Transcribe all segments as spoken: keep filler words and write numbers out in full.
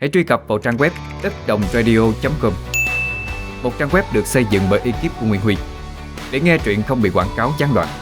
Hãy truy cập vào trang web đất đồng radio chấm com, một trang web được xây dựng bởi ekip của Nguyên Huy, để nghe truyện không bị quảng cáo gián đoạn.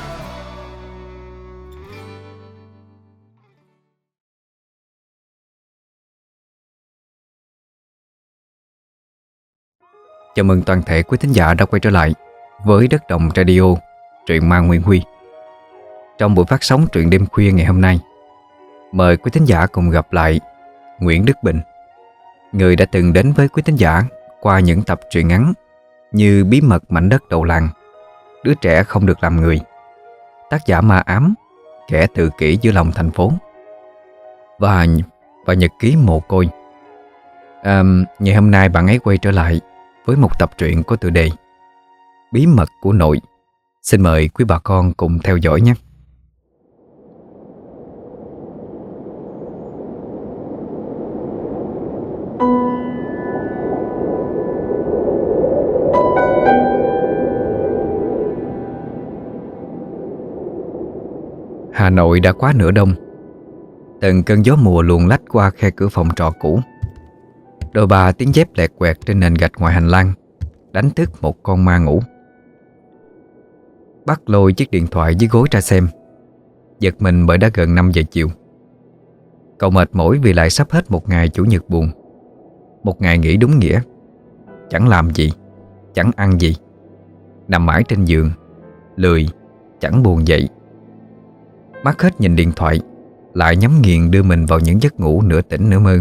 Chào mừng toàn thể quý thính giả đã quay trở lại với Đất Đồng Radio, truyện ma Nguyên Huy. Trong buổi phát sóng truyện đêm khuya ngày hôm nay, mời quý thính giả cùng gặp lại Nguyễn Đức Bình, người đã từng đến với quý thính giả qua những tập truyện ngắn như Bí mật mảnh đất đầu làng, Đứa trẻ không được làm người, Tác giả ma ám, Kẻ tự kỷ giữa lòng thành phố và và Nhật ký mồ côi. à, Ngày hôm nay bạn ấy quay trở lại với một tập truyện có tựa đề Bí mật của nội. Xin mời quý bà con cùng theo dõi nhé. Hà Nội đã quá nửa đông. Từng cơn gió mùa luồn lách qua khe cửa phòng trọ cũ. Đôi bà tiếng dép lẹt quẹt trên nền gạch ngoài hành lang đánh thức một con ma ngủ. Bắt lôi chiếc điện thoại dưới gối ra xem, giật mình bởi đã gần năm giờ chiều. Cậu mệt mỏi vì lại sắp hết một ngày chủ nhật buồn, một ngày nghỉ đúng nghĩa. Chẳng làm gì, chẳng ăn gì, nằm mãi trên giường, lười, chẳng buồn dậy. Mắt hết nhìn điện thoại, lại nhắm nghiền đưa mình vào những giấc ngủ nửa tỉnh nửa mơ.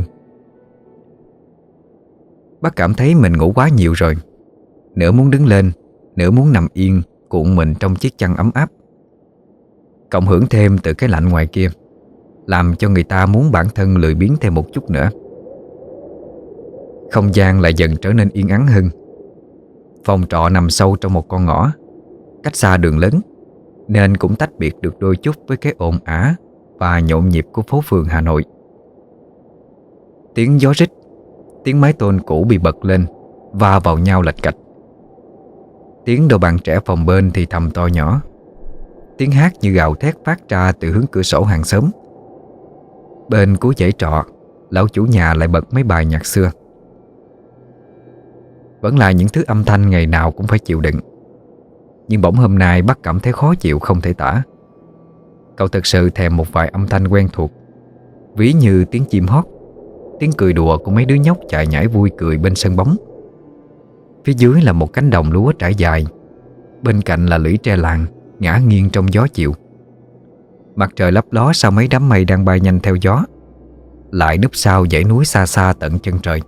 Bác cảm thấy mình ngủ quá nhiều rồi, nửa muốn đứng lên, nửa muốn nằm yên cuộn mình trong chiếc chăn ấm áp. Cộng hưởng thêm từ cái lạnh ngoài kia, làm cho người ta muốn bản thân lười biếng thêm một chút nữa. Không gian lại dần trở nên yên ắng hơn. Phòng trọ nằm sâu trong một con ngõ, cách xa đường lớn, nên cũng tách biệt được đôi chút với cái ồn ào và nhộn nhịp của phố phường Hà Nội. Tiếng gió rít, tiếng mái tôn cũ bị bật lên va vào nhau lạch cạch, tiếng đôi bạn trẻ phòng bên thì thầm to nhỏ, tiếng hát như gào thét phát ra từ hướng cửa sổ hàng xóm. Bên cuối dãy trọ, lão chủ nhà lại bật mấy bài nhạc xưa. Vẫn là những thứ âm thanh ngày nào cũng phải chịu đựng, nhưng bỗng hôm nay bác cảm thấy khó chịu không thể tả. Cậu thực sự thèm một vài âm thanh quen thuộc, ví như tiếng chim hót, tiếng cười đùa của mấy đứa nhóc chạy nhảy vui cười bên sân bóng. Phía dưới là một cánh đồng lúa trải dài, bên cạnh là lũy tre làng ngả nghiêng trong gió chiều. Mặt trời lấp ló sau mấy đám mây đang bay nhanh theo gió, lại núp sau dãy núi xa xa tận chân trời.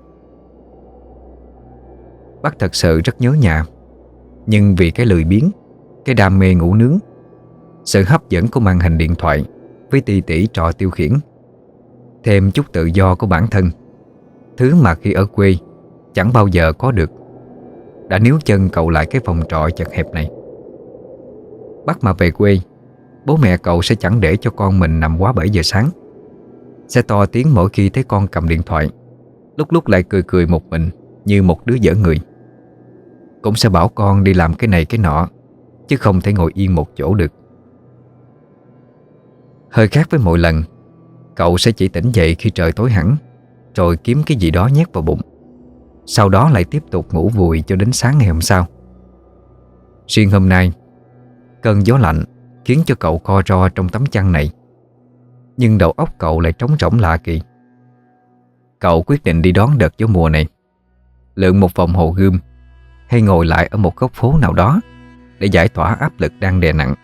Bác thật sự rất nhớ nhà, nhưng vì cái lười biếng, cái đam mê ngủ nướng, sự hấp dẫn của màn hình điện thoại với ti tỉ trò tiêu khiển, thêm chút tự do của bản thân, thứ mà khi ở quê chẳng bao giờ có được, đã níu chân cậu lại cái phòng trọ chật hẹp này. Bắt mà về quê, bố mẹ cậu sẽ chẳng để cho con mình nằm quá bảy giờ sáng, sẽ to tiếng mỗi khi thấy con cầm điện thoại, lúc lúc lại cười cười một mình như một đứa dở người. Cũng sẽ bảo con đi làm cái này cái nọ, chứ không thể ngồi yên một chỗ được. Hơi khác với mọi lần, cậu sẽ chỉ tỉnh dậy khi trời tối hẳn, rồi kiếm cái gì đó nhét vào bụng, sau đó lại tiếp tục ngủ vùi cho đến sáng ngày hôm sau. Riêng hôm nay, cơn gió lạnh khiến cho cậu co ro trong tấm chăn này, nhưng đầu óc cậu lại trống rỗng lạ kỳ. Cậu quyết định đi đón đợt gió mùa này, lượn một vòng Hồ Gươm, hay ngồi lại ở một góc phố nào đó để giải tỏa áp lực đang đè nặng.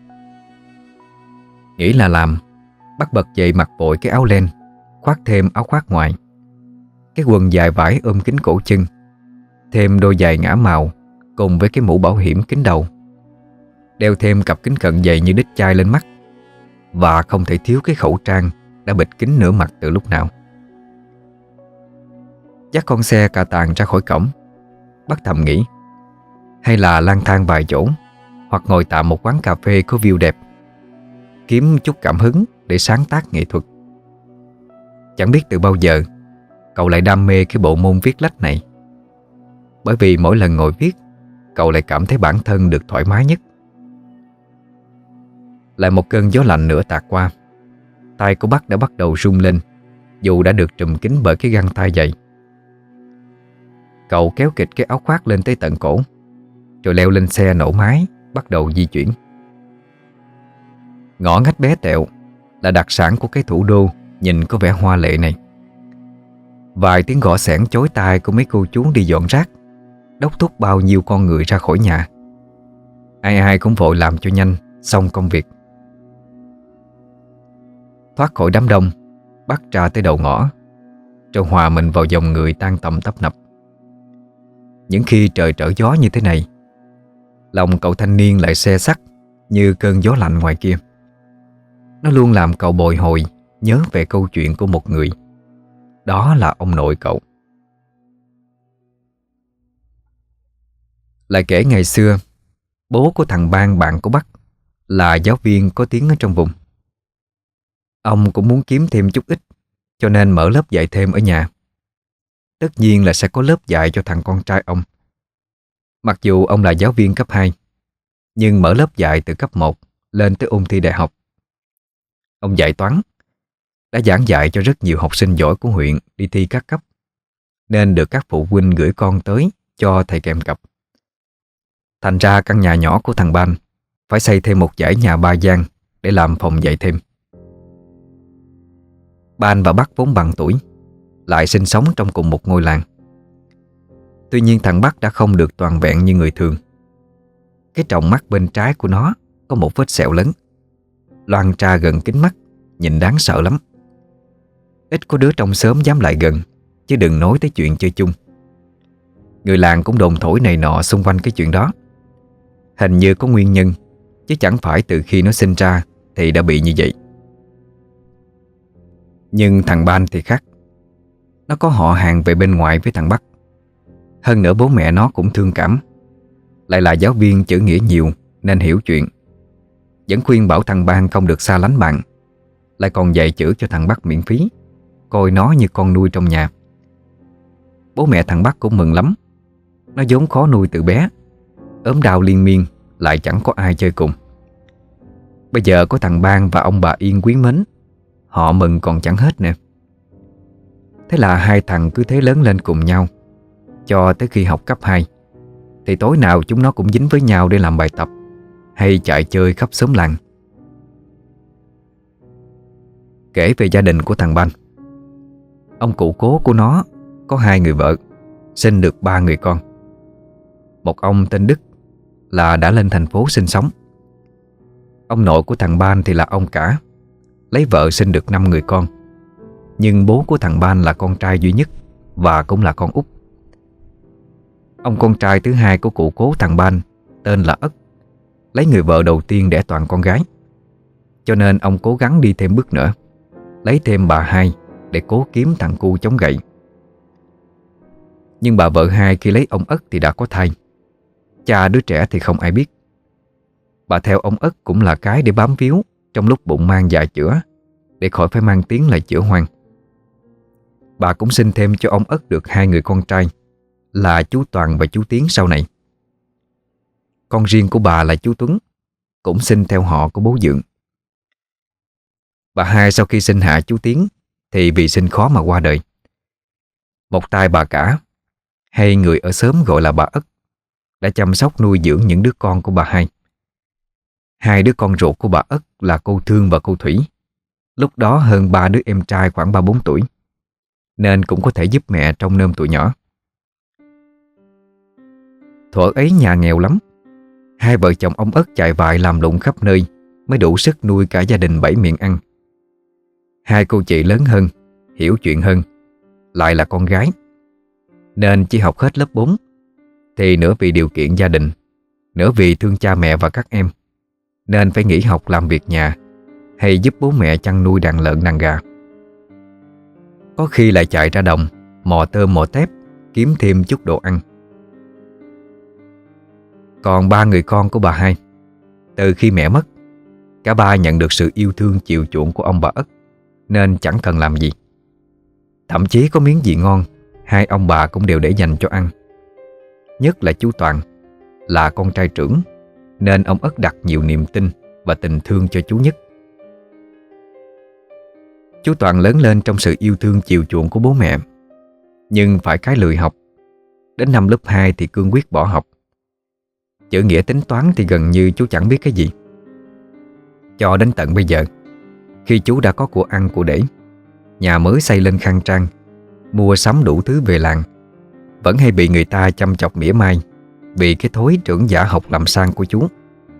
Nghĩ là làm, bắt bật dậy mặc vội cái áo len, khoác thêm áo khoác ngoài, cái quần dài vải ôm kín cổ chân, thêm đôi giày ngả màu cùng với cái mũ bảo hiểm kín đầu, đeo thêm cặp kính cận dày như đít chai lên mắt, và không thể thiếu cái khẩu trang đã bịt kín nửa mặt từ lúc nào. Dắt con xe cà tàng ra khỏi cổng, bác thầm nghĩ, hay là lang thang vài chỗ, hoặc ngồi tạm một quán cà phê có view đẹp, kiếm chút cảm hứng để sáng tác nghệ thuật. Chẳng biết từ bao giờ cậu lại đam mê cái bộ môn viết lách này, bởi vì mỗi lần ngồi viết, cậu lại cảm thấy bản thân được thoải mái nhất. Lại một cơn gió lạnh nữa tạt qua, tay của bác đã bắt đầu rung lên dù đã được trùm kín bởi cái găng tay dày. Cậu kéo kịch cái áo khoác lên tới tận cổ, rồi leo lên xe nổ máy, bắt đầu di chuyển. Ngõ ngách bé tẹo là đặc sản của cái thủ đô nhìn có vẻ hoa lệ này. Vài tiếng gõ xẻng chối tai của mấy cô chú đi dọn rác đốc thúc bao nhiêu con người ra khỏi nhà. Ai ai cũng vội làm cho nhanh xong công việc. Thoát khỏi đám đông, bắt ra tới đầu ngõ, rồi hòa mình vào dòng người tan tầm tấp nập. Những khi trời trở gió như thế này, lòng cậu thanh niên lại se sắt như cơn gió lạnh ngoài kia. Nó luôn làm cậu bồi hồi nhớ về câu chuyện của một người. Đó là ông nội cậu. Lại kể ngày xưa, bố của thằng Ban bạn của Bắc là giáo viên có tiếng ở trong vùng. Ông cũng muốn kiếm thêm chút ít, cho nên mở lớp dạy thêm ở nhà. Tất nhiên là sẽ có lớp dạy cho thằng con trai ông. Mặc dù ông là giáo viên cấp hai, nhưng mở lớp dạy từ cấp một lên tới ôn thi đại học. Ông dạy toán, đã giảng dạy cho rất nhiều học sinh giỏi của huyện đi thi các cấp, nên được các phụ huynh gửi con tới cho thầy kèm cặp. Thành ra căn nhà nhỏ của thằng Ban phải xây thêm một dãy nhà ba gian để làm phòng dạy thêm. Ban và Bắc vốn bằng tuổi, lại sinh sống trong cùng một ngôi làng. Tuy nhiên thằng Bắc đã không được toàn vẹn như người thường. Cái tròng mắt bên trái của nó có một vết sẹo lớn, loang ra gần kính mắt, nhìn đáng sợ lắm. Ít có đứa trong xóm dám lại gần, chứ đừng nói tới chuyện chơi chung. Người làng cũng đồn thổi này nọ xung quanh cái chuyện đó. Hình như có nguyên nhân, chứ chẳng phải từ khi nó sinh ra thì đã bị như vậy. Nhưng thằng Ban thì khác. Nó có họ hàng về bên ngoài với thằng Bắc. Hơn nữa bố mẹ nó cũng thương cảm, lại là giáo viên chữ nghĩa nhiều nên hiểu chuyện. Vẫn khuyên bảo thằng Ban không được xa lánh bạn, lại còn dạy chữ cho thằng Bắc miễn phí, coi nó như con nuôi trong nhà. Bố mẹ thằng Bắc cũng mừng lắm. Nó vốn khó nuôi từ bé, ốm đau liên miên, lại chẳng có ai chơi cùng. Bây giờ có thằng Ban và ông bà Yên quý mến, họ mừng còn chẳng hết nè. Thế là hai thằng cứ thế lớn lên cùng nhau, cho tới khi học cấp hai thì tối nào chúng nó cũng dính với nhau để làm bài tập hay chạy chơi khắp xóm làng. Kể về gia đình của thằng Ban, ông cụ cố của nó có hai người vợ, sinh được ba người con. Một ông tên Đức là đã lên thành phố sinh sống. Ông nội của thằng Ban thì là ông cả, lấy vợ sinh được năm người con. Nhưng bố của thằng Ban là con trai duy nhất và cũng là con út. Ông con trai thứ hai của cụ cố thằng Ban tên là Ất, lấy người vợ đầu tiên đẻ toàn con gái. Cho nên ông cố gắng đi thêm bước nữa, lấy thêm bà hai để cố kiếm thằng cu chống gậy. Nhưng bà vợ hai khi lấy ông Ất thì đã có thai. Cha đứa trẻ thì không ai biết. Bà theo ông Ất cũng là cái để bám víu trong lúc bụng mang dạ chữa, để khỏi phải mang tiếng là chữa hoang. Bà cũng sinh thêm cho ông Ất được hai người con trai là chú Toàn và chú Tiến sau này. Con riêng của bà là chú Tuấn, cũng sinh theo họ của bố Dượng. Bà hai sau khi sinh hạ chú Tiến thì vì sinh khó mà qua đời. Một tay bà cả, hay người ở xóm gọi là bà Ất, đã chăm sóc nuôi dưỡng những đứa con của bà hai. Hai đứa con ruột của bà Ất là cô Thương và cô Thủy, lúc đó hơn ba đứa em trai khoảng ba bốn tuổi, nên cũng có thể giúp mẹ trông nom tụi nhỏ. Thuở ấy nhà nghèo lắm, hai vợ chồng ông Ất chạy vại làm lụng khắp nơi mới đủ sức nuôi cả gia đình bảy miệng ăn. Hai cô chị lớn hơn, hiểu chuyện hơn, lại là con gái, nên chỉ học hết lớp bốn thì nửa vì điều kiện gia đình, nửa vì thương cha mẹ và các em, nên phải nghỉ học làm việc nhà hay giúp bố mẹ chăn nuôi đàn lợn đàn gà. Có khi lại chạy ra đồng mò tôm mò tép kiếm thêm chút đồ ăn. Còn ba người con của bà hai, từ khi mẹ mất, cả ba nhận được sự yêu thương chiều chuộng của ông bà Ất, nên chẳng cần làm gì. Thậm chí có miếng gì ngon, hai ông bà cũng đều để dành cho ăn. Nhất là chú Toàn, là con trai trưởng, nên ông Ất đặt nhiều niềm tin và tình thương cho chú nhất. Chú Toàn lớn lên trong sự yêu thương chiều chuộng của bố mẹ, nhưng phải cái lười học. Đến năm lớp hai thì cương quyết bỏ học. Chữ nghĩa tính toán thì gần như chú chẳng biết cái gì. Cho đến tận bây giờ, khi chú đã có của ăn của để, nhà mới xây lên khang trang, mua sắm đủ thứ về làng, vẫn hay bị người ta chăm chọc mỉa mai vì cái thói trưởng giả học làm sang của chú.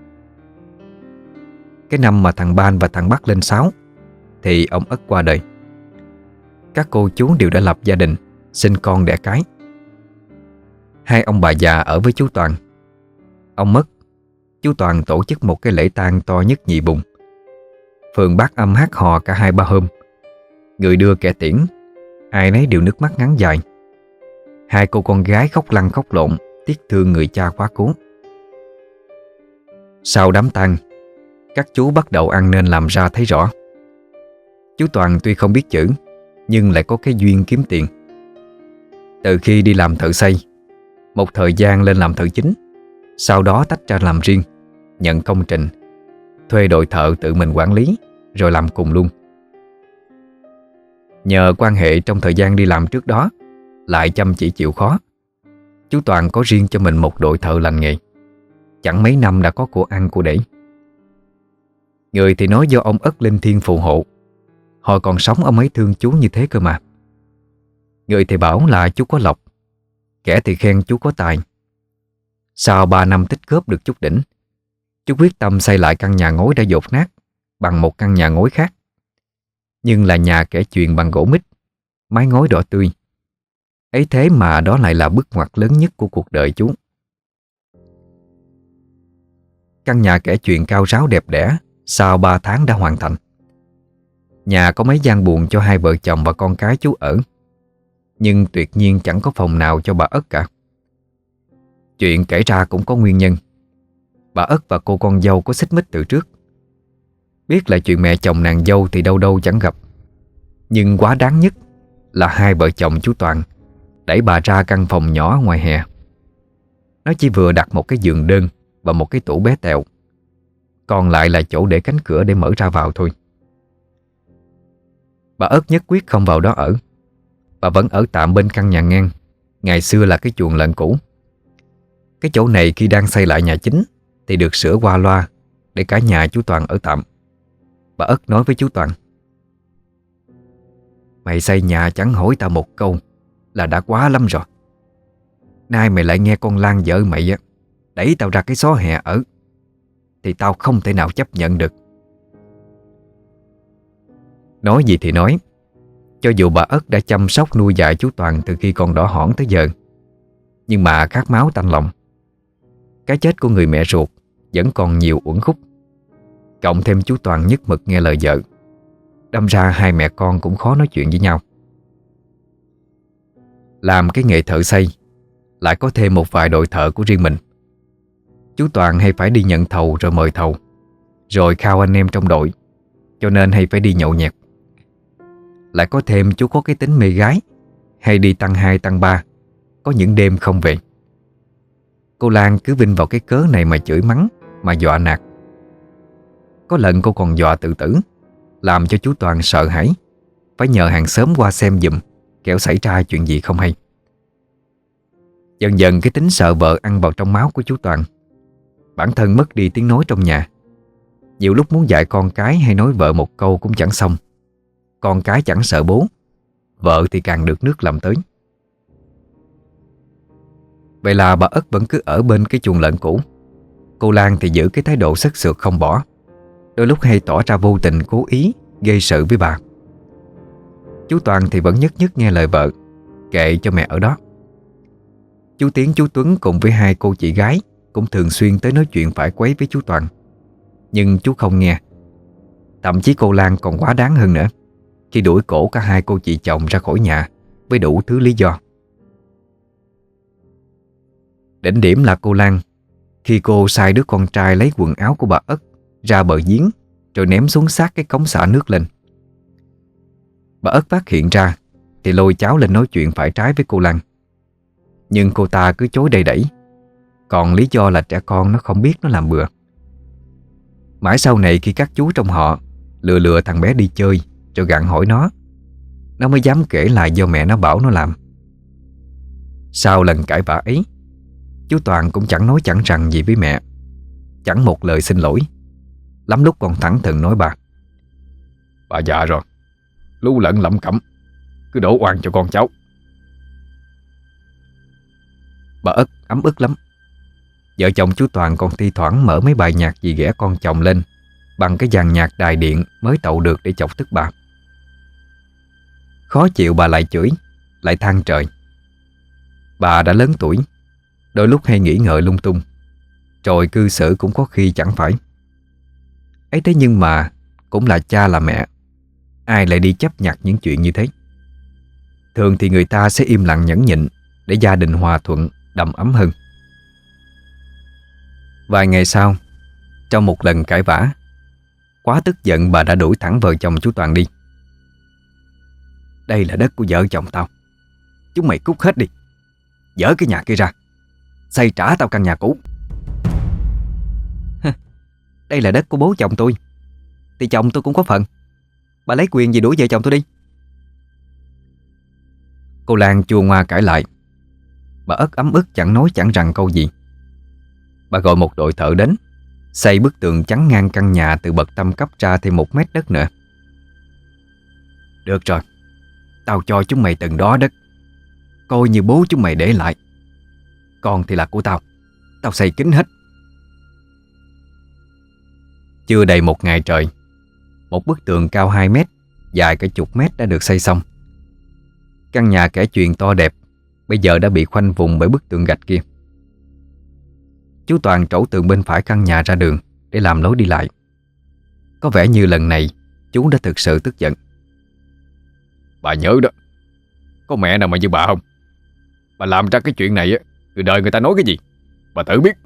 Cái năm mà thằng Ban và thằng Bắc lên sáu thì ông Ất qua đời. Các cô chú đều đã lập gia đình, sinh con đẻ cái. Hai ông bà già ở với chú Toàn. Ông mất, chú Toàn tổ chức một cái lễ tang to nhất nhì bùng. Phường bát âm hát hò cả hai ba hôm. Người đưa kẻ tiễn, ai nấy đều nước mắt ngắn dài. Hai cô con gái khóc lăn khóc lộn, tiếc thương người cha quá cố. Sau đám tang, các chú bắt đầu ăn nên làm ra thấy rõ. Chú Toàn tuy không biết chữ, nhưng lại có cái duyên kiếm tiền. Từ khi đi làm thợ xây, một thời gian lên làm thợ chính, sau đó tách ra làm riêng, nhận công trình, thuê đội thợ tự mình quản lý, rồi làm cùng luôn. Nhờ quan hệ trong thời gian đi làm trước đó, lại chăm chỉ chịu khó, chú Toàn có riêng cho mình một đội thợ lành nghề. Chẳng mấy năm đã có của ăn của để. Người thì nói do ông Ất linh thiêng phù hộ, hồi còn sống ông ấy thương chú như thế cơ mà. Người thì bảo là chú có lộc, kẻ thì khen chú có tài. Sau ba năm tích góp được chút đỉnh, chú quyết tâm xây lại căn nhà ngói đã dột nát bằng một căn nhà ngói khác, nhưng là nhà kẻ chuyền bằng gỗ mít, mái ngói đỏ tươi. Ấy thế mà đó lại là bước ngoặt lớn nhất của cuộc đời chú. Căn nhà kẻ chuyền cao ráo đẹp đẽ sau ba tháng đã hoàn thành. Nhà có mấy gian buồng cho hai vợ chồng và con cái chú ở, nhưng tuyệt nhiên chẳng có phòng nào cho bà Ất cả. Chuyện kể ra cũng có nguyên nhân. Bà Ất và cô con dâu có xích mích từ trước. Biết là chuyện mẹ chồng nàng dâu thì đâu đâu chẳng gặp, nhưng quá đáng nhất là hai vợ chồng chú Toàn đẩy bà ra căn phòng nhỏ ngoài hè. Nó chỉ vừa đặt một cái giường đơn và một cái tủ bé tẹo, còn lại là chỗ để cánh cửa để mở ra vào thôi. Bà Ất nhất quyết không vào đó ở. Bà vẫn ở tạm bên căn nhà ngang, ngày xưa là cái chuồng lợn cũ. Cái chỗ này khi đang xây lại nhà chính thì được sửa qua loa để cả nhà chú Toàn ở tạm. Bà Ất nói với chú Toàn: "Mày xây nhà chẳng hỏi tao một câu là đã quá lắm rồi. Nay mày lại nghe con Lan vợ mày á đẩy tao ra cái xó hè ở, thì tao không thể nào chấp nhận được." Nói gì thì nói, cho dù bà Ất đã chăm sóc nuôi dạy chú Toàn từ khi còn đỏ hỏn tới giờ, nhưng mà khát máu tanh lòng. Cái chết của người mẹ ruột vẫn còn nhiều uẩn khúc, cộng thêm chú Toàn nhất mực nghe lời vợ, đâm ra hai mẹ con cũng khó nói chuyện với nhau. Làm cái nghề thợ xây, lại có thêm một vài đội thợ của riêng mình. Chú Toàn hay phải đi nhận thầu rồi mời thầu, rồi khao anh em trong đội, cho nên hay phải đi nhậu nhẹt. Lại có thêm chú có cái tính mê gái, hay đi tăng hai tăng ba, có những đêm không về. Cô Lan cứ vin vào cái cớ này mà chửi mắng, mà dọa nạt. Có lần cô còn dọa tự tử, làm cho chú Toàn sợ hãi, phải nhờ hàng xóm qua xem giùm, kẻo xảy ra chuyện gì không hay. Dần dần cái tính sợ vợ ăn vào trong máu của chú Toàn. Bản thân mất đi tiếng nói trong nhà. Nhiều lúc muốn dạy con cái hay nói vợ một câu cũng chẳng xong. Con cái chẳng sợ bố, vợ thì càng được nước làm tới. Vậy là bà Ất vẫn cứ ở bên cái chuồng lợn cũ. Cô Lan thì giữ cái thái độ sất sượt không bỏ, đôi lúc hay tỏ ra vô tình cố ý gây sự với bà. Chú Toàn thì vẫn nhất nhất nghe lời vợ, kệ cho mẹ ở đó. Chú Tiến chú Tuấn cùng với hai cô chị gái cũng thường xuyên tới nói chuyện phải quấy với chú Toàn, nhưng chú không nghe. Thậm chí cô Lan còn quá đáng hơn nữa, khi đuổi cổ cả hai cô chị chồng ra khỏi nhà với đủ thứ lý do. Đỉnh điểm là cô Lan, khi cô sai đứa con trai lấy quần áo của bà Ất ra bờ giếng rồi ném xuống sát cái cống xả nước lên. Bà Ất phát hiện ra thì lôi cháu lên nói chuyện phải trái với cô Lan, nhưng cô ta cứ chối đầy đẩy, còn lý do là trẻ con nó không biết nó làm bừa. Mãi sau này khi các chú trong họ lừa lừa thằng bé đi chơi rồi gặng hỏi nó, nó mới dám kể lại do mẹ nó bảo nó làm. Sau lần cãi vã ấy, chú Toàn cũng chẳng nói chẳng rằng gì với mẹ, chẳng một lời xin lỗi. Lắm lúc còn thẳng thừng nói bà: Bà già rồi, lu lẫn lẩm cẩm, cứ đổ oan cho con cháu. Bà Ất ấm ức lắm. Vợ chồng chú Toàn còn thi thoảng mở mấy bài nhạc gì ghẻ con chồng lên bằng cái dàn nhạc đài điện mới tậu được để chọc tức bà. Khó chịu bà lại chửi, lại than trời. Bà đã lớn tuổi, đôi lúc hay nghĩ ngợi lung tung, rồi cư xử cũng có khi chẳng phải. Ấy thế nhưng mà cũng là cha là mẹ, ai lại đi chấp nhặt những chuyện như thế. Thường thì người ta sẽ im lặng nhẫn nhịn để gia đình hòa thuận, đầm ấm hơn. Vài ngày sau, trong một lần cãi vã, quá tức giận bà đã đuổi thẳng vợ chồng chú Toàn đi. Đây là đất của vợ chồng tao, chúng mày cút hết đi, dỡ cái nhà kia ra, xây trả tao căn nhà cũ. Đây là đất của bố chồng tôi, thì chồng tôi cũng có phần. Bà lấy quyền gì đuổi vợ chồng tôi đi? Cô Lan chua ngoa cãi lại. Bà ất ấm ức chẳng nói chẳng rằng câu gì. Bà gọi một đội thợ đến xây bức tường chắn ngang căn nhà từ bậc tam cấp ra thêm một mét đất nữa. Được rồi, tao cho chúng mày từng đó đất, coi như bố chúng mày để lại. Còn thì là của tao, tao xây kín hết. Chưa đầy một ngày trời, một bức tường cao hai mét, dài cả chục mét đã được xây xong. Căn nhà kể chuyện to đẹp bây giờ đã bị khoanh vùng bởi bức tường gạch kia. Chú Toàn trổ tường bên phải căn nhà ra đường để làm lối đi lại. Có vẻ như lần này chú đã thực sự tức giận. Bà nhớ đó, có mẹ nào mà như bà không? Bà làm ra cái chuyện này, người đời người ta nói cái gì bà tự biết.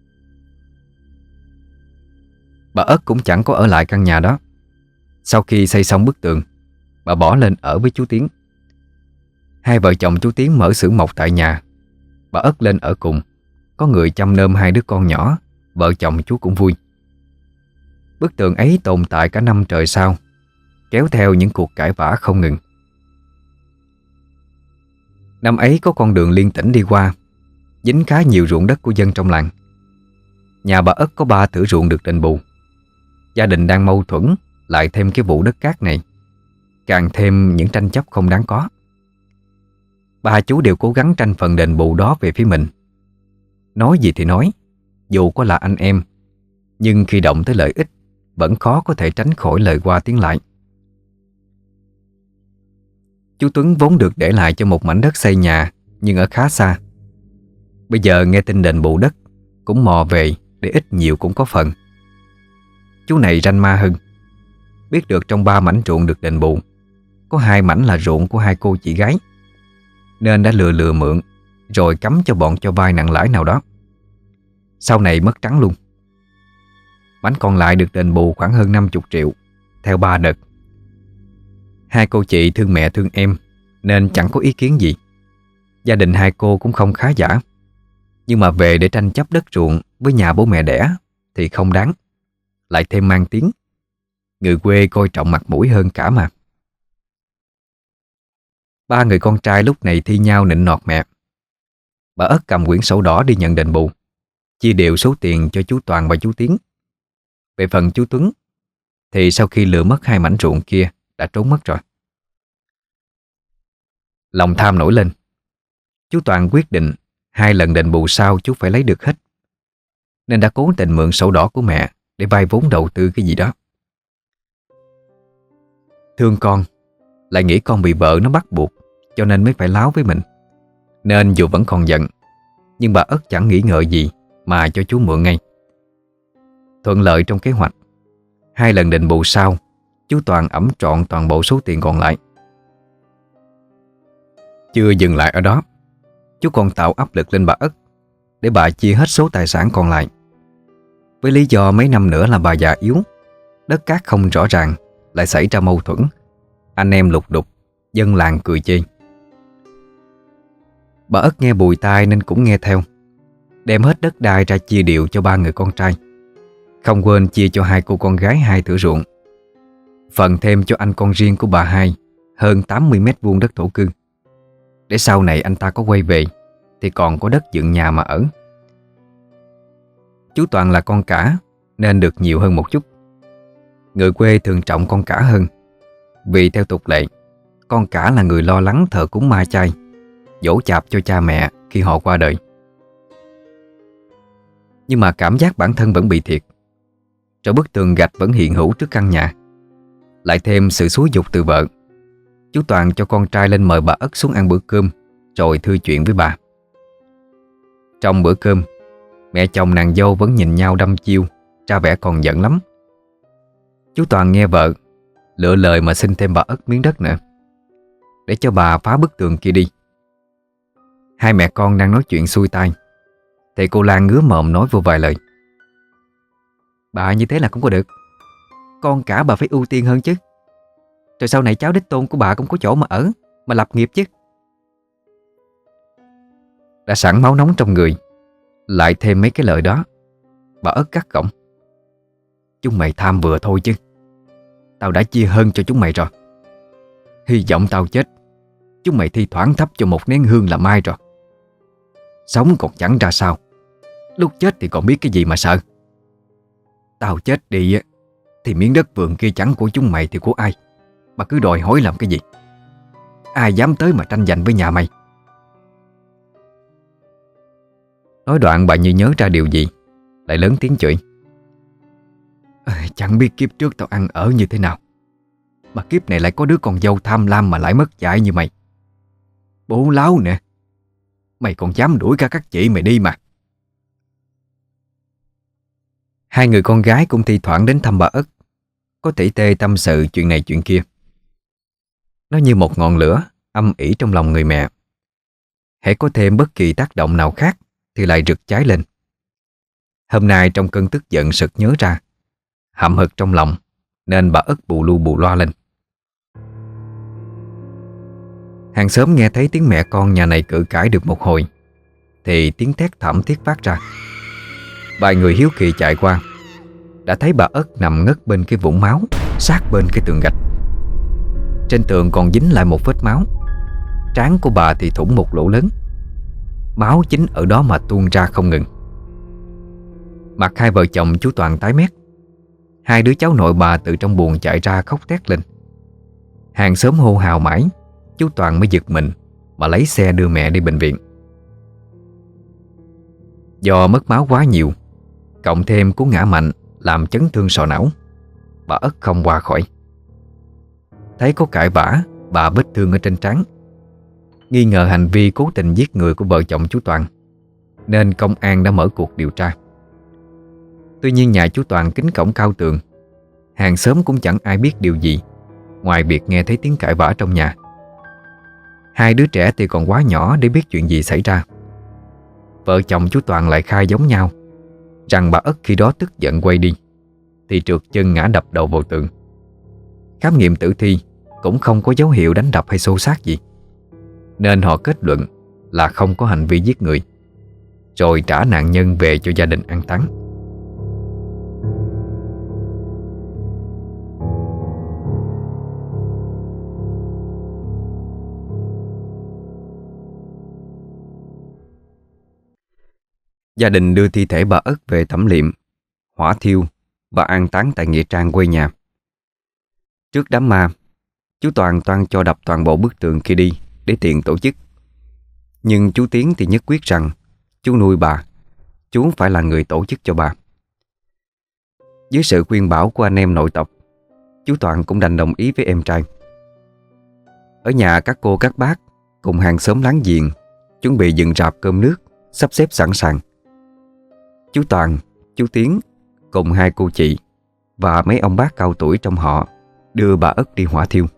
Bà Ất cũng chẳng có ở lại căn nhà đó. Sau khi xây xong bức tường, bà bỏ lên ở với chú Tiến. Hai vợ chồng chú Tiến mở xưởng mộc tại nhà, bà Ất lên ở cùng. Có người chăm nom hai đứa con nhỏ, vợ chồng chú cũng vui. Bức tường ấy tồn tại cả năm trời sau, kéo theo những cuộc cãi vã không ngừng. Năm ấy có con đường liên tỉnh đi qua, dính khá nhiều ruộng đất của dân trong làng. Nhà bà Ất có ba thửa ruộng được đền bù. Gia đình đang mâu thuẫn, lại thêm cái vụ đất cát này, càng thêm những tranh chấp không đáng có. Ba chú đều cố gắng tranh phần đền bù đó về phía mình. Nói gì thì nói, dù có là anh em, nhưng khi động tới lợi ích vẫn khó có thể tránh khỏi lời qua tiếng lại. Chú Tuấn vốn được để lại cho một mảnh đất xây nhà, nhưng ở khá xa. Bây giờ nghe tin đền bù đất, cũng mò về để ít nhiều cũng có phần. Chú này ranh ma hơn, biết được trong ba mảnh ruộng được đền bù, có hai mảnh là ruộng của hai cô chị gái, nên đã lừa lừa mượn, rồi cắm cho bọn cho vay nặng lãi nào đó. Sau này mất trắng luôn. Mảnh còn lại được đền bù khoảng hơn năm mươi triệu, theo ba đợt. Hai cô chị thương mẹ thương em, nên chẳng có ý kiến gì. Gia đình hai cô cũng không khá giả, nhưng mà về để tranh chấp đất ruộng với nhà bố mẹ đẻ thì không đáng, lại thêm mang tiếng. Người quê coi trọng mặt mũi hơn cả mà. Ba người con trai lúc này thi nhau nịnh nọt mẹ. Bà Ất cầm quyển sổ đỏ đi nhận đền bù, chia đều số tiền cho chú Toàn và chú Tiến. Về phần chú Tuấn thì sau khi lừa mất hai mảnh ruộng kia đã trốn mất rồi. Lòng tham nổi lên, chú Toàn quyết định hai lần đền bù sau chú phải lấy được hết, nên đã cố tình mượn sổ đỏ của mẹ để vay vốn đầu tư cái gì đó. Thương con, lại nghĩ con bị vợ nó bắt buộc, cho nên mới phải láo với mình. Nên dù vẫn còn giận, nhưng bà Ất chẳng nghĩ ngợi gì mà cho chú mượn ngay. Thuận lợi trong kế hoạch, hai lần đền bù sau, chú Toàn ẵm trọn toàn bộ số tiền còn lại. Chưa dừng lại ở đó, chú còn tạo áp lực lên bà Ất để bà chia hết số tài sản còn lại. Với lý do mấy năm nữa là bà già yếu, đất cát không rõ ràng, lại xảy ra mâu thuẫn, anh em lục đục, dân làng cười chê. Bà Ất nghe bùi tai nên cũng nghe theo, đem hết đất đai ra chia đều cho ba người con trai, không quên chia cho hai cô con gái hai thửa ruộng. phần thêm cho anh con riêng của bà hai hơn tám mươi mét vuông đất thổ cư, để sau này anh ta có quay về thì còn có đất dựng nhà mà ở. Chú Toàn là con cả nên được nhiều hơn một chút. Người quê thường trọng con cả hơn, vì theo tục lệ, con cả là người lo lắng thờ cúng ma chay, dỗ chạp cho cha mẹ khi họ qua đời. Nhưng mà cảm giác bản thân vẫn bị thiệt. Rồi bức tường gạch vẫn hiện hữu trước căn nhà, lại thêm sự xúi giục từ vợ, chú Toàn cho con trai lên mời bà Ất xuống ăn bữa cơm, rồi thư chuyện với bà. Trong bữa cơm, mẹ chồng nàng dâu vẫn nhìn nhau đăm chiêu, ra vẻ còn giận lắm. Chú Toàn nghe vợ lựa lời mà xin thêm bà Ất miếng đất nữa, để cho bà phá bức tường kia đi. Hai mẹ con đang nói chuyện xuôi tai thì cô Lan ngứa mồm nói vô vài lời. Bà như thế là không có được. Con cả bà phải ưu tiên hơn chứ. Rồi sau này cháu đích tôn của bà cũng có chỗ mà ở, mà lập nghiệp chứ. Đã sẵn máu nóng trong người, lại thêm mấy cái lời đó, bà Ất cắt cổng. Chúng mày tham vừa thôi chứ. Tao đã chia hơn cho chúng mày rồi. Hy vọng tao chết, chúng mày thi thoảng thắp cho một nén hương là mai rồi. Sống còn chẳng ra sao, lúc chết thì còn biết cái gì mà sợ. Tao chết đi á, thì miếng đất vườn kia chẳng của chúng mày thì của ai, mà cứ đòi hỏi làm cái gì? Ai dám tới mà tranh giành với nhà mày? Nói đoạn bà như nhớ ra điều gì, lại lớn tiếng chửi. Chẳng biết kiếp trước tao ăn ở như thế nào, mà kiếp này lại có đứa con dâu tham lam mà lại mất dạy như mày. Bố láo nè, mày còn dám đuổi cả các chị mày đi mà. Hai người con gái cũng thi thoảng đến thăm bà Ất, có tỉ tê tâm sự chuyện này chuyện kia. Nó như một ngọn lửa âm ỉ trong lòng người mẹ. Hễ có thêm bất kỳ tác động nào khác thì lại rực cháy lên. Hôm nay trong cơn tức giận sực nhớ ra, hậm hực trong lòng, nên bà Ất bù lu bù loa lên. Hàng xóm nghe thấy tiếng mẹ con nhà này cự cãi được một hồi thì tiếng thét thảm thiết phát ra. Vài người hiếu kỳ chạy qua, đã thấy bà Ất nằm ngất bên cái vũng máu, sát bên cái tường gạch. Trên tường còn dính lại một vết máu. Trán của bà thì thủng một lỗ lớn, máu chính ở đó mà tuôn ra không ngừng. Mặt hai vợ chồng chú Toàn tái mét. Hai đứa cháu nội bà từ trong buồng chạy ra khóc thét lên. Hàng xóm hô hào mãi, chú Toàn mới giật mình mà lấy xe đưa mẹ đi bệnh viện. Do mất máu quá nhiều, cộng thêm cú ngã mạnh làm chấn thương sọ não, bà Ất không qua khỏi. Thấy có cãi vã, bà vết thương ở trên trán, nghi ngờ hành vi cố tình giết người của vợ chồng chú Toàn, nên công an đã mở cuộc điều tra. Tuy nhiên nhà chú Toàn kín cổng cao tường, hàng xóm cũng chẳng ai biết điều gì ngoài việc nghe thấy tiếng cãi vã trong nhà. Hai đứa trẻ thì còn quá nhỏ để biết chuyện gì xảy ra. Vợ chồng chú Toàn lại khai giống nhau rằng bà Ất khi đó tức giận quay đi thì trượt chân ngã đập đầu vào tường. Khám nghiệm tử thi cũng không có dấu hiệu đánh đập hay xô xát gì, nên họ kết luận là không có hành vi giết người, rồi trả nạn nhân về cho gia đình an táng. Gia đình đưa thi thể bà Ất về tẩm liệm, hỏa thiêu và an táng tại nghĩa trang quê nhà. Trước đám ma, chú Toàn toan cho đập toàn bộ bức tường kia đi để tiện tổ chức. Nhưng chú Tiến thì nhất quyết rằng chú nuôi bà, chú phải là người tổ chức cho bà. Dưới sự khuyên bảo của anh em nội tộc, chú Toàn cũng đành đồng ý với em trai. Ở nhà các cô các bác cùng hàng xóm láng giềng chuẩn bị dựng rạp cơm nước, sắp xếp sẵn sàng. Chú Toàn, chú Tiến cùng hai cô chị và mấy ông bác cao tuổi trong họ đưa bà Ất đi hỏa thiêu.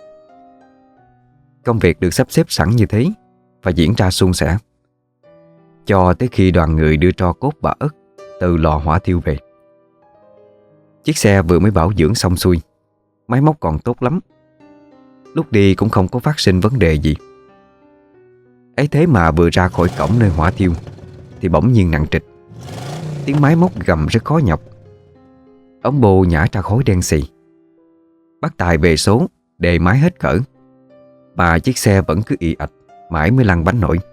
Công việc được sắp xếp sẵn như thế và diễn ra suôn sẻ, cho tới khi đoàn người đưa tro cốt bà Ất từ lò hỏa thiêu về. Chiếc xe vừa mới bảo dưỡng xong xuôi, máy móc còn tốt lắm, lúc đi cũng không có phát sinh vấn đề gì. Ấy thế mà vừa ra khỏi cổng nơi hỏa thiêu thì bỗng nhiên nặng trịch, tiếng máy móc gầm rất khó nhọc. Ống bô nhả ra khói đen xì. Bác Tài về số, đề máy hết cỡ, mà chiếc xe vẫn cứ ì ạch mãi mới lăn bánh nổi.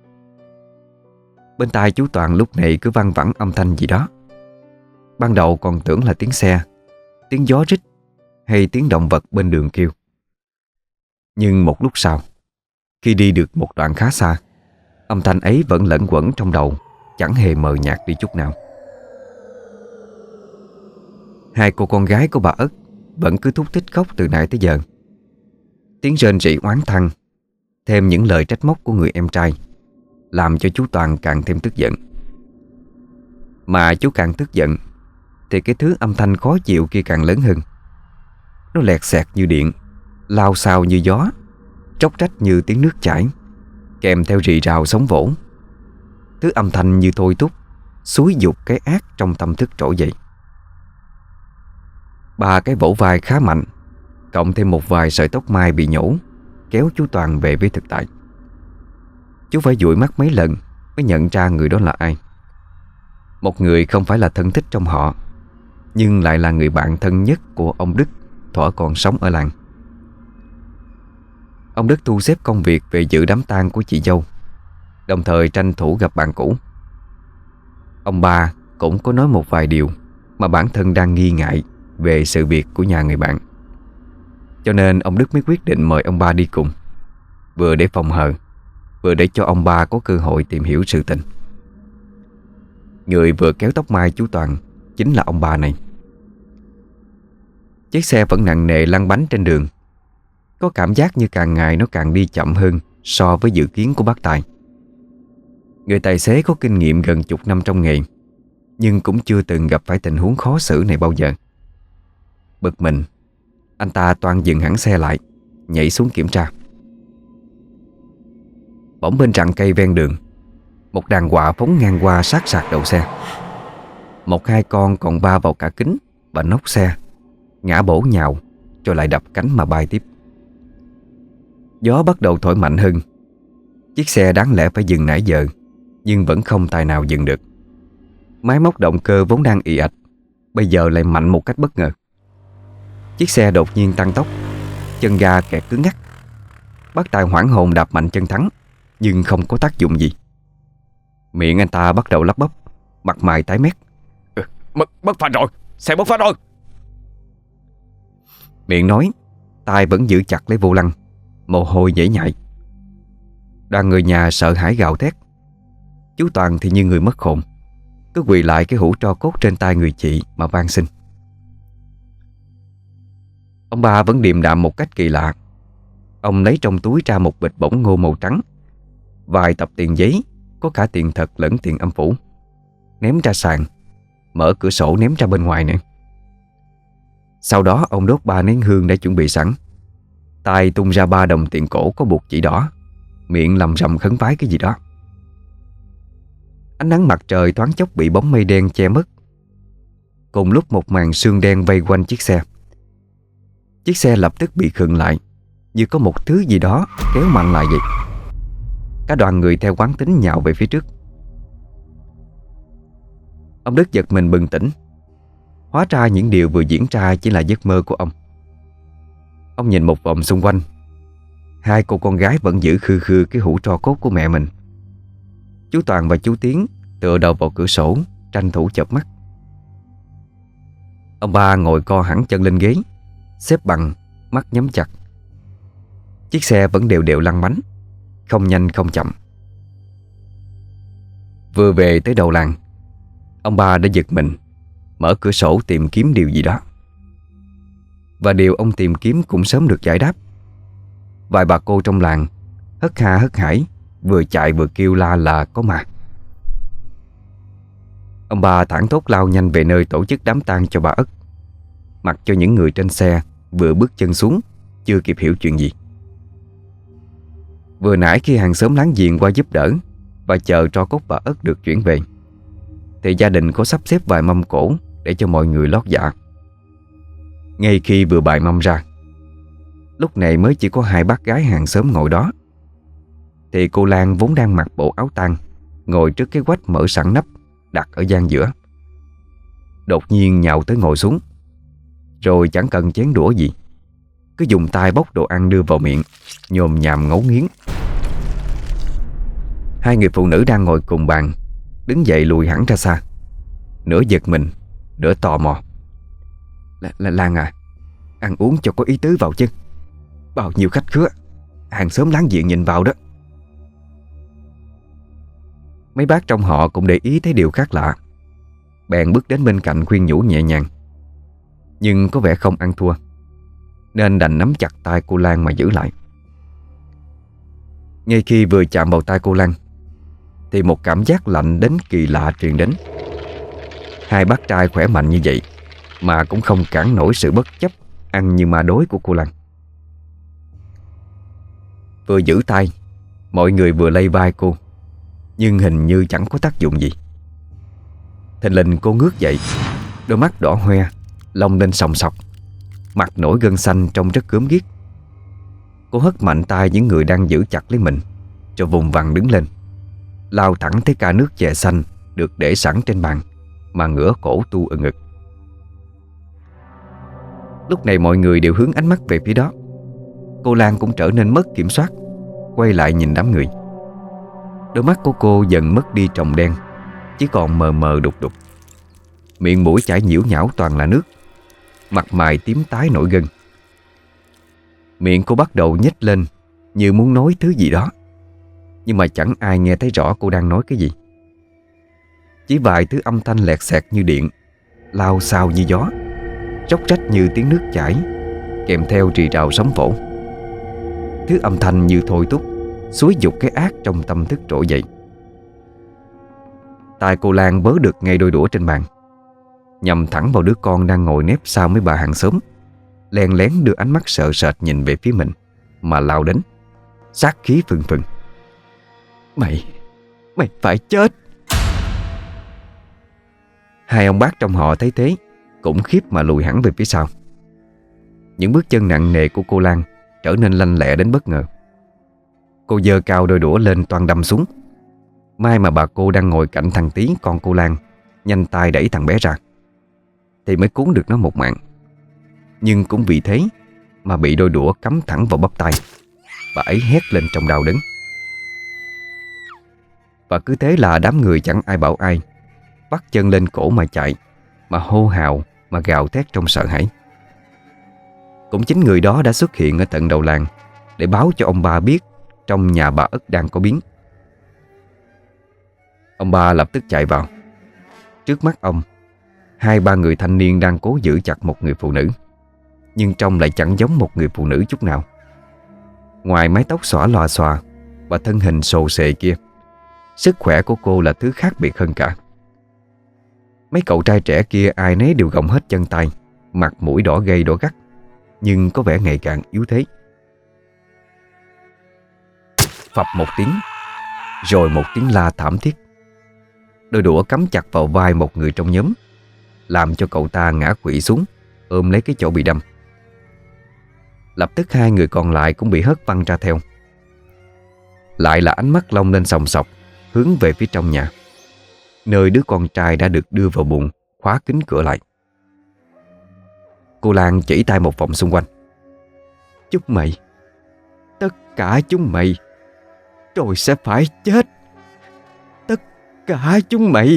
Bên tai chú Toàn lúc này cứ văng vẳng âm thanh gì đó. Ban đầu còn tưởng là tiếng xe, tiếng gió rít hay tiếng động vật bên đường kêu. Nhưng một lúc sau, khi đi được một đoạn khá xa, âm thanh ấy vẫn lẫn quẩn trong đầu, chẳng hề mờ nhạt đi chút nào. Hai cô con gái của bà Ất vẫn cứ thúc thích khóc từ nãy tới giờ. Tiếng rên rỉ oán thăng, thêm những lời trách móc của người em trai, làm cho chú Toàn càng thêm tức giận. Mà chú càng tức giận thì cái thứ âm thanh khó chịu kia càng lớn hơn. Nó lẹt xẹt như điện, lao xao như gió, tróc trách như tiếng nước chảy, kèm theo rì rào sóng vỗ. Thứ âm thanh như thôi thúc, xúi dục cái ác trong tâm thức trỗi dậy. Ba cái vỗ vai khá mạnh, cộng thêm một vài sợi tóc mai bị nhổ, kéo chú Toàn về với thực tại. Chú phải dụi mắt mấy lần mới nhận ra người đó là ai. Một người không phải là thân thích trong họ, nhưng lại là người bạn thân nhất của ông Đức thuở còn sống ở làng. Ông Đức thu xếp công việc về dự đám tang của chị dâu, đồng thời tranh thủ gặp bạn cũ. Ông ba cũng có nói một vài điều mà bản thân đang nghi ngại về sự việc của nhà người bạn, cho nên ông Đức mới quyết định mời ông ba đi cùng, vừa để phòng hờ, vừa để cho ông ba có cơ hội tìm hiểu sự tình. Người vừa kéo tóc mai chú Toàn chính là ông ba này. Chiếc xe vẫn nặng nề lăn bánh trên đường, có cảm giác như càng ngày nó càng đi chậm hơn so với dự kiến của bác Tài. Người tài xế có kinh nghiệm gần chục năm trong nghề, nhưng cũng chưa từng gặp phải tình huống khó xử này bao giờ. Bực mình, anh ta toan dừng hẳn xe lại, nhảy xuống kiểm tra. Bỗng bên rặng cây ven đường, một đàn quạ phóng ngang qua sát sạc đầu xe. Một hai con còn va vào cả kính và nóc xe, ngã bổ nhào rồi lại đập cánh mà bay tiếp. Gió bắt đầu thổi mạnh hơn. Chiếc xe đáng lẽ phải dừng nãy giờ, nhưng vẫn không tài nào dừng được. Máy móc động cơ vốn đang ì ạch, bây giờ lại mạnh một cách bất ngờ. Chiếc xe đột nhiên tăng tốc, chân ga kẹt cứng ngắc. Bác Tài hoảng hồn đạp mạnh chân thắng, nhưng không có tác dụng gì. Miệng anh ta bắt đầu lắp bắp, mặt mày tái mét. Ừ, mất, mất phanh rồi, xe mất phanh rồi. Miệng nói, tay vẫn giữ chặt lấy vô lăng, mồ hôi nhễ nhại. Đoàn người nhà sợ hãi gào thét. Chú Toàn thì như người mất hồn, cứ quỳ lại cái hũ tro cốt trên tay người chị mà van xin. Ông ba vẫn điềm đạm một cách kỳ lạ. Ông lấy trong túi ra một bịch bổng ngô màu trắng, vài tập tiền giấy, có cả tiền thật lẫn tiền âm phủ, ném ra sàn, mở cửa sổ ném ra bên ngoài nữa. Sau đó ông đốt ba nén hương đã chuẩn bị sẵn, tay tung ra ba đồng tiền cổ có buộc chỉ đỏ, miệng lầm rầm khấn vái cái gì đó. Ánh nắng mặt trời thoáng chốc bị bóng mây đen che mất. Cùng lúc một màn sương đen vây quanh chiếc xe. Chiếc xe lập tức bị khựng lại, như có một thứ gì đó kéo mạnh lại vậy. Cả đoàn người theo quán tính nhào về phía trước. Ông Đức giật mình bừng tỉnh. Hóa ra những điều vừa diễn ra chỉ là giấc mơ của ông. Ông nhìn một vòng xung quanh. Hai cô con gái vẫn giữ khư khư cái hũ tro cốt của mẹ mình. Chú Toàn và chú Tiến tựa đầu vào cửa sổ, tranh thủ chợp mắt. Ông ba ngồi co hẳn chân lên ghế, xếp bằng, mắt nhắm chặt. Chiếc xe vẫn đều đều lăn bánh, không nhanh không chậm. Vừa về tới đầu làng, ông ba đã giật mình, mở cửa sổ tìm kiếm điều gì đó. Và điều ông tìm kiếm cũng sớm được giải đáp. Vài bà cô trong làng hất ha hất hải, vừa chạy vừa kêu la là có ma. Ông ba thảng thốt lao nhanh về nơi tổ chức đám tang cho bà Ất, mặc cho những người trên xe vừa bước chân xuống chưa kịp hiểu chuyện gì. Vừa nãy khi hàng xóm láng giềng qua giúp đỡ và chờ tro cốt bà Ất được chuyển về, thì gia đình có sắp xếp vài mâm cỗ để cho mọi người lót dạ. Ngay khi vừa bày mâm ra, lúc này mới chỉ có hai bác gái hàng xóm ngồi đó, thì cô Lan vốn đang mặc bộ áo tang, ngồi trước cái quách mở sẵn nắp đặt ở gian giữa, đột nhiên nhào tới ngồi xuống. Rồi chẳng cần chén đũa gì, cứ dùng tay bóc đồ ăn đưa vào miệng, nhồm nhàm ngấu nghiến. Hai người phụ nữ đang ngồi cùng bàn đứng dậy lùi hẳn ra xa, nửa giật mình, nửa tò mò. Là, là Lan à, ăn uống cho có ý tứ vào chứ. Bao nhiêu khách khứa, hàng xóm láng giềng nhìn vào đó. Mấy bác trong họ cũng để ý thấy điều khác lạ, bèn bước đến bên cạnh khuyên nhủ nhẹ nhàng. Nhưng có vẻ không ăn thua, nên đành nắm chặt tay cô Lan mà giữ lại. Ngay khi vừa chạm vào tay cô Lan thì một cảm giác lạnh đến kỳ lạ truyền đến. Hai bác trai khỏe mạnh như vậy mà cũng không cản nổi sự bất chấp ăn như ma đối của cô Lan. Vừa giữ tay, mọi người vừa lay vai cô, nhưng hình như chẳng có tác dụng gì. Thình lình cô ngước dậy, đôi mắt đỏ hoe, lông lên sòng sọc, mặt nổi gân xanh trông rất gớm ghiếc. Cô hất mạnh tay những người đang giữ chặt lấy mình, rồi vùng vằng đứng lên, lao thẳng tới ca nước chè xanh được để sẵn trên bàn mà ngửa cổ tu ở ngực. Lúc này mọi người đều hướng ánh mắt về phía đó. Cô Lan cũng trở nên mất kiểm soát, quay lại nhìn đám người. Đôi mắt của cô dần mất đi tròng đen, chỉ còn mờ mờ đục đục. Miệng mũi chảy nhiễu nhão toàn là nước, mặt mày tím tái nổi gân. Miệng cô bắt đầu nhếch lên như muốn nói thứ gì đó, nhưng mà chẳng ai nghe thấy rõ cô đang nói cái gì. Chỉ vài thứ âm thanh lẹt xẹt như điện, lao xao như gió, róc rách như tiếng nước chảy, kèm theo rì rào sóng vỗ. Thứ âm thanh như thôi thúc, xúi dục cái ác trong tâm thức trỗi dậy. Tay cô Lan vớ được ngay đôi đũa trên bàn, nhằm thẳng vào đứa con đang ngồi nép sau mấy bà hàng xóm, len lén đưa ánh mắt sợ sệt nhìn về phía mình mà lao đến, sát khí phừng phừng. Mày, mày phải chết. Hai ông bác trong họ thấy thế cũng khiếp mà lùi hẳn về phía sau. Những bước chân nặng nề của cô Lan trở nên lanh lẹ đến bất ngờ. Cô giơ cao đôi đũa lên toan đâm xuống. May mà bà cô đang ngồi cạnh thằng Tí con cô Lan nhanh tay đẩy thằng bé ra, thì mới cứu được nó một mạng. Nhưng cũng vì thế mà bị đôi đũa cắm thẳng vào bắp tay. Bà ấy hét lên trong đau đớn. Và cứ thế là đám người chẳng ai bảo ai, bắt chân lên cổ mà chạy, mà hô hào, mà gào thét trong sợ hãi. Cũng chính người đó đã xuất hiện ở tận đầu làng để báo cho ông ba biết trong nhà bà Ất đang có biến. Ông ba lập tức chạy vào. Trước mắt ông, hai ba người thanh niên đang cố giữ chặt một người phụ nữ, nhưng trông lại chẳng giống một người phụ nữ chút nào. Ngoài mái tóc xõa lòa xòa và thân hình xồ xệ kia, sức khỏe của cô là thứ khác biệt hơn cả. Mấy cậu trai trẻ kia ai nấy đều gồng hết chân tay, mặt mũi đỏ gay đỏ gắt, nhưng có vẻ ngày càng yếu thế. Phập một tiếng, rồi một tiếng la thảm thiết. Đôi đũa cắm chặt vào vai một người trong nhóm, làm cho cậu ta ngã quỵ xuống, ôm lấy cái chỗ bị đâm. Lập tức hai người còn lại cũng bị hất văng ra theo. Lại là ánh mắt long lên sòng sọc, hướng về phía trong nhà, nơi đứa con trai đã được đưa vào bụng, khóa kín cửa lại. Cô Lan chỉ tay một vòng xung quanh. Chúng mày, tất cả chúng mày, rồi sẽ phải chết. Tất cả chúng mày.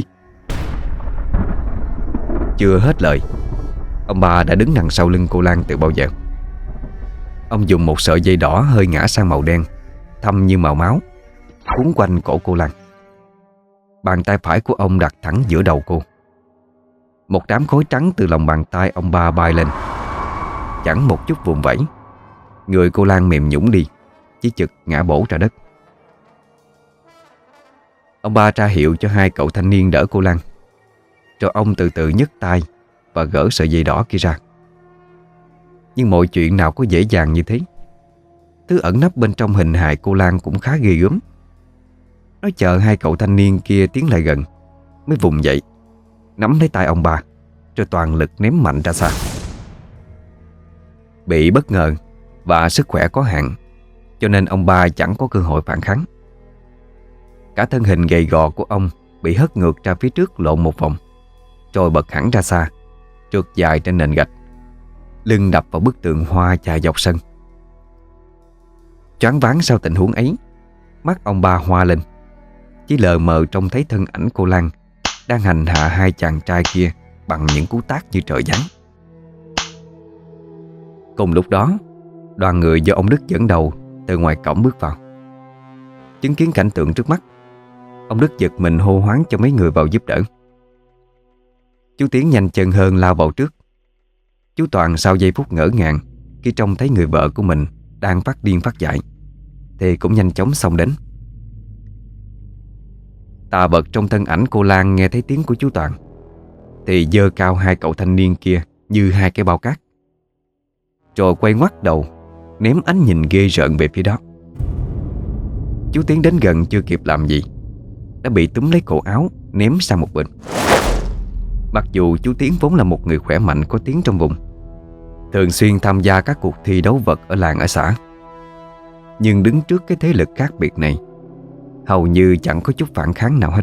Chưa hết lời, ông ba đã đứng đằng sau lưng cô Lan từ bao giờ. Ông dùng một sợi dây đỏ hơi ngã sang màu đen, thâm như màu máu, cuốn quanh cổ cô Lan. Bàn tay phải của ông đặt thẳng giữa đầu cô. Một đám khói trắng từ lòng bàn tay ông ba bay lên, chẳng một chút vùng vẫy. Người cô Lan mềm nhũn đi, chỉ chực ngã bổ ra đất. Ông ba ra hiệu cho hai cậu thanh niên đỡ cô Lan, rồi ông từ từ nhấc tay và gỡ sợi dây đỏ kia ra. Nhưng mọi chuyện nào có dễ dàng như thế. Thứ ẩn nấp bên trong hình hài cô Lan cũng khá ghê gớm. Nó chờ hai cậu thanh niên kia tiến lại gần, mới vùng dậy, nắm lấy tay ông ba, rồi toàn lực ném mạnh ra xa. Bị bất ngờ và sức khỏe có hạn, cho nên ông ba chẳng có cơ hội phản kháng. Cả thân hình gầy gò của ông bị hất ngược ra phía trước lộn một vòng, rồi bật hẳn ra xa, trượt dài trên nền gạch. lưng đập vào bức tường hoa chạy dọc sân. Choáng váng sau tình huống ấy, mắt ông ba hoa lên, chỉ lờ mờ trông thấy thân ảnh cô Lan đang hành hạ hai chàng trai kia bằng những cú tát như trời giáng. Cùng lúc đó, đoàn người do ông Đức dẫn đầu từ ngoài cổng bước vào. Chứng kiến cảnh tượng trước mắt, ông Đức giật mình hô hoáng cho mấy người vào giúp đỡ. Chú Tiến nhanh chân hơn lao vào trước. Chú Toàn sau giây phút ngỡ ngàng khi trông thấy người vợ của mình đang phát điên phát dại thì cũng nhanh chóng xông đến. Tà vật trong thân ảnh cô Lan nghe thấy tiếng của chú Toàn thì giơ cao hai cậu thanh niên kia như hai cái bao cát, rồi quay ngoắt đầu ném ánh nhìn ghê rợn về phía đó. Chú Tiến đến gần chưa kịp làm gì đã bị túm lấy cổ áo ném sang một bên. Mặc dù chú Tiến vốn là một người khỏe mạnh có tiếng trong vùng, thường xuyên tham gia các cuộc thi đấu vật ở làng ở xã, nhưng đứng trước cái thế lực khác biệt này, hầu như chẳng có chút phản kháng nào hết.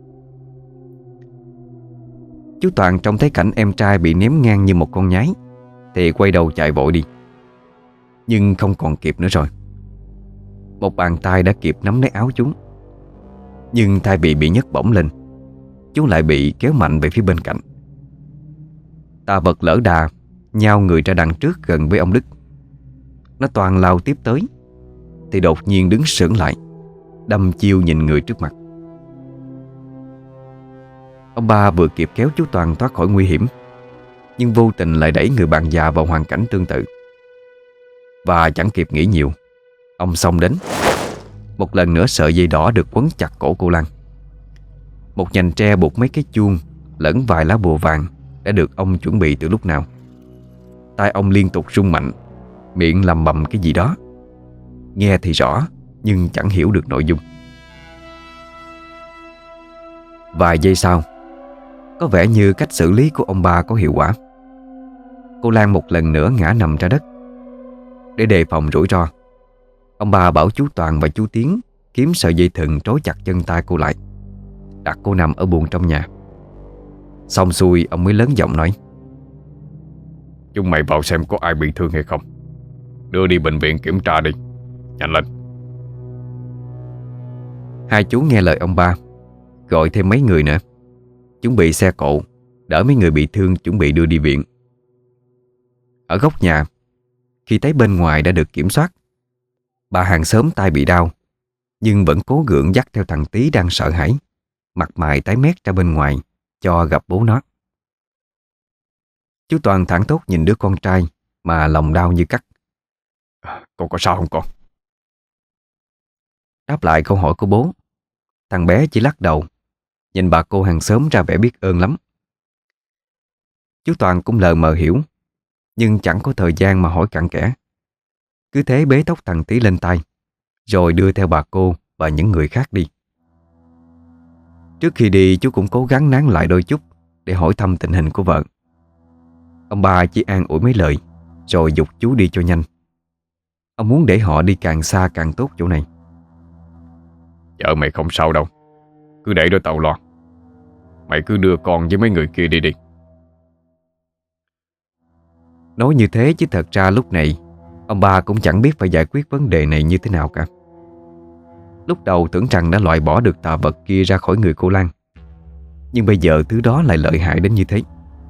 Chú Toàn trông thấy cảnh em trai bị ném ngang như một con nhái thì quay đầu chạy vội đi. Nhưng không còn kịp nữa rồi. Một bàn tay đã kịp nắm lấy áo chú, nhưng thay vì bị nhấc bổng lên, chú lại bị kéo mạnh về phía bên cạnh. Tà vật lỡ đà nhao người ra đằng trước gần với ông Đức. Nó toàn lao tiếp tới thì đột nhiên đứng sững lại, đăm chiêu nhìn người trước mặt. Ông ba vừa kịp kéo chú Toàn thoát khỏi nguy hiểm, nhưng vô tình lại đẩy người bạn già vào hoàn cảnh tương tự. Và chẳng kịp nghĩ nhiều, ông xông đến. Một lần nữa sợi dây đỏ được quấn chặt cổ cô Lan. Một nhành tre buộc mấy cái chuông lẫn vài lá bùa vàng đã được ông chuẩn bị từ lúc nào. Tai ông liên tục rung mạnh, miệng lầm bầm cái gì đó. Nghe thì rõ nhưng chẳng hiểu được nội dung. Vài giây sau, có vẻ như cách xử lý của ông ba có hiệu quả. Cô Lan một lần nữa ngã nằm ra đất. Để đề phòng rủi ro, ông ba bảo chú Toàn và chú Tiến kiếm sợi dây thừng trói chặt chân tay cô lại, đặt cô nằm ở buồng trong nhà. Xong xuôi ông mới lớn giọng nói: Chúng mày vào xem có ai bị thương hay không, đưa đi bệnh viện kiểm tra đi, nhanh lên. Hai chú nghe lời ông ba, gọi thêm mấy người nữa, chuẩn bị xe cộ đỡ mấy người bị thương chuẩn bị đưa đi viện. Ở góc nhà, khi thấy bên ngoài đã được kiểm soát, bà hàng xóm tay bị đau nhưng vẫn cố gượng dắt theo thằng Tí đang sợ hãi, mặt mày tái mét ra bên ngoài cho gặp bố nó. Chú Toàn thảng thốt nhìn đứa con trai mà lòng đau như cắt. Con có sao không con? Đáp lại câu hỏi của bố, thằng bé chỉ lắc đầu, nhìn bà cô hàng xóm ra vẻ biết ơn lắm. Chú Toàn cũng lờ mờ hiểu, nhưng chẳng có thời gian mà hỏi cặn kẽ. Cứ thế bế tóc thằng Tí lên tay, rồi đưa theo bà cô và những người khác đi. Trước khi đi, chú cũng cố gắng nán lại đôi chút để hỏi thăm tình hình của vợ. Ông ba chỉ an ủi mấy lời rồi giục chú đi cho nhanh. Ông muốn để họ đi càng xa càng tốt chỗ này. Vợ mày không sao đâu, cứ để đôi tàu lo. Mày cứ đưa con với mấy người kia đi đi. Nói như thế chứ thật ra lúc này ông ba cũng chẳng biết phải giải quyết vấn đề này như thế nào cả. Lúc đầu tưởng rằng đã loại bỏ được tà vật kia ra khỏi người cô Lan, nhưng bây giờ thứ đó lại lợi hại đến như thế.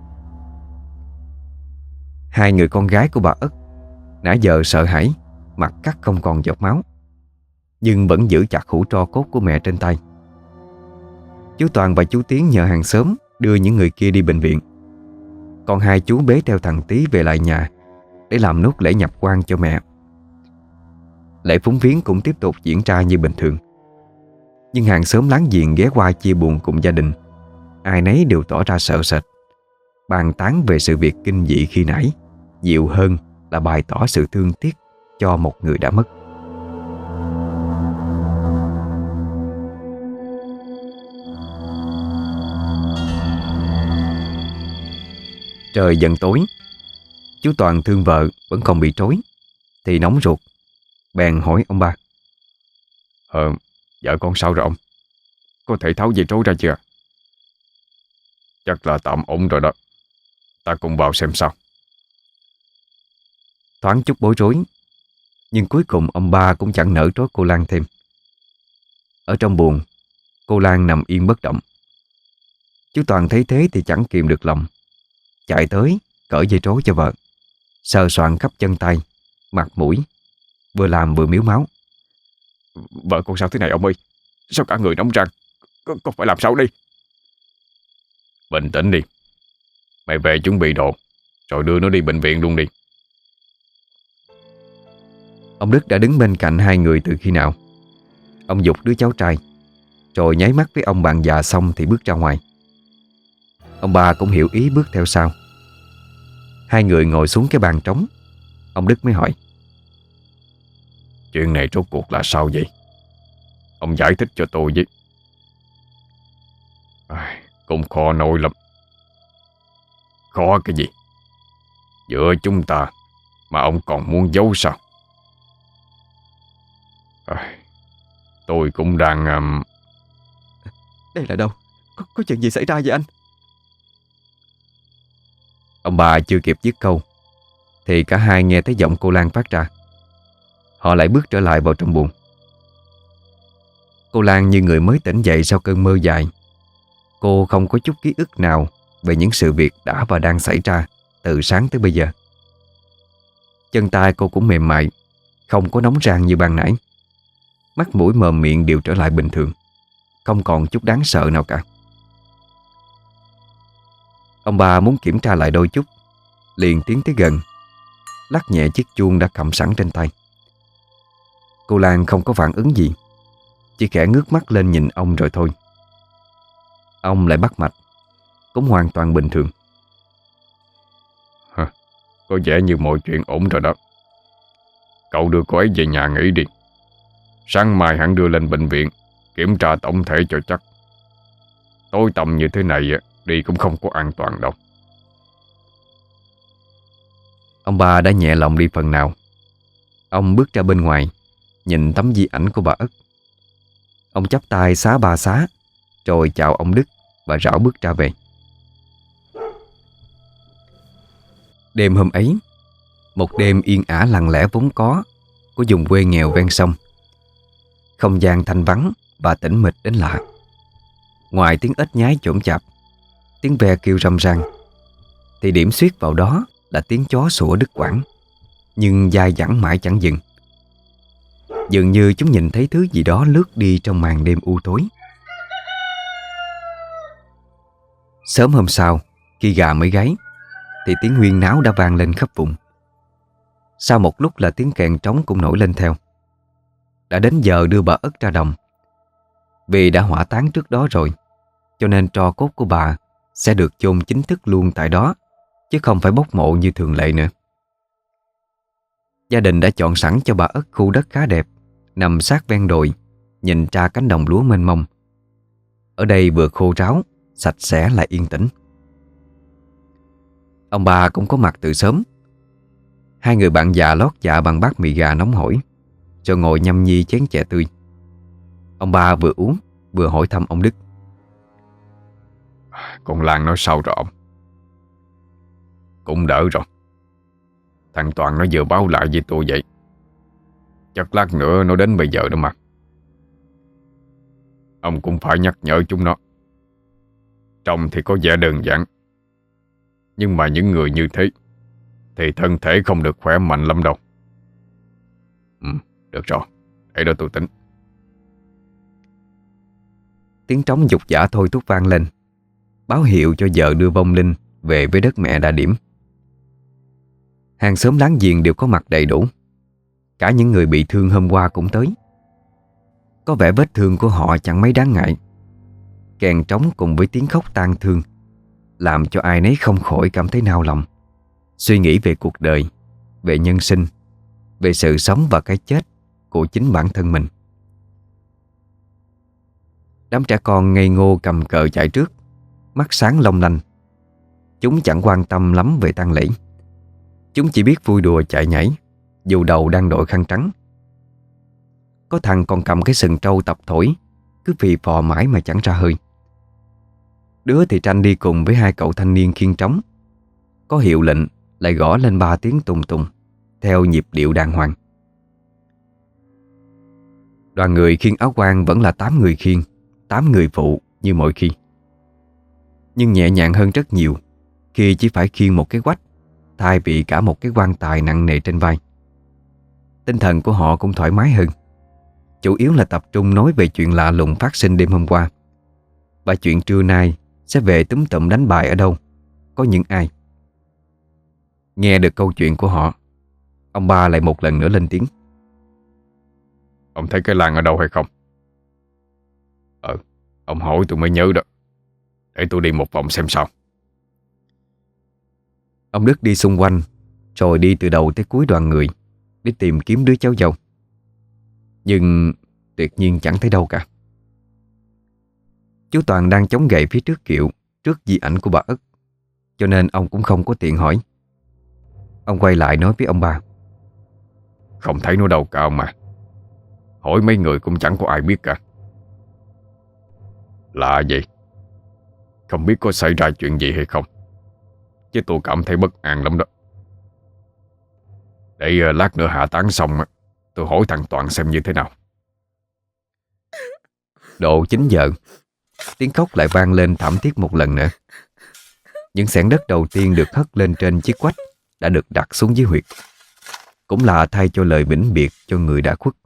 Hai người con gái của bà Ất nãy giờ sợ hãi, mặt cắt không còn giọt máu, nhưng vẫn giữ chặt hũ tro cốt của mẹ trên tay. Chú Toàn và chú Tiến nhờ hàng xóm đưa những người kia đi bệnh viện, còn hai chú bế theo thằng Tí về lại nhà để làm nốt lễ nhập quan cho mẹ. Lễ phúng viếng cũng tiếp tục diễn ra như bình thường, nhưng hàng xóm láng giềng ghé qua chia buồn cùng gia đình, ai nấy đều tỏ ra sợ sệt, bàn tán về sự việc kinh dị khi nãy nhiều hơn là bày tỏ sự thương tiếc cho một người đã mất. Trời dần tối, chú Toàn thương vợ vẫn không bị trối thì nóng ruột, bèn hỏi ông ba: Ờ, vợ con sao rồi ông? Có thể tháo dây trối ra chưa? Chắc là tạm ổn rồi đó. Ta cùng vào xem sao. Thoáng chút bối rối, nhưng cuối cùng ông ba cũng chẳng nỡ trói cô Lan thêm. Ở trong buồng, cô Lan nằm yên bất động. Chú Toàn thấy thế thì chẳng kìm được lòng, chạy tới cởi dây trói cho vợ, sờ soạng khắp chân tay, mặt mũi, vừa làm vừa miếu máu. Vợ con sao thế này ông ơi? Sao cả người nóng rang? Con, con phải làm sao đi? Bình tĩnh đi. Mày về chuẩn bị đồ, rồi đưa nó đi bệnh viện luôn đi. Ông Đức đã đứng bên cạnh hai người từ khi nào. Ông giục đứa cháu trai, rồi nháy mắt với ông bạn già xong thì bước ra ngoài. Ông ba cũng hiểu ý bước theo sau. Hai người ngồi xuống cái bàn trống. Ông Đức mới hỏi: Chuyện này rốt cuộc là sao vậy? Ông giải thích cho tôi với. À, cũng khó nói lắm. Khó cái gì? Giữa chúng ta mà ông còn muốn giấu sao? À, tôi cũng đang... Um... Đây là đâu? Có, có chuyện gì xảy ra vậy anh? Ông bà chưa kịp dứt câu thì cả hai nghe thấy giọng cô Lan phát ra. Họ lại bước trở lại vào trong buồng. Cô Lan như người mới tỉnh dậy sau cơn mơ dài. Cô không có chút ký ức nào về những sự việc đã và đang xảy ra từ sáng tới bây giờ. Chân tay cô cũng mềm mại, không có nóng rang như ban nãy. Mắt mũi mồm miệng đều trở lại bình thường, không còn chút đáng sợ nào cả. Ông bà muốn kiểm tra lại đôi chút, liền tiến tới gần, lắc nhẹ chiếc chuông đã cầm sẵn trên tay. Cô Lan không có phản ứng gì, chỉ khẽ ngước mắt lên nhìn ông rồi thôi. Ông lại bắt mạch, cũng hoàn toàn bình thường. Hả, có vẻ như mọi chuyện ổn rồi đó. Cậu đưa cô ấy về nhà nghỉ đi. Sáng mai hẳn đưa lên bệnh viện kiểm tra tổng thể cho chắc. Tối tăm như thế này đi cũng không có an toàn đâu. Ông ba đã nhẹ lòng đi phần nào. Ông bước ra bên ngoài, nhìn tấm di ảnh của bà Ất. Ông chắp tay xá ba xá, rồi chào ông Đức và rảo bước ra về. Đêm hôm ấy, một đêm yên ả lặng lẽ vốn có của vùng quê nghèo ven sông. Không gian thanh vắng và tĩnh mịch đến lạ. Ngoài tiếng ếch nhái chổm chạp, tiếng ve kêu râm ran, thì điểm xuyết vào đó là tiếng chó sủa đứt quãng, nhưng dai dẳng mãi chẳng dừng. Dường như chúng nhìn thấy thứ gì đó lướt đi trong màn đêm u tối. Sớm hôm sau, khi gà mới gáy, thì tiếng huyên náo đã vang lên khắp vùng. Sau một lúc là tiếng kèn trống cũng nổi lên theo. Đã đến giờ đưa bà Ất ra đồng. Vì đã hỏa táng trước đó rồi, cho nên tro cốt của bà sẽ được chôn chính thức luôn tại đó, chứ không phải bốc mộ như thường lệ nữa. Gia đình đã chọn sẵn cho bà Ất khu đất khá đẹp, nằm sát ven đồi, nhìn ra cánh đồng lúa mênh mông. Ở đây vừa khô ráo, sạch sẽ lại yên tĩnh. Ông bà cũng có mặt từ sớm. Hai người bạn già lót dạ bằng bát mì gà nóng hổi, rồi ngồi nhâm nhi chén chè tươi. Ông ba vừa uống vừa hỏi thăm ông Đức. Con Lan nói sao rồi ông? Cũng đỡ rồi. Thằng Toàn nó vừa báo lại với tôi vậy. Chắc lát nữa nó đến bây giờ đó mà. Ông cũng phải nhắc nhở chúng nó. Trông thì có vẻ đơn giản, nhưng mà những người như thế thì thân thể không được khỏe mạnh lắm đâu. Ừ, được rồi, để đó tôi tính. Tiếng trống dục dã thôi thúc vang lên, báo hiệu cho giờ đưa vong linh về với đất mẹ đã điểm. Hàng xóm láng giềng đều có mặt đầy đủ. Cả những người bị thương hôm qua cũng tới. Có vẻ vết thương của họ chẳng mấy đáng ngại. Kèn trống cùng với tiếng khóc tang thương làm cho ai nấy không khỏi cảm thấy nao lòng, suy nghĩ về cuộc đời, về nhân sinh, về sự sống và cái chết của chính bản thân mình. Đám trẻ con ngây ngô cầm cờ chạy trước, mắt sáng long lanh. Chúng chẳng quan tâm lắm về tang lễ. Chúng chỉ biết vui đùa chạy nhảy, dù đầu đang đội khăn trắng. Có thằng còn cầm cái sừng trâu tập thổi, cứ phì phò mãi mà chẳng ra hơi. Đứa thì tranh đi cùng với hai cậu thanh niên khiêng trống. Có hiệu lệnh lại gõ lên ba tiếng tùng tùng theo nhịp điệu đàng hoàng. Đoàn người khiêng áo quan vẫn là tám người khiêng, tám người phụ như mọi khi. Nhưng nhẹ nhàng hơn rất nhiều khi chỉ phải khiêng một cái quách thay vì cả một cái quan tài nặng nề trên vai. Tinh thần của họ cũng thoải mái hơn, chủ yếu là tập trung nói về chuyện lạ lùng phát sinh đêm hôm qua và chuyện trưa nay sẽ về túm tụm đánh bài ở đâu, có những ai. Nghe được câu chuyện của họ, ông ba lại một lần nữa lên tiếng. Ông thấy cái làng ở đâu hay không? Ờ, ông hỏi tôi mới nhớ đó. Để tôi đi một vòng xem sao. Ông Đức đi xung quanh, rồi đi từ đầu tới cuối đoàn người để tìm kiếm đứa cháu dâu. Nhưng tuyệt nhiên chẳng thấy đâu cả. Chú Toàn đang chống gậy phía trước kiệu, trước di ảnh của bà Ất, cho nên ông cũng không có tiện hỏi. Ông quay lại nói với ông ba. Không thấy nó đâu cả ông mà. Hỏi mấy người cũng chẳng có ai biết cả. Lạ vậy. Không biết có xảy ra chuyện gì hay không, chứ tôi cảm thấy bất an lắm đó. Để uh, lát nữa hạ táng xong tôi hỏi thằng Toàn xem như thế nào. Độ chín giờ, tiếng khóc lại vang lên thảm thiết một lần nữa. Những xẻng đất đầu tiên được hất lên trên chiếc quách đã được đặt xuống dưới huyệt, cũng là thay cho lời vĩnh biệt cho người đã khuất.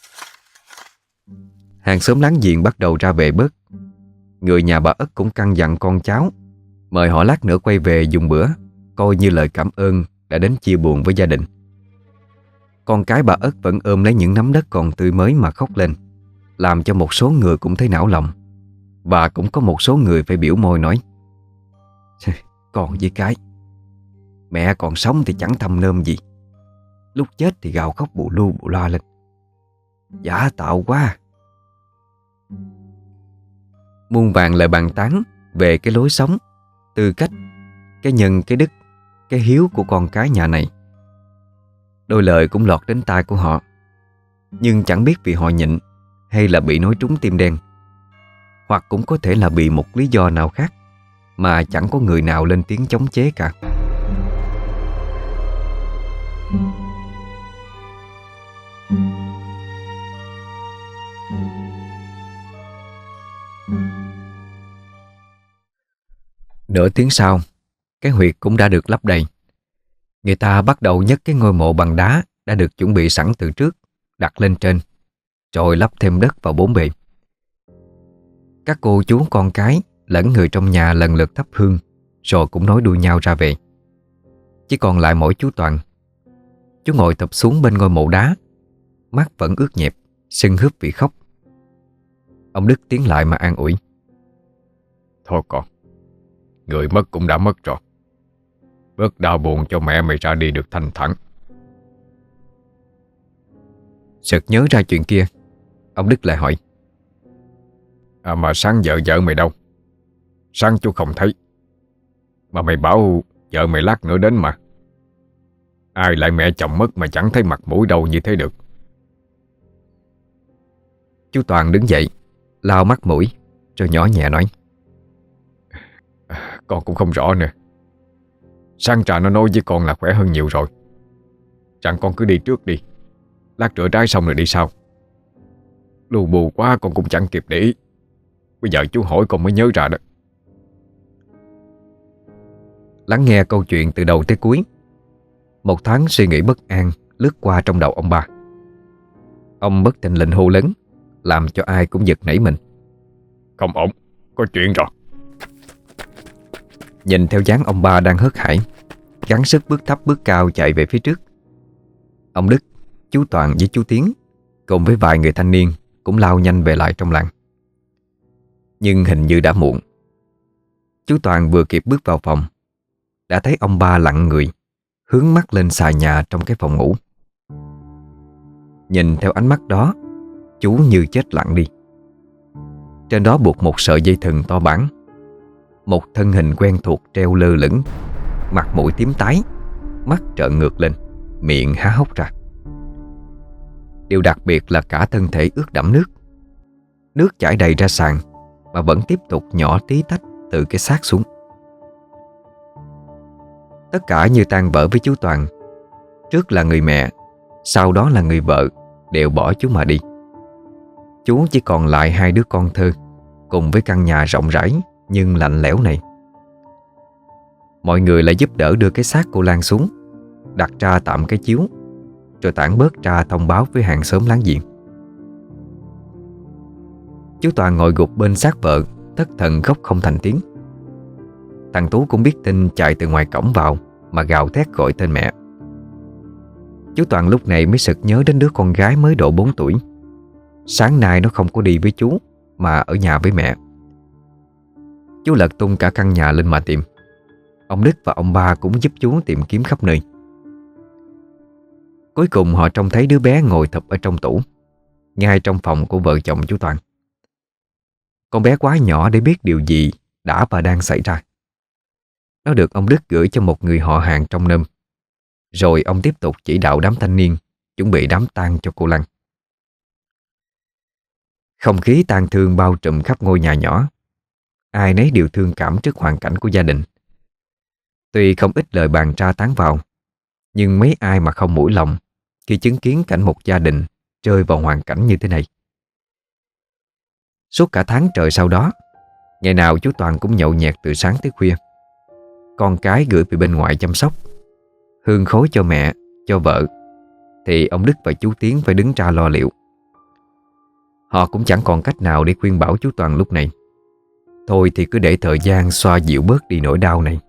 Hàng xóm láng giềng bắt đầu ra về bớt. Người nhà bà Ất cũng căn dặn con cháu mời họ lát nữa quay về dùng bữa, coi như lời cảm ơn đã đến chia buồn với gia đình. Con cái bà Ất vẫn ôm lấy những nắm đất còn tươi mới mà khóc lên, làm cho một số người cũng thấy não lòng. Và cũng có một số người phải biểu môi nói: Con với cái, mẹ còn sống thì chẳng thăm nơm gì, lúc chết thì gào khóc bù lu bù loa lên. Giả tạo quá. Muôn vàn lời bàn tán về cái lối sống, tư cách, cái nhân cái đức, cái hiếu của con cái nhà này. Đôi lời cũng lọt đến tai của họ, nhưng chẳng biết vì họ nhịn hay là bị nói trúng tim đen, hoặc cũng có thể là bị một lý do nào khác mà chẳng có người nào lên tiếng chống chế cả. Nửa tiếng sau, cái huyệt cũng đã được lấp đầy. Người ta bắt đầu nhấc cái ngôi mộ bằng đá đã được chuẩn bị sẵn từ trước, đặt lên trên, rồi lấp thêm đất vào bốn bề. Các cô chú con cái lẫn người trong nhà lần lượt thắp hương, rồi cũng nối đuôi nhau ra về. Chỉ còn lại mỗi chú Toàn. Chú ngồi thụp xuống bên ngôi mộ đá, mắt vẫn ướt nhẹp, sưng húp vì khóc. Ông Đức tiến lại mà an ủi. Thôi con, người mất cũng đã mất rồi. Bớt đau buồn cho mẹ mày ra đi được thanh thản. Sực nhớ ra chuyện kia, ông Đức lại hỏi. À mà sáng vợ vợ mày đâu? Sáng chú không thấy. Mà mày bảo vợ mày lát nữa đến mà. Ai lại mẹ chồng mất mà chẳng thấy mặt mũi đâu như thế được. Chú Toàn đứng dậy, lau mắt mũi, rồi nhỏ nhẹ nói. Con cũng không rõ nữa. Sang trà nó nói với con là khỏe hơn nhiều rồi. Rằng con cứ đi trước đi, lát rửa trái xong rồi đi sau. Lù bù quá con cũng chẳng kịp để ý. Bây giờ chú hỏi con mới nhớ ra đó. Lắng nghe câu chuyện từ đầu tới cuối, một thoáng suy nghĩ bất an lướt qua trong đầu ông ba. Ông bất thình lình hô lớn, làm cho ai cũng giật nảy mình. Không ổn, có chuyện rồi. Nhìn theo dáng ông ba đang hớt hải, gắng sức bước thấp bước cao chạy về phía trước, ông Đức, chú Toàn với chú Tiến cùng với vài người thanh niên cũng lao nhanh về lại trong làng. Nhưng hình như đã muộn. Chú Toàn vừa kịp bước vào phòng, đã thấy ông ba lặng người, hướng mắt lên xà nhà trong cái phòng ngủ. Nhìn theo ánh mắt đó, chú như chết lặng đi. Trên đó buộc một sợi dây thừng to bản. Một thân hình quen thuộc treo lơ lửng, mặt mũi tím tái, mắt trợn ngược lên, miệng há hốc ra. Điều đặc biệt là cả thân thể ướt đẫm nước. Nước chảy đầy ra sàn mà vẫn tiếp tục nhỏ tí tách từ cái xác xuống. Tất cả như tan vỡ với chú Toàn. Trước là người mẹ, sau đó là người vợ, đều bỏ chú mà đi. Chú chỉ còn lại hai đứa con thơ, cùng với căn nhà rộng rãi nhưng lạnh lẽo này. Mọi người lại giúp đỡ đưa cái xác cô Lan xuống, đặt ra tạm cái chiếu, rồi tản bớt ra thông báo với hàng xóm láng giềng. Chú Toàn ngồi gục bên xác vợ, thất thần khóc không thành tiếng. Thằng Tú cũng biết tin, chạy từ ngoài cổng vào mà gào thét gọi tên mẹ. Chú Toàn lúc này mới sực nhớ đến đứa con gái mới độ bốn tuổi. Sáng nay nó không có đi với chú mà ở nhà với mẹ. Chú lật tung cả căn nhà lên mà tìm. Ông Đức và ông Ba cũng giúp chú tìm kiếm khắp nơi. Cuối cùng họ trông thấy đứa bé ngồi thụp ở trong tủ, ngay trong phòng của vợ chồng chú Toàn. Con bé quá nhỏ để biết điều gì đã và đang xảy ra. Nó được ông Đức gửi cho một người họ hàng trong nôm. Rồi ông tiếp tục chỉ đạo đám thanh niên chuẩn bị đám tang cho cô Lan. Không khí tang thương bao trùm khắp ngôi nhà nhỏ. Ai nấy đều thương cảm trước hoàn cảnh của gia đình. Tuy không ít lời bàn tra tán vào, nhưng mấy ai mà không mũi lòng khi chứng kiến cảnh một gia đình rơi vào hoàn cảnh như thế này. Suốt cả tháng trời sau đó, ngày nào chú Toàn cũng nhậu nhẹt từ sáng tới khuya. Con cái gửi về bên ngoài chăm sóc, hương khói cho mẹ, cho vợ, thì ông Đức và chú Tiến phải đứng ra lo liệu. Họ cũng chẳng còn cách nào để khuyên bảo chú Toàn lúc này. Thôi thì cứ để thời gian xoa dịu bớt đi nỗi đau này.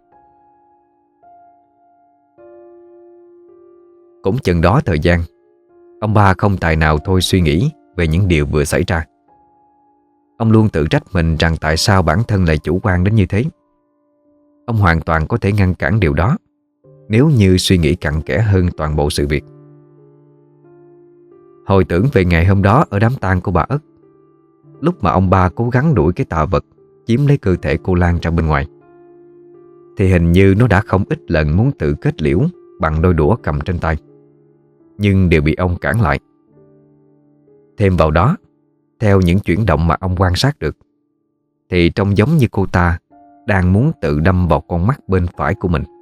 Cũng chừng đó thời gian, ông Ba không tài nào thôi suy nghĩ về những điều vừa xảy ra. Ông luôn tự trách mình rằng tại sao bản thân lại chủ quan đến như thế. Ông hoàn toàn có thể ngăn cản điều đó nếu như suy nghĩ cặn kẽ hơn toàn bộ sự việc. Hồi tưởng về ngày hôm đó ở đám tang của bà Ất, lúc mà ông Ba cố gắng đuổi cái tà vật chiếm lấy cơ thể cô Lan ra bên ngoài, thì hình như nó đã không ít lần muốn tự kết liễu bằng đôi đũa cầm trên tay, nhưng đều bị ông cản lại. Thêm vào đó, theo những chuyển động mà ông quan sát được, thì trông giống như cô ta đang muốn tự đâm vào con mắt bên phải của mình.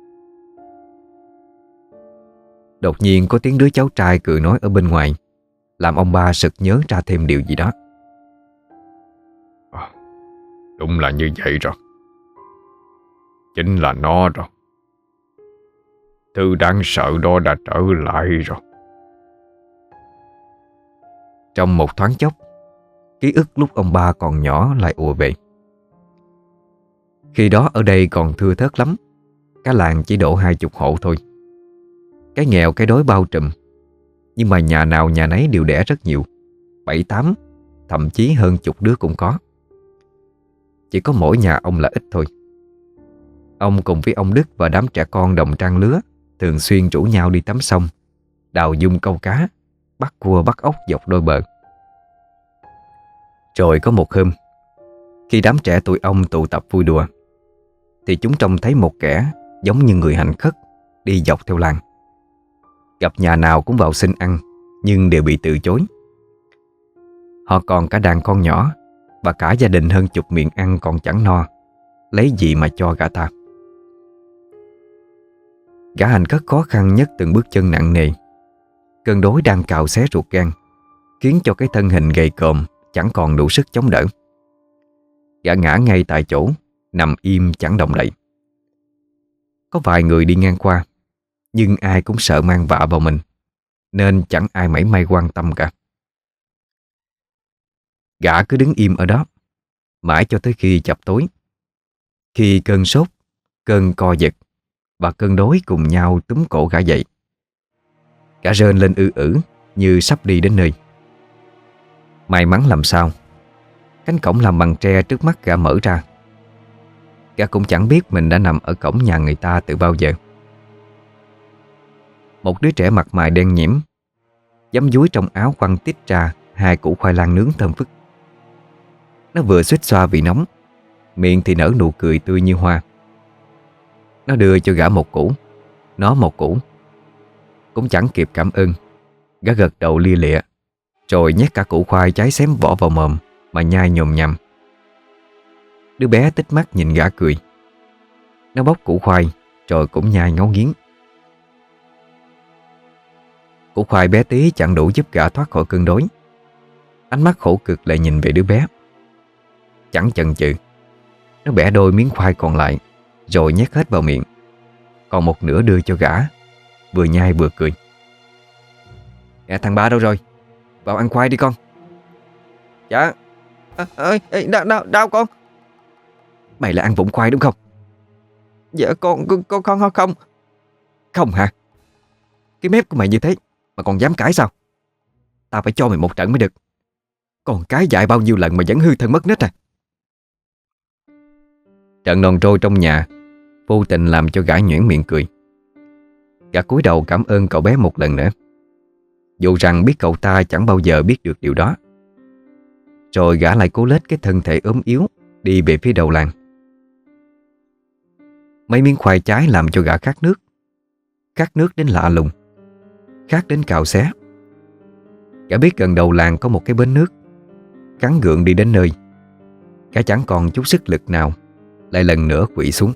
Đột nhiên có tiếng đứa cháu trai cười nói ở bên ngoài, làm ông Ba sực nhớ ra thêm điều gì đó. À, đúng là như vậy rồi. Chính là nó rồi. Thứ đáng sợ đó đã trở lại rồi. Trong một thoáng chốc, ký ức lúc ông Ba còn nhỏ lại ùa về. Khi đó ở đây còn thưa thớt lắm. Cả làng chỉ độ hai chục hộ thôi. Cái nghèo cái đói bao trùm. Nhưng mà nhà nào nhà nấy đều đẻ rất nhiều, bảy tám, thậm chí hơn chục đứa cũng có. Chỉ có mỗi nhà ông là ít thôi. Ông cùng với ông Đức và đám trẻ con đồng trang lứa thường xuyên rủ nhau đi tắm sông, đào giung câu cá, bắt cua bắt ốc dọc đôi bờ. Rồi có một hôm, khi đám trẻ tụi ông tụ tập vui đùa, thì chúng trông thấy một kẻ giống như người hành khất đi dọc theo làng. Gặp nhà nào cũng vào xin ăn, nhưng đều bị từ chối. Họ còn cả đàn con nhỏ, và cả gia đình hơn chục miệng ăn còn chẳng no, lấy gì mà cho gã ta. Gã hành khất khó khăn nhất từng bước chân nặng nề. Cơn đói đang cào xé ruột gan, khiến cho cái thân hình gầy còm chẳng còn đủ sức chống đỡ. Gã ngã ngay tại chỗ, nằm im chẳng động đậy. Có vài người đi ngang qua, nhưng ai cũng sợ mang vạ vào mình, nên chẳng ai mảy may quan tâm cả. Gã cứ đứng im ở đó mãi cho tới khi chập tối, khi cơn sốt, cơn co giật và cơn đói cùng nhau túm cổ gã dậy. Gã rên lên ư ử như sắp đi đến nơi. May mắn làm sao, cánh cổng làm bằng tre trước mắt gã mở ra. Gã cũng chẳng biết mình đã nằm ở cổng nhà người ta từ bao giờ. Một đứa trẻ mặt mày đen nhẽm, giấm dúi trong áo quăng tít ra hai củ khoai lang nướng thơm phức. Nó vừa xuýt xoa vì nóng, miệng thì nở nụ cười tươi như hoa. Nó đưa cho gã một củ, nó một củ. Cũng chẳng kịp cảm ơn, gã gật đầu lia lịa, rồi nhét cả củ khoai cháy xém vỏ vào mồm mà nhai nhồm nhằm. Đứa bé tít mắt nhìn gã cười. Nó bóc củ khoai rồi cũng nhai ngấu nghiến. củ khoai bé tí chẳng đủ giúp gã thoát khỏi cơn đói. Ánh mắt khổ cực lại nhìn về đứa bé. Chẳng chần chừ, nó bẻ đôi miếng khoai còn lại rồi nhét hết vào miệng, còn một nửa đưa cho gã, vừa nhai vừa cười. "Nè, thằng ba đâu rồi? Vào ăn khoai đi con." Dạ. À, ơi, ê, đau, đau, đau con. "Mày là ăn vụng khoai đúng không?" Dạ con, con, con, con không. "Không hả? Cái mép của mày như thế mà còn dám cãi sao? Tao phải cho mày một trận mới được. Còn cái dại bao nhiêu lần mà vẫn hư thân mất nết à?" Trận đòn trôi trong nhà vô tình làm cho gã nhuyễn miệng cười. Gã cúi đầu cảm ơn cậu bé một lần nữa, dù rằng biết cậu ta chẳng bao giờ biết được điều đó. Rồi gã lại cố lết cái thân thể ốm yếu đi về phía đầu làng. Mấy miếng khoai cháy làm cho gã khát nước. Khát nước đến lạ lùng, khát đến cào xé. Gã biết gần đầu làng có một cái bến nước. Gắng gượng đi đến nơi, gã chẳng còn chút sức lực nào, lại lần nữa quỵ xuống.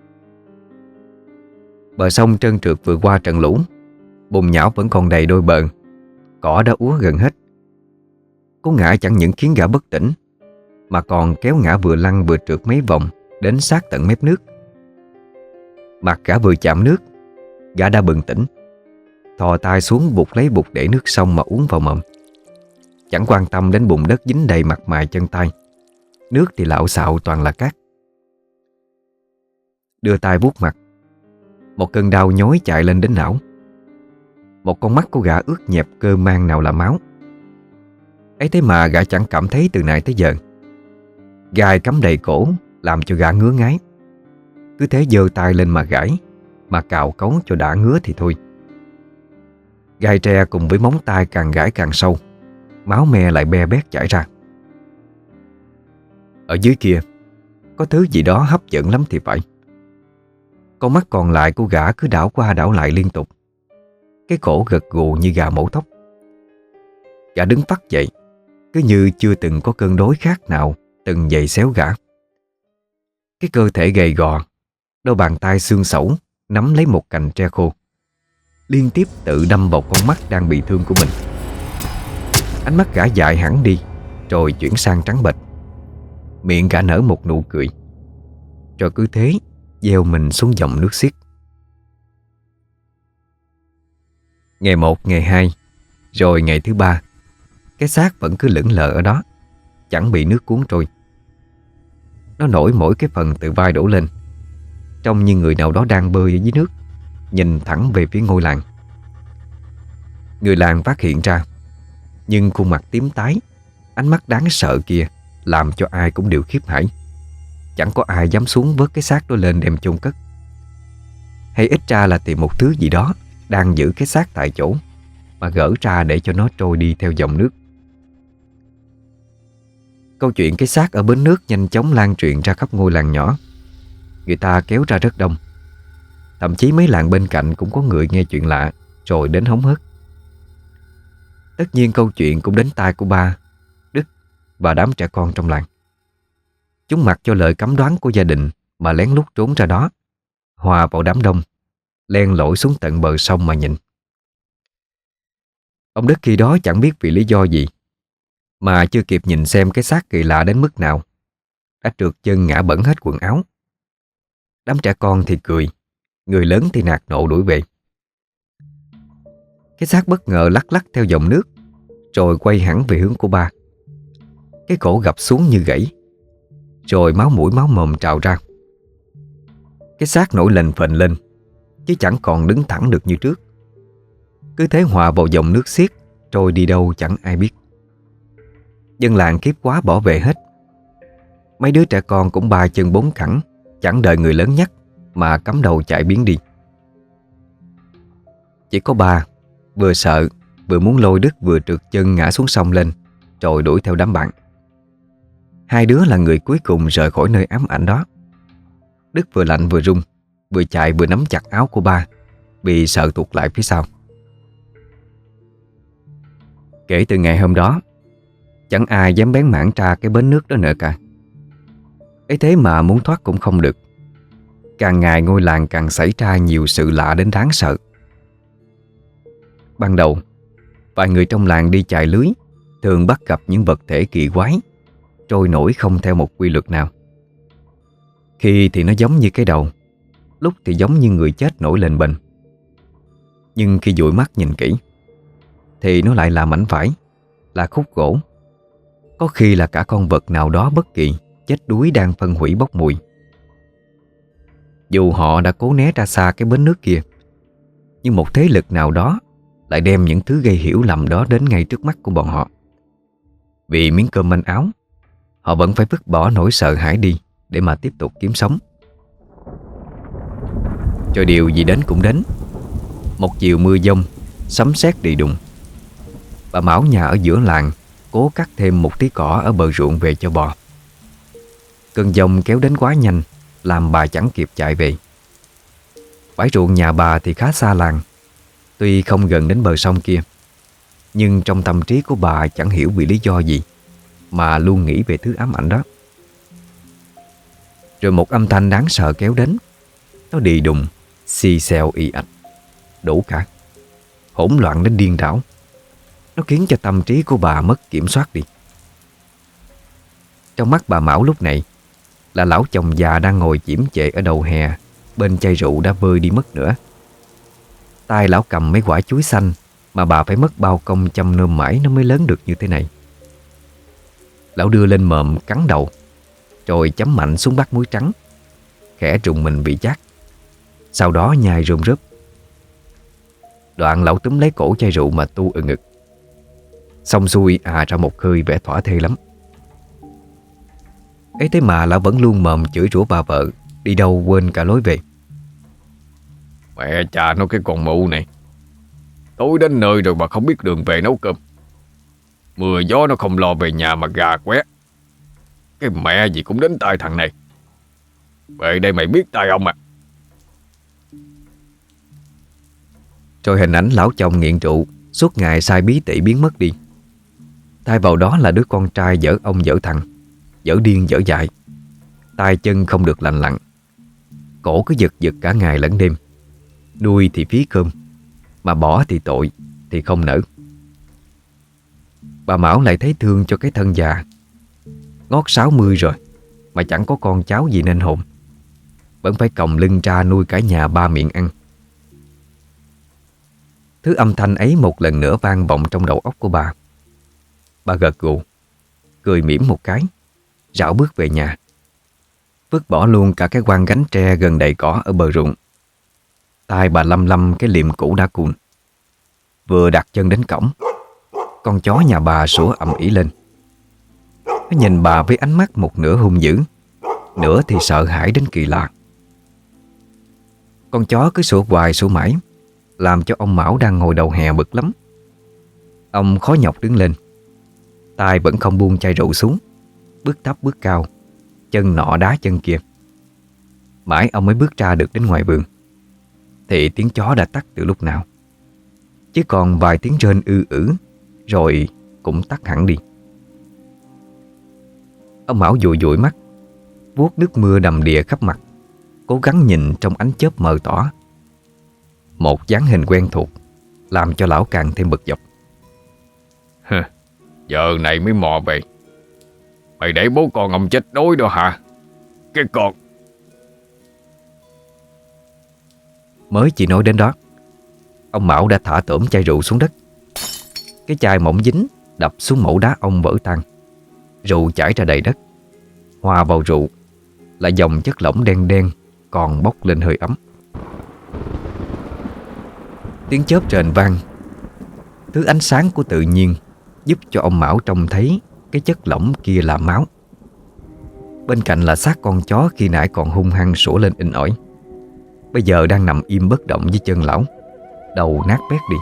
Bờ sông trơn trượt vừa qua trận lũ, bùn nhão vẫn còn đầy đôi bờ, cỏ đã úa gần hết. Cú ngã chẳng những khiến gã bất tỉnh, mà còn kéo ngã vừa lăn vừa trượt mấy vòng đến sát tận mép nước. Mặt gã vừa chạm nước, gã đã bừng tỉnh, thò tay xuống vụt lấy bụt để nước sông mà uống vào mồm, chẳng quan tâm đến bùn đất dính đầy mặt mày chân tay. Nước thì lạo xạo toàn là cát. Đưa tay vuốt mặt, một cơn đau nhói chạy lên đến não. Một con mắt của gã ướt nhẹp cơ mang nào là máu. Ấy thế mà gã chẳng cảm thấy từ nãy tới giờ. Gai cắm đầy cổ làm cho gã ngứa ngáy. Cứ thế giơ tay lên mà gãi, mà cào cấu cho đã ngứa thì thôi. Gai tre cùng với móng tay càng gãi càng sâu, máu me lại be bét chảy ra. Ở dưới kia có thứ gì đó hấp dẫn lắm thì phải. Con mắt còn lại của gã cứ đảo qua đảo lại liên tục. Cái cổ gật gù như gà mổ thóc. Gã đứng phắt dậy, cứ như chưa từng có cơn đói khát nào từng giày xéo gã. Cái cơ thể gầy gò, đôi bàn tay xương sẩu nắm lấy một cành tre khô, liên tiếp tự đâm vào con mắt đang bị thương của mình. Ánh mắt gã dại hẳn đi, rồi chuyển sang trắng bệch. Miệng gã nở một nụ cười, rồi cứ thế gieo mình xuống dòng nước xiết. Ngày một, ngày hai, rồi ngày thứ ba, cái xác vẫn cứ lững lờ ở đó, chẳng bị nước cuốn trôi. Nó nổi mỗi cái phần từ vai đổ lên, trông như người nào đó đang bơi ở dưới nước, nhìn thẳng về phía ngôi làng. Người làng phát hiện ra, nhưng khuôn mặt tím tái, ánh mắt đáng sợ kia làm cho ai cũng đều khiếp hãi. Chẳng có ai dám xuống vớt cái xác đó lên đem chôn cất, hay ít ra là tìm một thứ gì đó đang giữ cái xác tại chỗ mà gỡ ra để cho nó trôi đi theo dòng nước. Câu chuyện cái xác ở bến nước nhanh chóng lan truyền ra khắp ngôi làng nhỏ. Người ta kéo ra rất đông. Thậm chí mấy làng bên cạnh cũng có người nghe chuyện lạ rồi đến hóng hớt. Tất nhiên câu chuyện cũng đến tai của ba, Đức và đám trẻ con trong làng. Chúng mặc cho lời cấm đoán của gia đình mà lén lút trốn ra đó, hòa vào đám đông, len lỏi xuống tận bờ sông mà nhìn. Ông Đức khi đó chẳng biết vì lý do gì mà chưa kịp nhìn xem cái xác kỳ lạ đến mức nào, đã trượt chân ngã bẩn hết quần áo. Đám trẻ con thì cười, người lớn thì nạt nộ đuổi về. Cái xác bất ngờ lắc lắc theo dòng nước, rồi quay hẳn về hướng của ba. Cái cổ gập xuống như gãy, rồi máu mũi máu mồm trào ra. Cái xác nổi lềnh phềnh lên, chứ chẳng còn đứng thẳng được như trước. Cứ thế hòa vào dòng nước xiết, trôi đi đâu chẳng ai biết. Dân làng khiếp quá bỏ về hết. Mấy đứa trẻ con cũng ba chân bốn cẳng, chẳng đợi người lớn nhắc mà cắm đầu chạy biến đi. Chỉ có ba vừa sợ vừa muốn lôi Đức vừa trượt chân ngã xuống sông lên, rồi đuổi theo đám bạn. Hai đứa là người cuối cùng rời khỏi nơi ám ảnh đó. Đức vừa lạnh vừa run, vừa chạy vừa nắm chặt áo của ba, bị sợ tụt lại phía sau. Kể từ ngày hôm đó, chẳng ai dám bén mảng ra cái bến nước đó nữa cả. Ấy thế mà muốn thoát cũng không được. Càng ngày ngôi làng càng xảy ra nhiều sự lạ đến đáng sợ. Ban đầu Vài người trong làng đi chài lưới thường bắt gặp những vật thể kỳ quái trôi nổi không theo một quy luật nào. Khi thì nó giống như cái đầu, lúc thì giống như người chết nổi lên bềnh. Nhưng khi dụi mắt nhìn kỹ thì nó lại là mảnh vải, là khúc gỗ, có khi là cả con vật nào đó bất kỳ chết đuối đang phân hủy bốc mùi. Dù họ đã cố né ra xa cái bến nước kia, nhưng một thế lực nào đó lại đem những thứ gây hiểu lầm đó đến ngay trước mắt của bọn họ. Vì miếng cơm manh áo, họ vẫn phải vứt bỏ nỗi sợ hãi đi để mà tiếp tục kiếm sống. Cho điều gì đến cũng đến. Một chiều mưa giông, sấm sét đi đùng. Bà Mão nhà ở giữa làng cố cắt thêm một tí cỏ ở bờ ruộng về cho bò. Cơn giông kéo đến quá nhanh, làm bà chẳng kịp chạy về. Bãi ruộng nhà bà thì khá xa làng, tuy không gần đến bờ sông kia, nhưng trong tâm trí của bà chẳng hiểu vì lý do gì mà luôn nghĩ về thứ ám ảnh đó. Rồi một âm thanh đáng sợ kéo đến. Nó đi đùng, xì xèo y ạch, đủ cả, hỗn loạn đến điên đảo. Nó khiến cho tâm trí của bà mất kiểm soát đi. Trong mắt bà Mão lúc này là lão chồng già đang ngồi chiếm chệ ở đầu hè, bên chai rượu đã vơi đi mất nữa. Tay lão cầm mấy quả chuối xanh mà bà phải mất bao công chăm nom mãi nó mới lớn được như thế này. Lão đưa lên mồm cắn đầu, rồi chấm mạnh xuống bát muối trắng, khẽ trùng mình vị chát. Sau đó nhai rôm rớp. Đoạn lão túm lấy cổ chai rượu mà tu ở ngực. Xong xuôi à ra một hơi vẻ thỏa thê lắm. Ấy thế mà lão vẫn luôn mồm chửi rủa bà vợ, đi đâu quên cả lối về. Mẹ cha nó cái con mụ này, tối đến nơi rồi mà không biết đường về nấu cơm. Mưa gió nó không lo về nhà mà gà qué. Cái mẹ gì cũng đến tai thằng này. Về đây mày biết tai ông à. Rồi hình ảnh lão chồng nghiện rượu suốt ngày sai bí tỉ biến mất đi. Thay vào đó là đứa con trai dở ông dở thằng, dở điên dở dại, tay chân không được lành lặn, cổ cứ giật giật cả ngày lẫn đêm. Nuôi thì phí cơm, mà bỏ thì tội, thì không nỡ. Bà Mão lại thấy thương cho cái thân già, ngót sáu mươi rồi mà chẳng có con cháu gì nên hồn, vẫn phải còng lưng ra nuôi cả nhà ba miệng ăn. Thứ âm thanh ấy một lần nữa vang vọng trong đầu óc của bà. Bà gật gù, cười mỉm một cái, rảo bước về nhà, vứt bỏ luôn cả cái quang gánh tre gần đầy cỏ ở bờ ruộng. Tai bà lăm lăm cái liệm cũ đã cùn. Vừa đặt chân đến cổng, con chó nhà bà sủa ầm ĩ lên. Nó nhìn bà với ánh mắt một nửa hung dữ, nửa thì sợ hãi đến kỳ lạ. Con chó cứ sủa hoài sủa mãi, làm cho ông Mão đang ngồi đầu hè bực lắm. Ông khó nhọc đứng lên, tay vẫn không buông chai rượu xuống, bước thấp bước cao, chân nọ đá chân kia. Mãi ông mới bước ra được đến ngoài vườn thì tiếng chó đã tắt từ lúc nào. Chỉ còn vài tiếng rên ư ử rồi cũng tắt hẳn đi. Ông Mão dụi dụi mắt, vuốt nước mưa đầm đìa khắp mặt, cố gắng nhìn trong ánh chớp mờ tỏ. Một dáng hình quen thuộc làm cho lão càng thêm bực dọc. Giờ này mới mò về. Mày để bố con ông chết đói đó hả? Cái con. Mới chỉ nói đến đó, ông Mão đã thả tổm chai rượu xuống đất. Cái chai mỏng dính đập xuống mẩu đá ông vỡ tan. Rượu chảy ra đầy đất, hòa vào rượu là dòng chất lỏng đen đen còn bốc lên hơi ấm. Tiếng chớp rền vang. Thứ ánh sáng của tự nhiên giúp cho ông Mão trông thấy cái chất lỏng kia là máu. Bên cạnh là xác con chó khi nãy còn hung hăng sủa lên inh ỏi, bây giờ đang nằm im bất động dưới chân lão, đầu nát bét đi.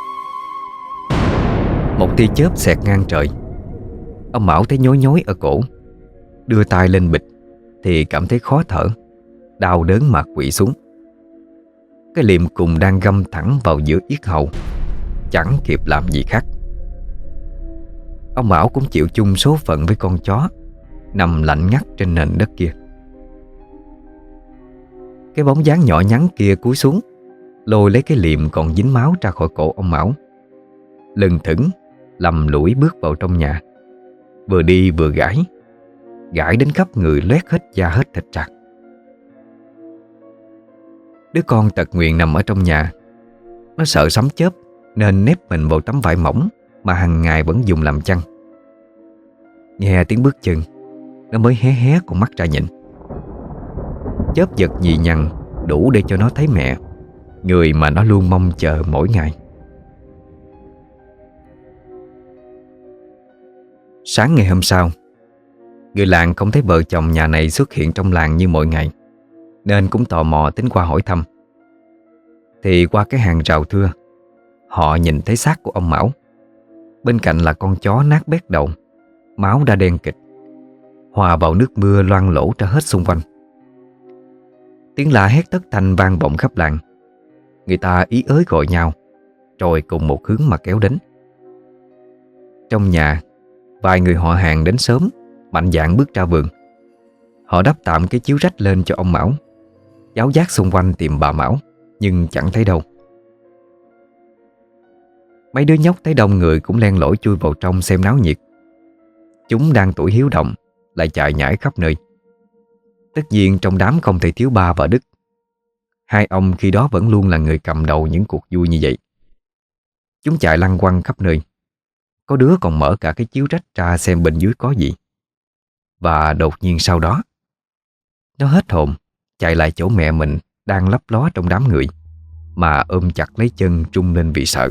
Một tia chớp xẹt ngang trời. Ông Mão thấy nhói nhói ở cổ, đưa tay lên bịch thì cảm thấy khó thở, đau đớn mà quỵ xuống. Cái liềm cùng đang găm thẳng vào giữa yết hầu, chẳng kịp làm gì khác. Ông Mão cũng chịu chung số phận với con chó nằm lạnh ngắt trên nền đất kia. Cái bóng dáng nhỏ nhắn kia cúi xuống, lôi lấy cái liềm còn dính máu ra khỏi cổ ông Mão, lưng thững lầm lũi bước vào trong nhà, vừa đi vừa gãi, gãi đến khắp người loét hết da hết thịt ra. Đứa con tật nguyền nằm ở trong nhà. Nó sợ sấm chớp nên nép mình vào tấm vải mỏng mà hàng ngày vẫn dùng làm chăn. Nghe tiếng bước chân, nó mới hé hé con mắt ra nhìn. Chớp giật nhì nhằng đủ để cho nó thấy mẹ, người mà nó luôn mong chờ mỗi ngày. Sáng ngày hôm sau, người làng không thấy vợ chồng nhà này xuất hiện trong làng như mọi ngày, nên cũng tò mò tính qua hỏi thăm. Thì qua cái hàng rào thưa, họ nhìn thấy xác của ông Mão. Bên cạnh là con chó nát bét đầu, máu đã đen kịt, hòa vào nước mưa loang lổ ra hết xung quanh. Tiếng la hét thất thanh vang vọng khắp làng. Người ta ý ới gọi nhau, rồi cùng một hướng mà kéo đến. Trong nhà, vài người họ hàng đến sớm, mạnh dạn bước ra vườn. Họ đắp tạm cái chiếu rách lên cho ông Mão, giáo giác xung quanh tìm bà Mão, nhưng chẳng thấy đâu. Mấy đứa nhóc thấy đông người cũng len lỏi chui vào trong xem náo nhiệt. Chúng đang tuổi hiếu động, lại chạy nhảy khắp nơi. Tất nhiên trong đám không thể thiếu Ba và Đức. Hai ông khi đó vẫn luôn là người cầm đầu những cuộc vui như vậy. Chúng chạy lăn quăng khắp nơi. Có đứa còn mở cả cái chiếu rách ra xem bên dưới có gì. Và đột nhiên sau đó, nó hết hồn, chạy lại chỗ mẹ mình đang lấp ló trong đám người, mà ôm chặt lấy chân rung lên vì sợ.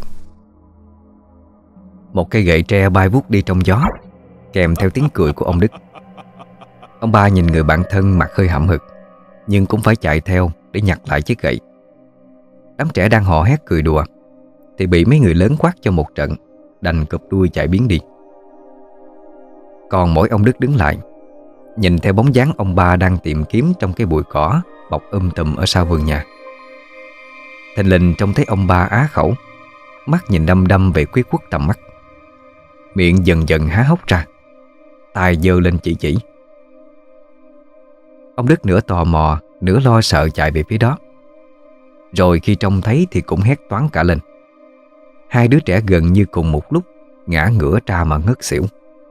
Một cây gậy tre bay vút đi trong gió, kèm theo tiếng cười của ông Đức. Ông Ba nhìn người bạn thân mặt hơi hậm hực, nhưng cũng phải chạy theo để nhặt lại chiếc gậy. Đám trẻ đang hò hét cười đùa thì bị mấy người lớn quát cho một trận, đành cụp đuôi chạy biến đi. Còn mỗi ông Đức đứng lại, nhìn theo bóng dáng ông Ba đang tìm kiếm trong cái bụi cỏ bọc um tùm ở sau vườn nhà. Thình lình trông thấy ông Ba á khẩu, mắt nhìn đăm đăm về phía khuất tầm mắt, miệng dần dần há hốc ra, tay giơ lên chỉ chỉ. Ông Đức nửa tò mò nửa lo sợ chạy về phía đó. Rồi khi trông thấy thì cũng hét toáng cả lên. Hai đứa trẻ gần như cùng một lúc ngã ngửa ra mà ngất xỉu.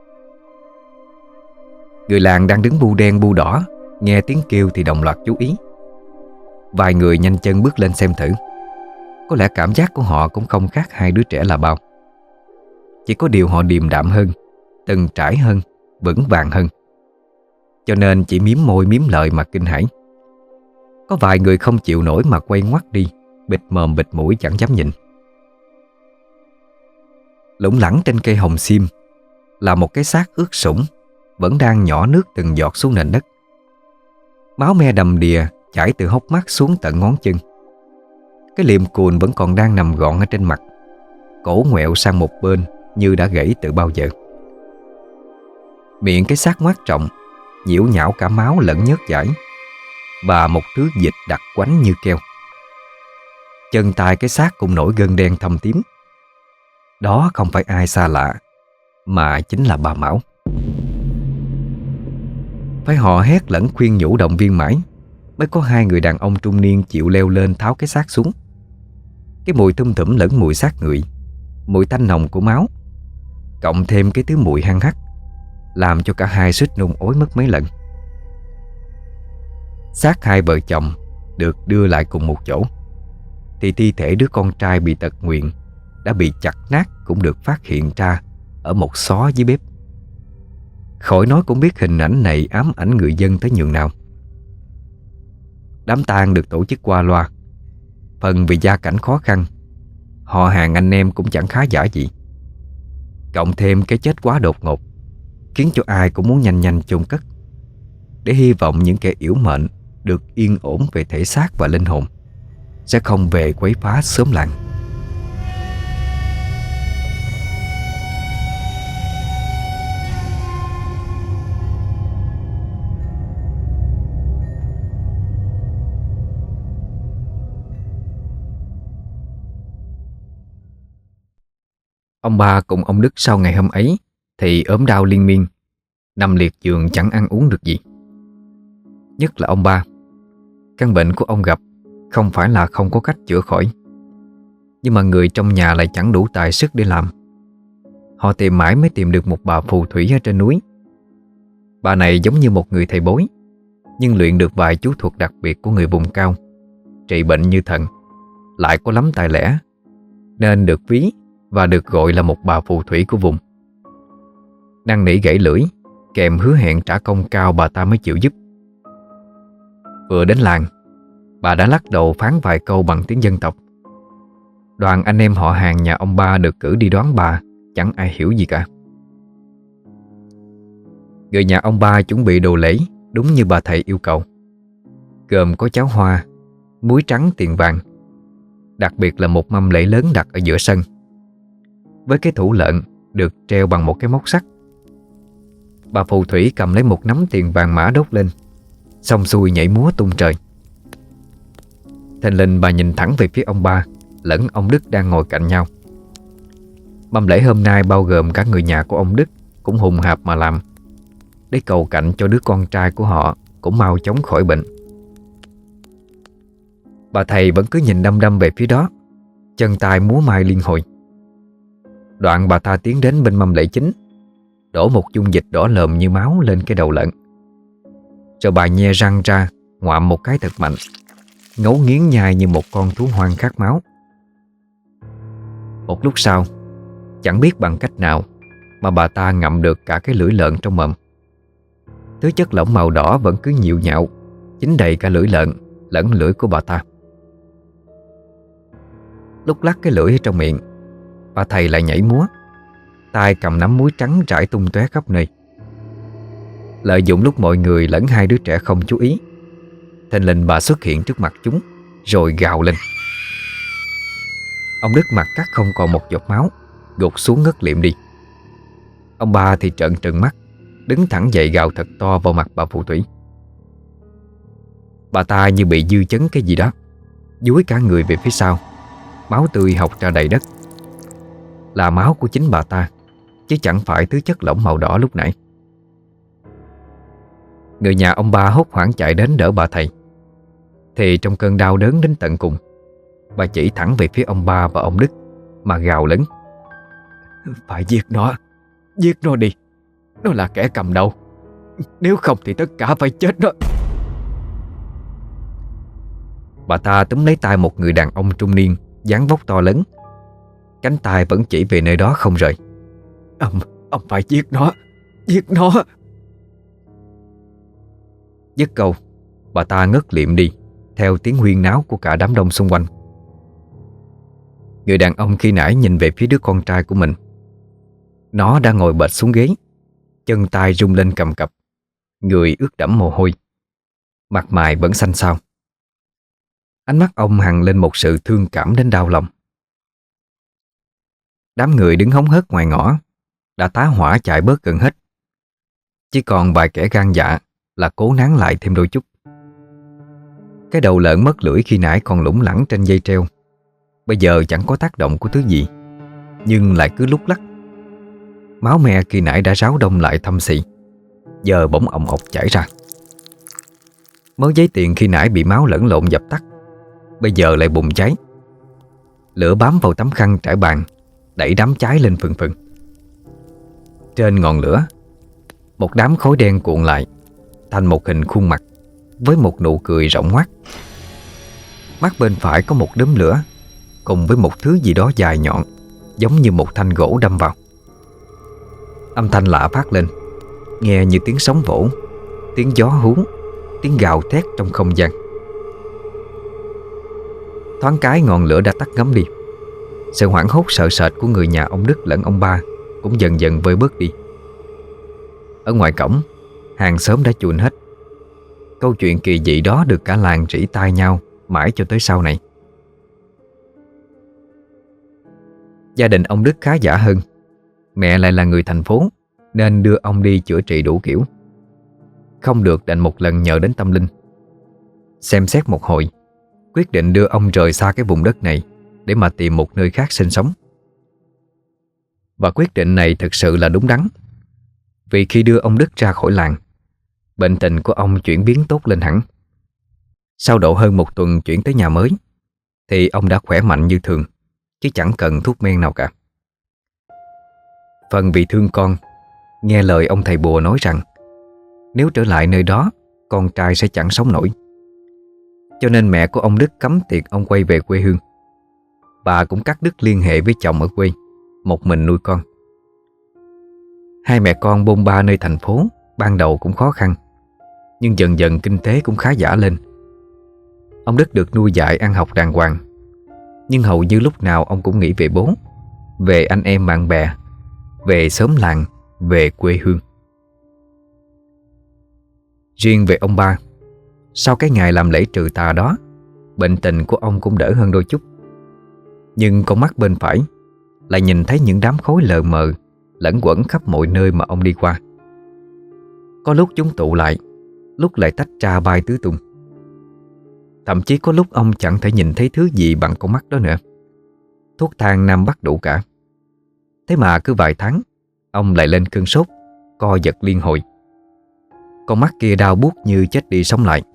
Người làng đang đứng bu đen bu đỏ, nghe tiếng kêu thì đồng loạt chú ý. Vài người nhanh chân bước lên xem thử. Có lẽ cảm giác của họ cũng không khác hai đứa trẻ là bao. Chỉ có điều họ điềm đạm hơn, từng trải hơn, vững vàng hơn, cho nên chỉ miếm môi miếm lợi mà kinh hãi. Có vài người không chịu nổi mà quay ngoắt đi, bịt mồm bịt mũi chẳng dám nhìn. Lủng lẳng trên cây hồng xiêm là một cái xác ướt sũng, vẫn đang nhỏ nước từng giọt xuống nền đất. Máu me đầm đìa chảy từ hốc mắt xuống tận ngón chân. Cái liệm cùn vẫn còn đang nằm gọn ở trên mặt, cổ ngoẹo sang một bên như đã gãy từ bao giờ. Miệng cái xác ngoác trọng, nhiễu nhão cả máu lẫn nhớt dãi, và một thứ dịch đặc quánh như keo. Chân tay cái xác cũng nổi gân đen thâm tím. Đó không phải ai xa lạ, mà chính là bà Mão. Phải hò hét lẫn khuyên nhủ động viên mãi mới có hai người đàn ông trung niên chịu leo lên tháo cái xác xuống. Cái mùi thum thủm lẫn mùi xác người, mùi tanh nồng của máu, cộng thêm cái thứ mùi hăng hắc, làm cho cả hai suýt nôn ói mất mấy lần. Xác hai vợ chồng được đưa lại cùng một chỗ, thì thi thể đứa con trai bị tật nguyền đã bị chặt nát cũng được phát hiện ra ở một xó dưới bếp. Khỏi nói cũng biết hình ảnh này ám ảnh người dân tới nhường nào. Đám tang được tổ chức qua loa. Phần vì gia cảnh khó khăn, họ hàng anh em cũng chẳng khá giả gì. Cộng thêm cái chết quá đột ngột, khiến cho ai cũng muốn nhanh nhanh chôn cất, để hy vọng những kẻ yểu mệnh được yên ổn về thể xác và linh hồn, sẽ không về quấy phá xóm làng. Ông Ba cùng ông Đức sau ngày hôm ấy thì ốm đau liên miên, nằm liệt giường chẳng ăn uống được gì. Nhất là ông Ba. Căn bệnh của ông gặp không phải là không có cách chữa khỏi, nhưng mà người trong nhà lại chẳng đủ tài sức để làm. họ tìm mãi mới tìm được một bà phù thủy ở trên núi. Bà này giống như một người thầy bói, nhưng luyện được vài chú thuật đặc biệt của người vùng cao, trị bệnh như thần, lại có lắm tài lẻ, nên được ví và được gọi là một bà phù thủy của vùng. Năn nỉ gãy lưỡi, kèm hứa hẹn trả công cao bà ta mới chịu giúp. Vừa đến làng, bà đã lắc đầu phán vài câu bằng tiếng dân tộc. Đoàn anh em họ hàng nhà ông ba được cử đi đón bà, chẳng ai hiểu gì cả. Người nhà ông ba chuẩn bị đồ lễ đúng như bà thầy yêu cầu, gồm có cháo hoa, muối trắng tiền vàng, đặc biệt là một mâm lễ lớn đặt ở giữa sân, với cái thủ lợn được treo bằng một cái móc sắt. Bà phù thủy cầm lấy một nắm tiền vàng mã đốt lên, xong xuôi nhảy múa tung trời. Thình lình bà nhìn thẳng về phía ông ba lẫn ông Đức đang ngồi cạnh nhau. Mâm lễ hôm nay bao gồm cả người nhà của ông Đức cũng hùng hạp mà làm, để cầu cạnh cho đứa con trai của họ cũng mau chóng khỏi bệnh. Bà thầy vẫn cứ nhìn đăm đăm về phía đó, chân tay múa mai liên hồi. Đoạn bà ta tiến đến bên mâm lễ chính, đổ một dung dịch đỏ lờm như máu lên cái đầu lợn. Rồi bà nhe răng ra, ngoạm một cái thật mạnh, ngấu nghiến nhai như một con thú hoang khát máu. Một lúc sau, chẳng biết bằng cách nào mà bà ta ngậm được cả cái lưỡi lợn trong mồm. Thứ chất lỏng màu đỏ vẫn cứ nhịu nhạo dính đầy cả lưỡi lợn lẫn lưỡi của bà ta. Lúc lắc cái lưỡi ở trong miệng, bà thầy lại nhảy múa, tay cầm nắm muối trắng rải tung tóe khắp nơi. Lợi dụng lúc mọi người lẫn hai đứa trẻ không chú ý, thình lình bà xuất hiện trước mặt chúng, rồi gào lên. Ông Đức mặt cắt không còn một giọt máu, gục xuống ngất liệm đi. Ông ba thì trợn trừng mắt, đứng thẳng dậy gào thật to vào mặt bà phù thủy. Bà ta như bị dư chấn cái gì đó, dúi cả người về phía sau, máu tươi hộc ra đầy đất. Là máu của chính bà ta, chứ chẳng phải thứ chất lỏng màu đỏ lúc nãy. Người nhà ông ba hốt hoảng chạy đến đỡ bà thầy. Thì trong cơn đau đớn đến tận cùng, bà chỉ thẳng về phía ông ba và ông Đức mà gào lớn. Phải giết nó, giết nó đi. Nó là kẻ cầm đầu, nếu không thì tất cả phải chết đó. Bà ta túm lấy tay một người đàn ông trung niên, dáng vóc to lớn, cánh tay vẫn chỉ về nơi đó không rời. Ông, ông phải giết nó, giết nó. Dứt câu, bà ta ngất liệm đi, theo tiếng huyên náo của cả đám đông xung quanh. Người đàn ông khi nãy nhìn về phía đứa con trai của mình. Nó đã ngồi bệt xuống ghế, chân tay rung lên cầm cập, người ướt đẫm mồ hôi, mặt mày vẫn xanh xao. Ánh mắt ông hằn lên một sự thương cảm đến đau lòng. Đám người đứng hóng hớt ngoài ngõ đã tá hỏa chạy bớt gần hết. Chỉ còn vài kẻ gan dạ là cố nán lại thêm đôi chút. Cái đầu lợn mất lưỡi khi nãy còn lủng lẳng trên dây treo, bây giờ chẳng có tác động của thứ gì, nhưng lại cứ lúc lắc. Máu me khi nãy đã ráo đông lại thâm xị, giờ bỗng ồng ộc chảy ra. Mớ giấy tiền khi nãy bị máu lẫn lộn dập tắt, bây giờ lại bùng cháy. Lửa bám vào tấm khăn trải bàn, đẩy đám cháy lên phừng phừng. Trên ngọn lửa, một đám khói đen cuộn lại thành một hình khuôn mặt với một nụ cười rộng ngoác. Mắt bên phải có một đốm lửa cùng với một thứ gì đó dài nhọn, giống như một thanh gỗ đâm vào. Âm thanh lạ phát lên, nghe như tiếng sóng vỗ, tiếng gió hú, tiếng gào thét trong không gian. Thoáng cái ngọn lửa đã tắt ngấm đi. Sự hoảng hốt sợ sệt của người nhà ông Đức lẫn ông ba cũng dần dần vơi bớt đi. Ở ngoài cổng, hàng xóm đã chùn hết. Câu chuyện kỳ dị đó được cả làng rỉ tai nhau mãi cho tới sau này. Gia đình ông Đức khá giả hơn. Mẹ lại là người thành phố nên đưa ông đi chữa trị đủ kiểu. Không được đành một lần nhờ đến tâm linh. Xem xét một hồi, quyết định đưa ông rời xa cái vùng đất này để mà tìm một nơi khác sinh sống. Và quyết định này thực sự là đúng đắn. Vì khi đưa ông Đức ra khỏi làng, bệnh tình của ông chuyển biến tốt lên hẳn. Sau độ hơn một tuần chuyển tới nhà mới thì ông đã khỏe mạnh như thường, chứ chẳng cần thuốc men nào cả. Phần vì thương con, nghe lời ông thầy bùa nói rằng nếu trở lại nơi đó, con trai sẽ chẳng sống nổi. Cho nên mẹ của ông Đức cấm tiệc ông quay về quê hương. Bà cũng cắt đứt liên hệ với chồng ở quê, một mình nuôi con. Hai mẹ con bôn ba nơi thành phố, ban đầu cũng khó khăn, nhưng dần dần kinh tế cũng khá giả lên. Ông Đức được nuôi dạy ăn học đàng hoàng, nhưng hầu như lúc nào ông cũng nghĩ về bố, về anh em bạn bè, về xóm làng, về quê hương. Riêng về ông ba, sau cái ngày làm lễ trừ tà đó, bệnh tình của ông cũng đỡ hơn đôi chút. Nhưng con mắt bên phải lại nhìn thấy những đám khói lờ mờ lẫn quẩn khắp mọi nơi mà ông đi qua. Có lúc chúng tụ lại, lúc lại tách ra bay tứ tung. Thậm chí có lúc ông chẳng thể nhìn thấy thứ gì bằng con mắt đó nữa. Thuốc thang Nam Bắc đủ cả. Thế mà cứ vài tháng ông lại lên cơn sốt, co giật liên hồi. Con mắt kia đau buốt như chết đi sống lại.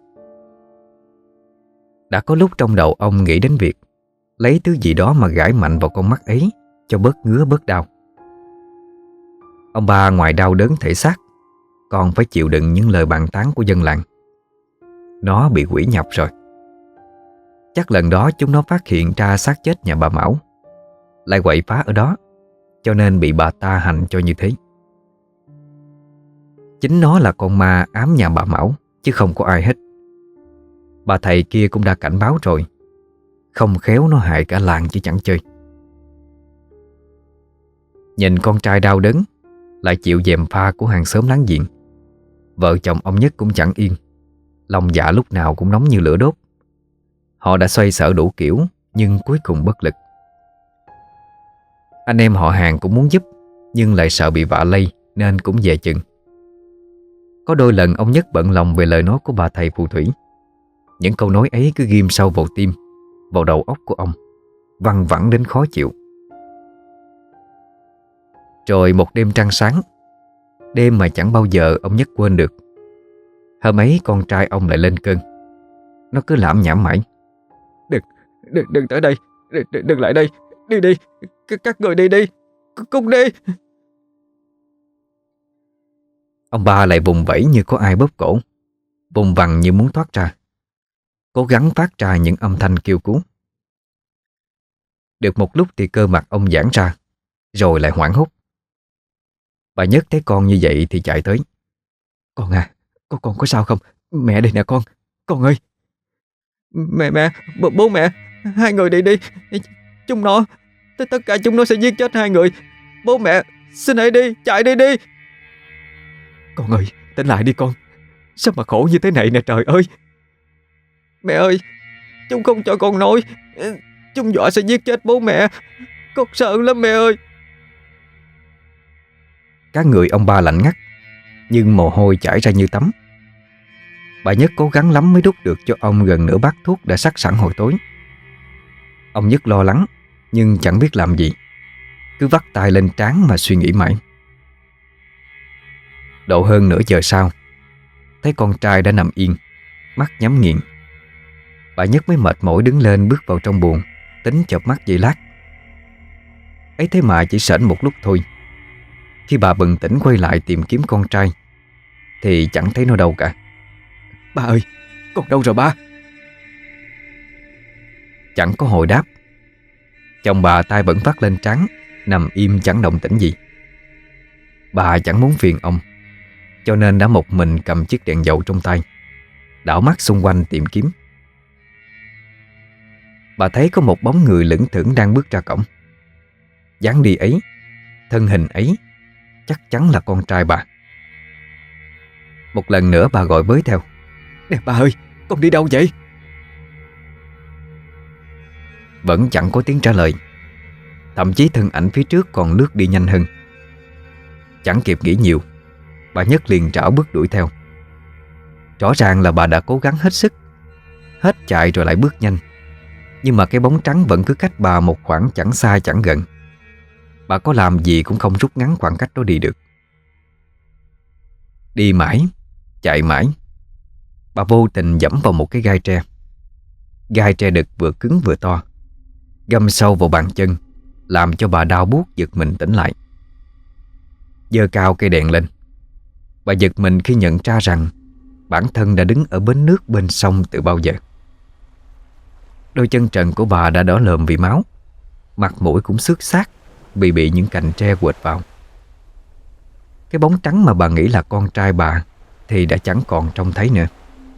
Đã có lúc trong đầu ông nghĩ đến việc lấy thứ gì đó mà gãi mạnh vào con mắt ấy cho bớt ngứa bớt đau. Ông ba ngoài đau đớn thể xác, còn phải chịu đựng những lời bàn tán của dân làng. Nó bị quỷ nhập rồi. Chắc lần đó chúng nó phát hiện ra xác chết nhà bà Mão, lại quậy phá ở đó, cho nên bị bà ta hành cho như thế. Chính nó là con ma ám nhà bà Mão, chứ không có ai hết. Bà thầy kia cũng đã cảnh báo rồi, không khéo nó hại cả làng chứ chẳng chơi. Nhìn con trai đau đớn, lại chịu gièm pha của hàng xóm láng giềng, vợ chồng ông Nhất cũng chẳng yên, lòng dạ lúc nào cũng nóng như lửa đốt. Họ đã xoay sở đủ kiểu, nhưng cuối cùng bất lực. Anh em họ hàng cũng muốn giúp, nhưng lại sợ bị vạ lây nên cũng dè chừng. Có đôi lần ông Nhất bận lòng về lời nói của bà thầy phù thủy. Những câu nói ấy cứ ghim sâu vào tim, vào đầu óc của ông, văng vẳng đến khó chịu. Rồi một đêm trăng sáng, đêm mà chẳng bao giờ ông Nhất quên được. Hôm ấy con trai ông lại lên cơn. Nó cứ lảm nhảm mãi: Đừng, đừng, đừng tới đây, đừng, đừng, đừng lại đây, đi đi, C các người đi đi, cút đi. Ông ba lại vùng vẫy như có ai bóp cổ, vùng vằng như muốn thoát ra, cố gắng phát ra những âm thanh kêu cứu. Được một lúc thì cơ mặt ông giãn ra, rồi lại hoảng hốt. Bà Nhất thấy con như vậy thì chạy tới: Con à, con, con có sao không? Mẹ đây nè con, con ơi. Mẹ, mẹ, b bố mẹ, hai người đi đi. Chúng nó, tất tất cả chúng nó sẽ giết chết hai người. Bố mẹ, xin hãy đi, chạy đi đi. Con ơi, tỉnh lại đi con. Sao mà khổ như thế này nè trời ơi. Mẹ ơi, chúng không cho con nói. Chúng dọa sẽ giết chết bố mẹ. Con sợ lắm mẹ ơi. Các người ông ba lạnh ngắt, nhưng mồ hôi chảy ra như tắm. Bà Nhất cố gắng lắm mới đút được cho ông gần nửa bát thuốc đã sắc sẵn hồi tối. Ông Nhất lo lắng, nhưng chẳng biết làm gì, cứ vắt tay lên trán mà suy nghĩ mãi. Độ hơn nửa giờ sau, thấy con trai đã nằm yên, mắt nhắm nghiền. Bà Nhất mới mệt mỏi đứng lên bước vào trong buồng, tính chợp mắt giây lát. Ấy thế mà chỉ sởn một lúc thôi. Khi bà bừng tỉnh quay lại tìm kiếm con trai thì chẳng thấy nó đâu cả. Ba ơi, con đâu rồi ba? Chẳng có hồi đáp. Chồng bà tay vẫn vắt lên trán, nằm im chẳng động tĩnh gì. Bà chẳng muốn phiền ông, cho nên đã một mình cầm chiếc đèn dầu trong tay, đảo mắt xung quanh tìm kiếm. Bà thấy có một bóng người lững thững đang bước ra cổng. Dáng đi ấy, thân hình ấy, chắc chắn là con trai bà. Một lần nữa bà gọi với theo: Nè bà ơi, con đi đâu vậy? Vẫn chẳng có tiếng trả lời. Thậm chí thân ảnh phía trước còn lướt đi nhanh hơn. Chẳng kịp nghĩ nhiều, bà Nhất liền trảo bước đuổi theo. Rõ ràng là bà đã cố gắng hết sức, hết chạy rồi lại bước nhanh, nhưng mà cái bóng trắng vẫn cứ cách bà một khoảng chẳng xa chẳng gần. Bà có làm gì cũng không rút ngắn khoảng cách đó đi được. Đi mãi, chạy mãi, bà vô tình giẫm vào một cái gai tre. Gai tre đực vừa cứng vừa to, găm sâu vào bàn chân, làm cho bà đau buốt giật mình tỉnh lại. Giơ cao cây đèn lên. Bà giật mình khi nhận ra rằng bản thân đã đứng ở bến nước bên sông từ bao giờ. Đôi chân trần của bà đã đỏ lờm vì máu, mặt mũi cũng xước xát vì bị những cành tre quệt vào. Cái bóng trắng mà bà nghĩ là con trai bà thì đã chẳng còn trông thấy nữa.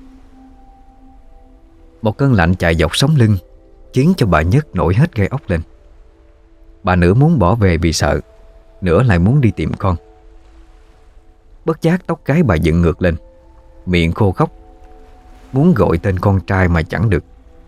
Một cơn lạnh chạy dọc sống lưng khiến cho bà Nhất nổi hết gai ốc lên. Bà nửa muốn bỏ về vì sợ, nửa lại muốn đi tìm con. Bất giác tóc gái bà dựng ngược lên, miệng khô khóc, muốn gọi tên con trai mà chẳng được.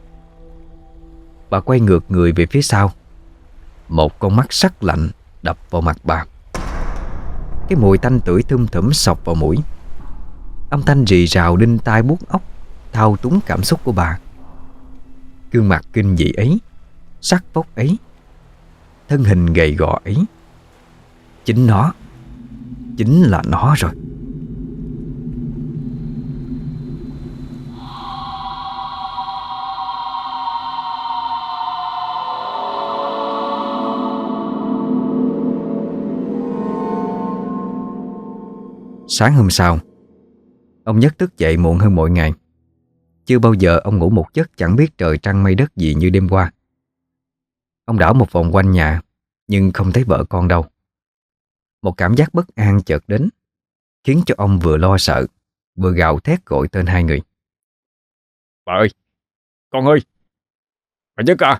Bà quay ngược người về phía sau. Một con mắt sắc lạnh đập vào mặt bà. Cái mùi tanh tưởi thum thủm xộc vào mũi. Âm thanh rì rào đinh tai buốt óc thao túng cảm xúc của bà. Gương mặt kinh dị ấy, sắc vóc ấy, thân hình gầy gò ấy, chính nó, chính là nó rồi. Sáng hôm sau, ông Nhất thức dậy muộn hơn mọi ngày. Chưa bao giờ ông ngủ một giấc chẳng biết trời trăng mây đất gì như đêm qua. Ông đảo một vòng quanh nhà nhưng không thấy vợ con đâu. Một cảm giác bất an chợt đến, khiến cho ông vừa lo sợ vừa gào thét gọi tên hai người. Bà ơi! Con ơi! Bà Nhất à!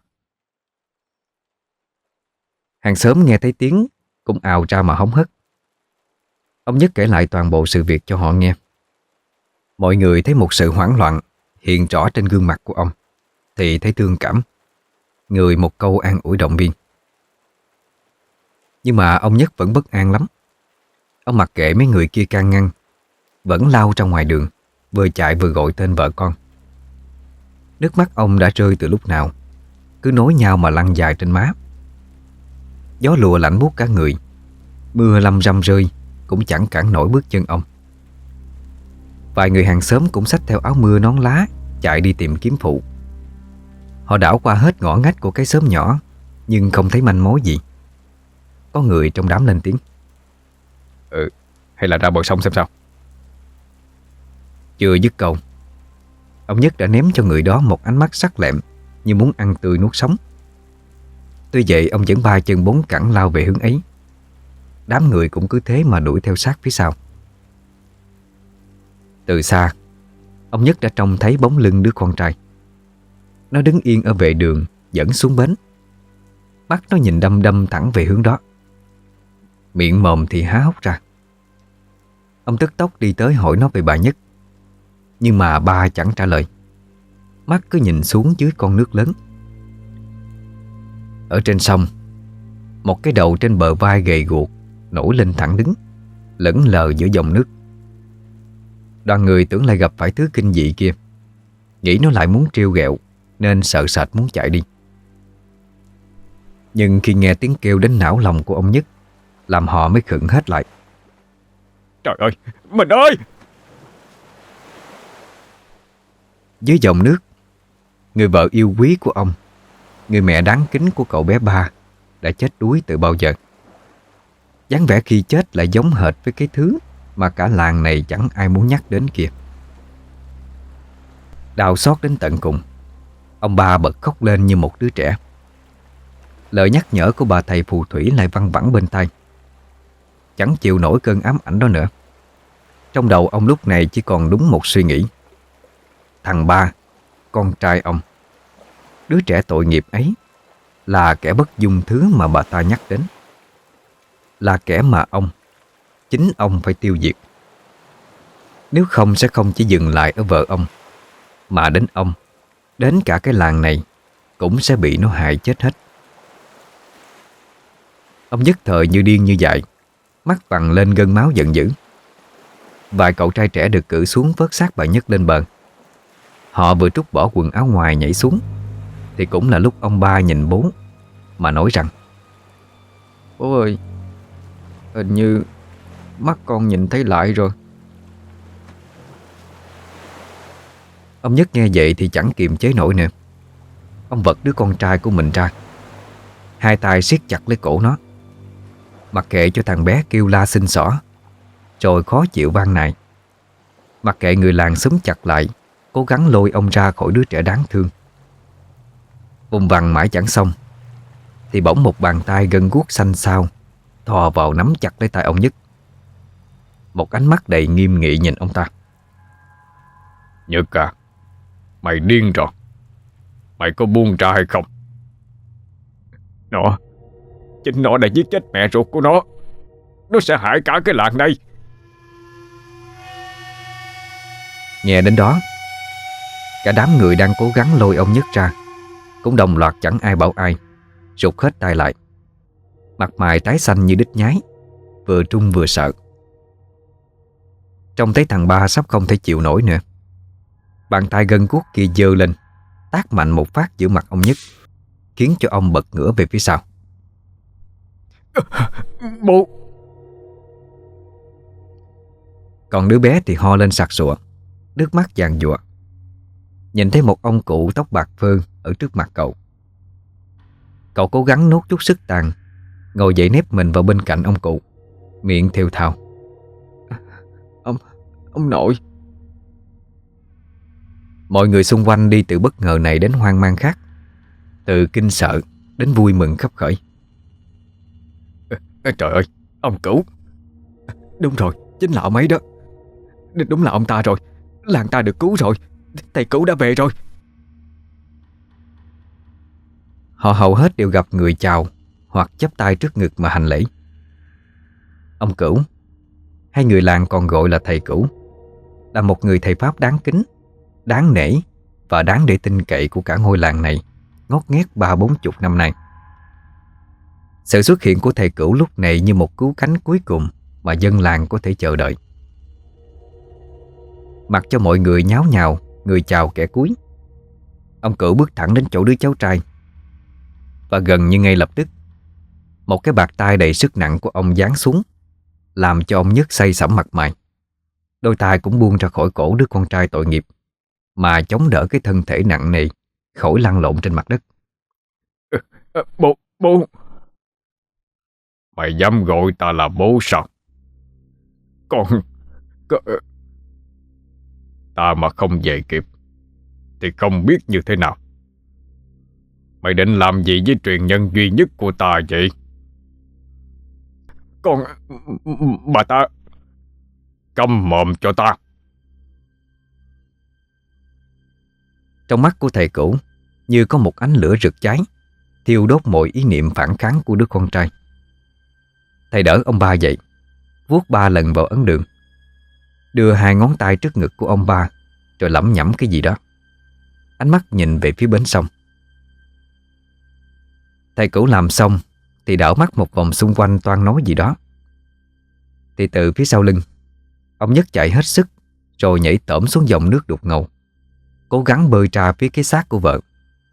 Hàng xóm nghe thấy tiếng cũng ào ra mà hóng hớt. Ông Nhất kể lại toàn bộ sự việc cho họ nghe. Mọi người thấy một sự hoảng loạn hiện rõ trên gương mặt của ông thì thấy thương cảm, người một câu an ủi động viên. Nhưng mà ông Nhất vẫn bất an lắm. Ông mặc kệ mấy người kia can ngăn, vẫn lao ra ngoài đường, vừa chạy vừa gọi tên vợ con. Nước mắt ông đã rơi từ lúc nào, cứ nối nhau mà lăn dài trên má. Gió lùa lạnh buốt cả người, mưa lâm râm rơi cũng chẳng cản nổi bước chân ông. Vài người hàng xóm cũng xách theo áo mưa nón lá chạy đi tìm kiếm phụ. Họ đảo qua hết ngõ ngách của cái xóm nhỏ nhưng không thấy manh mối gì. Có người trong đám lên tiếng: Ừ, hay là ra bờ sông xem sao. Chưa dứt câu, ông Nhất đã ném cho người đó một ánh mắt sắc lẹm như muốn ăn tươi nuốt sống. Tuy vậy ông vẫn ba chân bốn cẳng lao về hướng ấy. Đám người cũng cứ thế mà đuổi theo sát phía sau. Từ xa, ông Nhất đã trông thấy bóng lưng đứa con trai. Nó đứng yên ở vệ đường dẫn xuống bến. Mắt nó nhìn đăm đăm thẳng về hướng đó, miệng mồm thì há hốc ra. Ông tức tốc đi tới hỏi nó về bà Nhất, nhưng mà ba chẳng trả lời. Mắt cứ nhìn xuống dưới con nước lớn. Ở trên sông, một cái đầu trên bờ vai gầy guộc nổi lên thẳng đứng, lững lờ giữa dòng nước. Đoàn người tưởng lại gặp phải thứ kinh dị kia, nghĩ nó lại muốn trêu ghẹo nên sợ sệt muốn chạy đi. Nhưng khi nghe tiếng kêu đến não lòng của ông Nhất, làm họ mới khựng hết lại. Trời ơi! Mình ơi! Dưới dòng nước, người vợ yêu quý của ông, người mẹ đáng kính của cậu bé Ba, đã chết đuối từ bao giờ. Dáng vẻ khi chết lại giống hệt với cái thứ mà cả làng này chẳng ai muốn nhắc đến kia. Đau xót đến tận cùng, ông Ba bật khóc lên như một đứa trẻ. Lời nhắc nhở của bà thầy phù thủy lại văng vẳng bên tai. Chẳng chịu nổi cơn ám ảnh đó nữa. Trong đầu ông lúc này chỉ còn đúng một suy nghĩ: thằng Ba, con trai ông, đứa trẻ tội nghiệp ấy, là kẻ bất dung thứ mà bà ta nhắc đến, là kẻ mà ông, chính ông phải tiêu diệt. Nếu không sẽ không chỉ dừng lại ở vợ ông, mà đến ông, đến cả cái làng này cũng sẽ bị nó hại chết hết. Ông nhất thời như điên như dại, mắt vằn lên gân máu giận dữ. Vài cậu trai trẻ được cử xuống vớt xác bà Nhất lên bờ. Họ vừa trút bỏ quần áo ngoài nhảy xuống thì cũng là lúc ông Ba nhìn bố mà nói rằng: "Bố ơi, hình như mắt con nhìn thấy lại rồi." Ông Nhất nghe vậy thì chẳng kiềm chế nổi nữa. Ông vật đứa con trai của mình ra, hai tay siết chặt lấy cổ nó. Mặc kệ cho thằng bé kêu la xin xỏ, rồi khó chịu van nài. Mặc kệ người làng xúm chặt lại, cố gắng lôi ông ra khỏi đứa trẻ đáng thương. Vùng vằng mãi chẳng xong, thì bỗng một bàn tay gân guốc xanh xao thò vào nắm chặt lấy tay ông Nhất. Một ánh mắt đầy nghiêm nghị nhìn ông ta. Nhất à, mày điên rồi. Mày có buông ra hay không? Nó Chính nó đã giết chết mẹ ruột của nó. Nó sẽ hại cả cái làng này. Nghe đến đó, cả đám người đang cố gắng lôi ông Nhất ra cũng đồng loạt chẳng ai bảo ai, rụt hết tay lại. Mặt mày tái xanh như đít nhái, vừa trung vừa sợ. Trông thấy thằng ba sắp không thể chịu nổi nữa, bàn tay gân guốc kia giơ lên, tát mạnh một phát giữa mặt ông Nhất, khiến cho ông bật ngửa về phía sau. Bố! Còn đứa bé thì ho lên sặc sụa, nước mắt giàn giụa. Nhìn thấy một ông cụ tóc bạc phơ ở trước mặt cậu, cậu cố gắng nuốt chút sức tàn, ngồi dậy nép mình vào bên cạnh ông cụ, miệng thều thào: Ông, ông nội. Mọi người xung quanh đi từ bất ngờ này đến hoang mang khác, từ kinh sợ đến vui mừng khấp khởi. Trời ơi, ông Cửu! Đúng rồi, chính là ông ấy đó. Đúng là ông ta rồi. Làng ta được cứu rồi. Thầy Cửu đã về rồi. Họ hầu hết đều gặp người chào hoặc chắp tay trước ngực mà hành lễ. Ông Cửu, hay người làng còn gọi là thầy Cửu, là một người thầy pháp đáng kính, đáng nể và đáng để tin cậy của cả ngôi làng này ngót nghét ba bốn chục năm nay. Sự xuất hiện của thầy Cửu lúc này như một cứu cánh cuối cùng mà dân làng có thể chờ đợi. Mặc cho mọi người nháo nhào, người chào kẻ cúi, ông Cửu bước thẳng đến chỗ đứa cháu trai. Và gần như ngay lập tức, một cái bạt tay đầy sức nặng của ông giáng xuống, làm cho ông Nhất say sẩm mặt mày. Đôi tay cũng buông ra khỏi cổ đứa con trai tội nghiệp, mà chống đỡ cái thân thể nặng nề khỏi lăn lộn trên mặt đất. À, à, bố, bố! Mày dám gọi ta là bố sao? Con... Con... Ta mà không về kịp thì không biết như thế nào. Mày định làm gì với truyền nhân duy nhất của ta vậy? Con... Bà ta... Câm mồm cho ta! Trong mắt của thầy Cửu như có một ánh lửa rực cháy, thiêu đốt mọi ý niệm phản kháng của đứa con trai. Thầy đỡ ông ba dậy, vuốt ba lần vào ấn đường, đưa hai ngón tay trước ngực của ông ba, rồi lẩm nhẩm cái gì đó. Ánh mắt nhìn về phía bến sông. Thầy Cửu làm xong thì đảo mắt một vòng xung quanh toan nói gì đó. Thì từ phía sau lưng, ông Nhất chạy hết sức, rồi nhảy tởm xuống dòng nước đục ngầu, cố gắng bơi ra phía cái xác của vợ.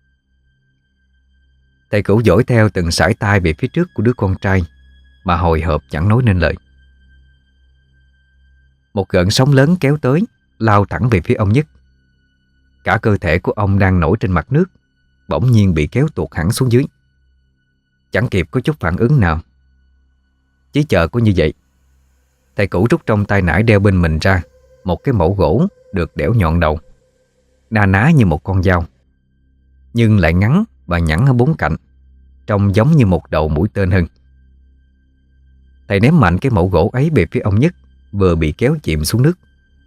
Thầy Cửu dõi theo từng sải tay về phía trước của đứa con trai, mà hồi hộp chẳng nói nên lời. Một gợn sóng lớn kéo tới, lao thẳng về phía ông Nhất. Cả cơ thể của ông đang nổi trên mặt nước bỗng nhiên bị kéo tuột hẳn xuống dưới. Chẳng kịp có chút phản ứng nào. Chỉ chờ có như vậy, thầy Cửu rút trong tay nải đeo bên mình ra một cái mẩu gỗ được đẽo nhọn đầu, na ná như một con dao, nhưng lại ngắn và nhẵn ở bốn cạnh, trông giống như một đầu mũi tên hơn. Thầy ném mạnh cái mẩu gỗ ấy về phía ông Nhất vừa bị kéo chìm xuống nước.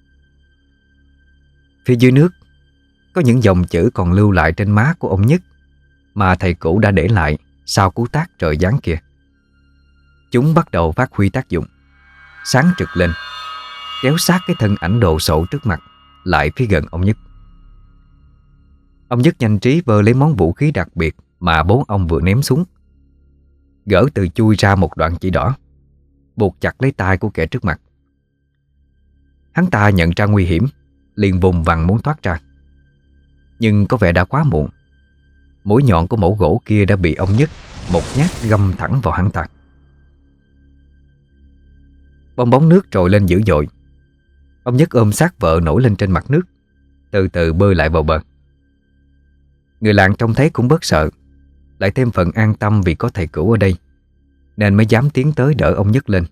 Phía dưới nước có những dòng chữ còn lưu lại trên má của ông Nhất mà thầy Cửu đã để lại sau cú tát trời giáng kia. Chúng bắt đầu phát huy tác dụng, sáng trực lên, kéo sát cái thân ảnh đồ sộ trước mặt lại phía gần ông Nhất. Ông Nhất nhanh trí vơ lấy món vũ khí đặc biệt mà bố ông vừa ném xuống, gỡ từ chui ra một đoạn chỉ đỏ, buộc chặt lấy tay của kẻ trước mặt. Hắn ta nhận ra nguy hiểm, liền vùng vằng muốn thoát ra, nhưng có vẻ đã quá muộn. Mũi nhọn của mẩu gỗ kia đã bị ông Nhất một nhát găm thẳng vào hắn ta. Bong bóng nước trồi lên dữ dội. Ông Nhất ôm xác vợ nổi lên trên mặt nước, từ từ bơi lại vào bờ. Người làng trông thấy cũng bớt sợ, lại thêm phần an tâm vì có thầy Cửu ở đây. nên mới dám tiến tới đỡ ông Nhất lên.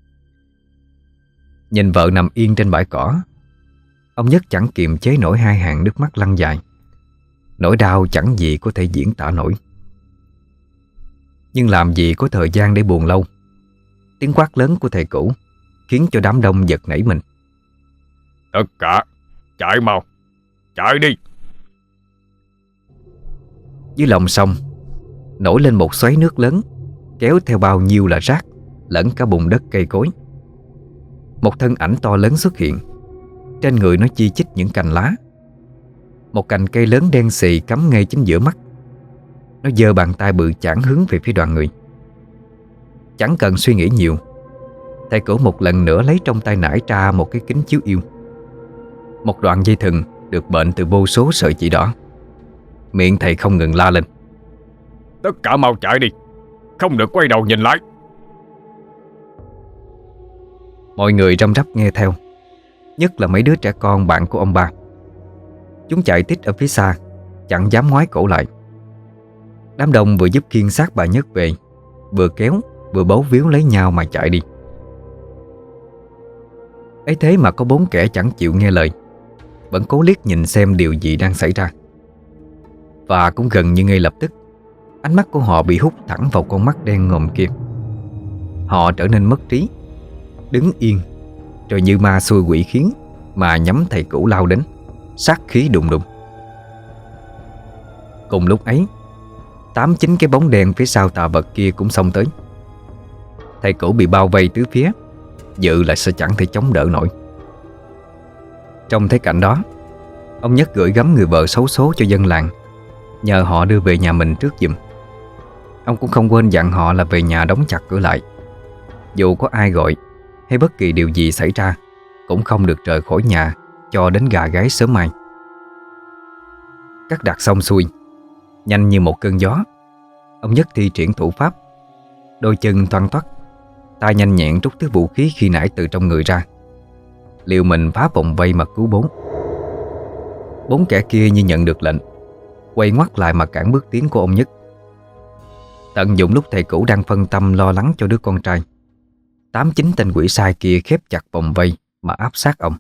Nhìn vợ nằm yên trên bãi cỏ, ông Nhất chẳng kiềm chế nổi hai hàng nước mắt lăn dài. Nỗi đau chẳng gì có thể diễn tả nổi. Nhưng làm gì có thời gian để buồn lâu. Tiếng quát lớn của thầy cũ khiến cho đám đông giật nảy mình. Tất cả chạy mau, chạy đi. Dưới lòng sông nổi lên một xoáy nước lớn, kéo theo bao nhiêu là rác lẫn cả bùn đất cây cối. Một thân ảnh to lớn xuất hiện. Trên người nó chi chít những cành lá. Một cành cây lớn đen xì cắm ngay chính giữa mắt. Nó giơ bàn tay bự chảng hướng về phía đoàn người. Chẳng cần suy nghĩ nhiều, thầy cũ một lần nữa lấy trong tay nải ra một cái kính chiếu yêu. Một đoạn dây thừng được bệnh từ vô số sợi chỉ đỏ. Miệng thầy không ngừng la lên. Tất cả mau chạy đi, không được quay đầu nhìn lại. Mọi người răm rắp nghe theo, nhất là mấy đứa trẻ con bạn của ông ba. Chúng chạy tít ở phía xa, chẳng dám ngoái cổ lại. Đám đông vừa giúp khiêng xác bà Nhất về, vừa kéo vừa bấu víu lấy nhau mà chạy đi. Ấy thế mà có bốn kẻ chẳng chịu nghe lời, vẫn cố liếc nhìn xem điều gì đang xảy ra. Và cũng gần như ngay lập tức, ánh mắt của họ bị hút thẳng vào con mắt đen ngòm kia. Họ trở nên mất trí, đứng yên, rồi như ma xui quỷ khiến mà nhắm thầy cũ lao đến, sát khí đùng đùng. Cùng lúc ấy, tám chín cái bóng đen phía sau tà vật kia cũng xông tới. Thầy cũ bị bao vây tứ phía, dự là sẽ chẳng thể chống đỡ nổi. Trong thế cảnh đó, ông Nhất gửi gắm người vợ xấu số cho dân làng, nhờ họ đưa về nhà mình trước giùm. Ông cũng không quên dặn họ là về nhà đóng chặt cửa lại. Dù có ai gọi hay bất kỳ điều gì xảy ra, cũng không được rời khỏi nhà cho đến gà gáy sớm mai. Cắt đặt xong xuôi, nhanh như một cơn gió, ông Nhất thi triển thủ pháp. Đôi chân thoăn thoắt, tay nhanh nhẹn rút thứ vũ khí khi nãy từ trong người ra, liều mình phá vòng vây mà cứu bốn. Bốn kẻ kia như nhận được lệnh, quay ngoắt lại mà cản bước tiến của ông Nhất. Tận dụng lúc thầy cũ đang phân tâm lo lắng cho đứa con trai, tám chín tên quỷ sai kia khép chặt vòng vây mà áp sát ông.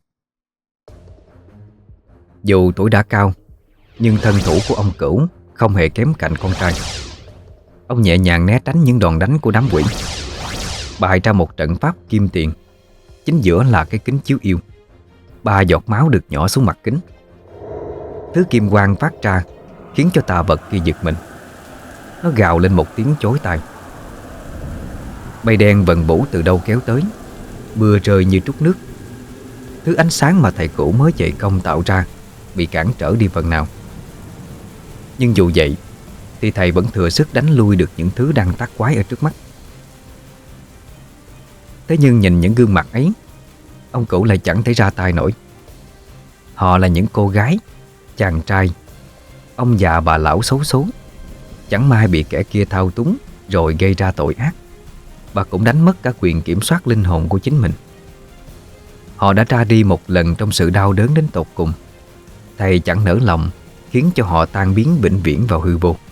Dù tuổi đã cao, nhưng thân thủ của ông Cửu không hề kém cạnh con trai. Ông nhẹ nhàng né tránh những đòn đánh của đám quỷ, bày ra một trận pháp kim tiền. Chính giữa là cái kính chiếu yêu. Ba giọt máu được nhỏ xuống mặt kính. Thứ kim quang phát ra khiến cho tà vật kia giật mình. Nó gào lên một tiếng chói tai. Mây đen vần vũ từ đâu kéo tới, mưa rơi như trút nước. Thứ ánh sáng mà thầy cũ mới dậy công tạo ra bị cản trở đi phần nào. Nhưng dù vậy thì thầy vẫn thừa sức đánh lui được những thứ đang tác quái ở trước mắt. Thế nhưng nhìn những gương mặt ấy, ông Cửu lại chẳng thể ra tay nổi. Họ là những cô gái, chàng trai, ông già bà lão xấu số, chẳng may bị kẻ kia thao túng rồi gây ra tội ác, và cũng đánh mất cả quyền kiểm soát linh hồn của chính mình. Họ đã ra đi một lần trong sự đau đớn đến tột cùng. Thầy chẳng nỡ lòng khiến cho họ tan biến vĩnh viễn vào hư vô.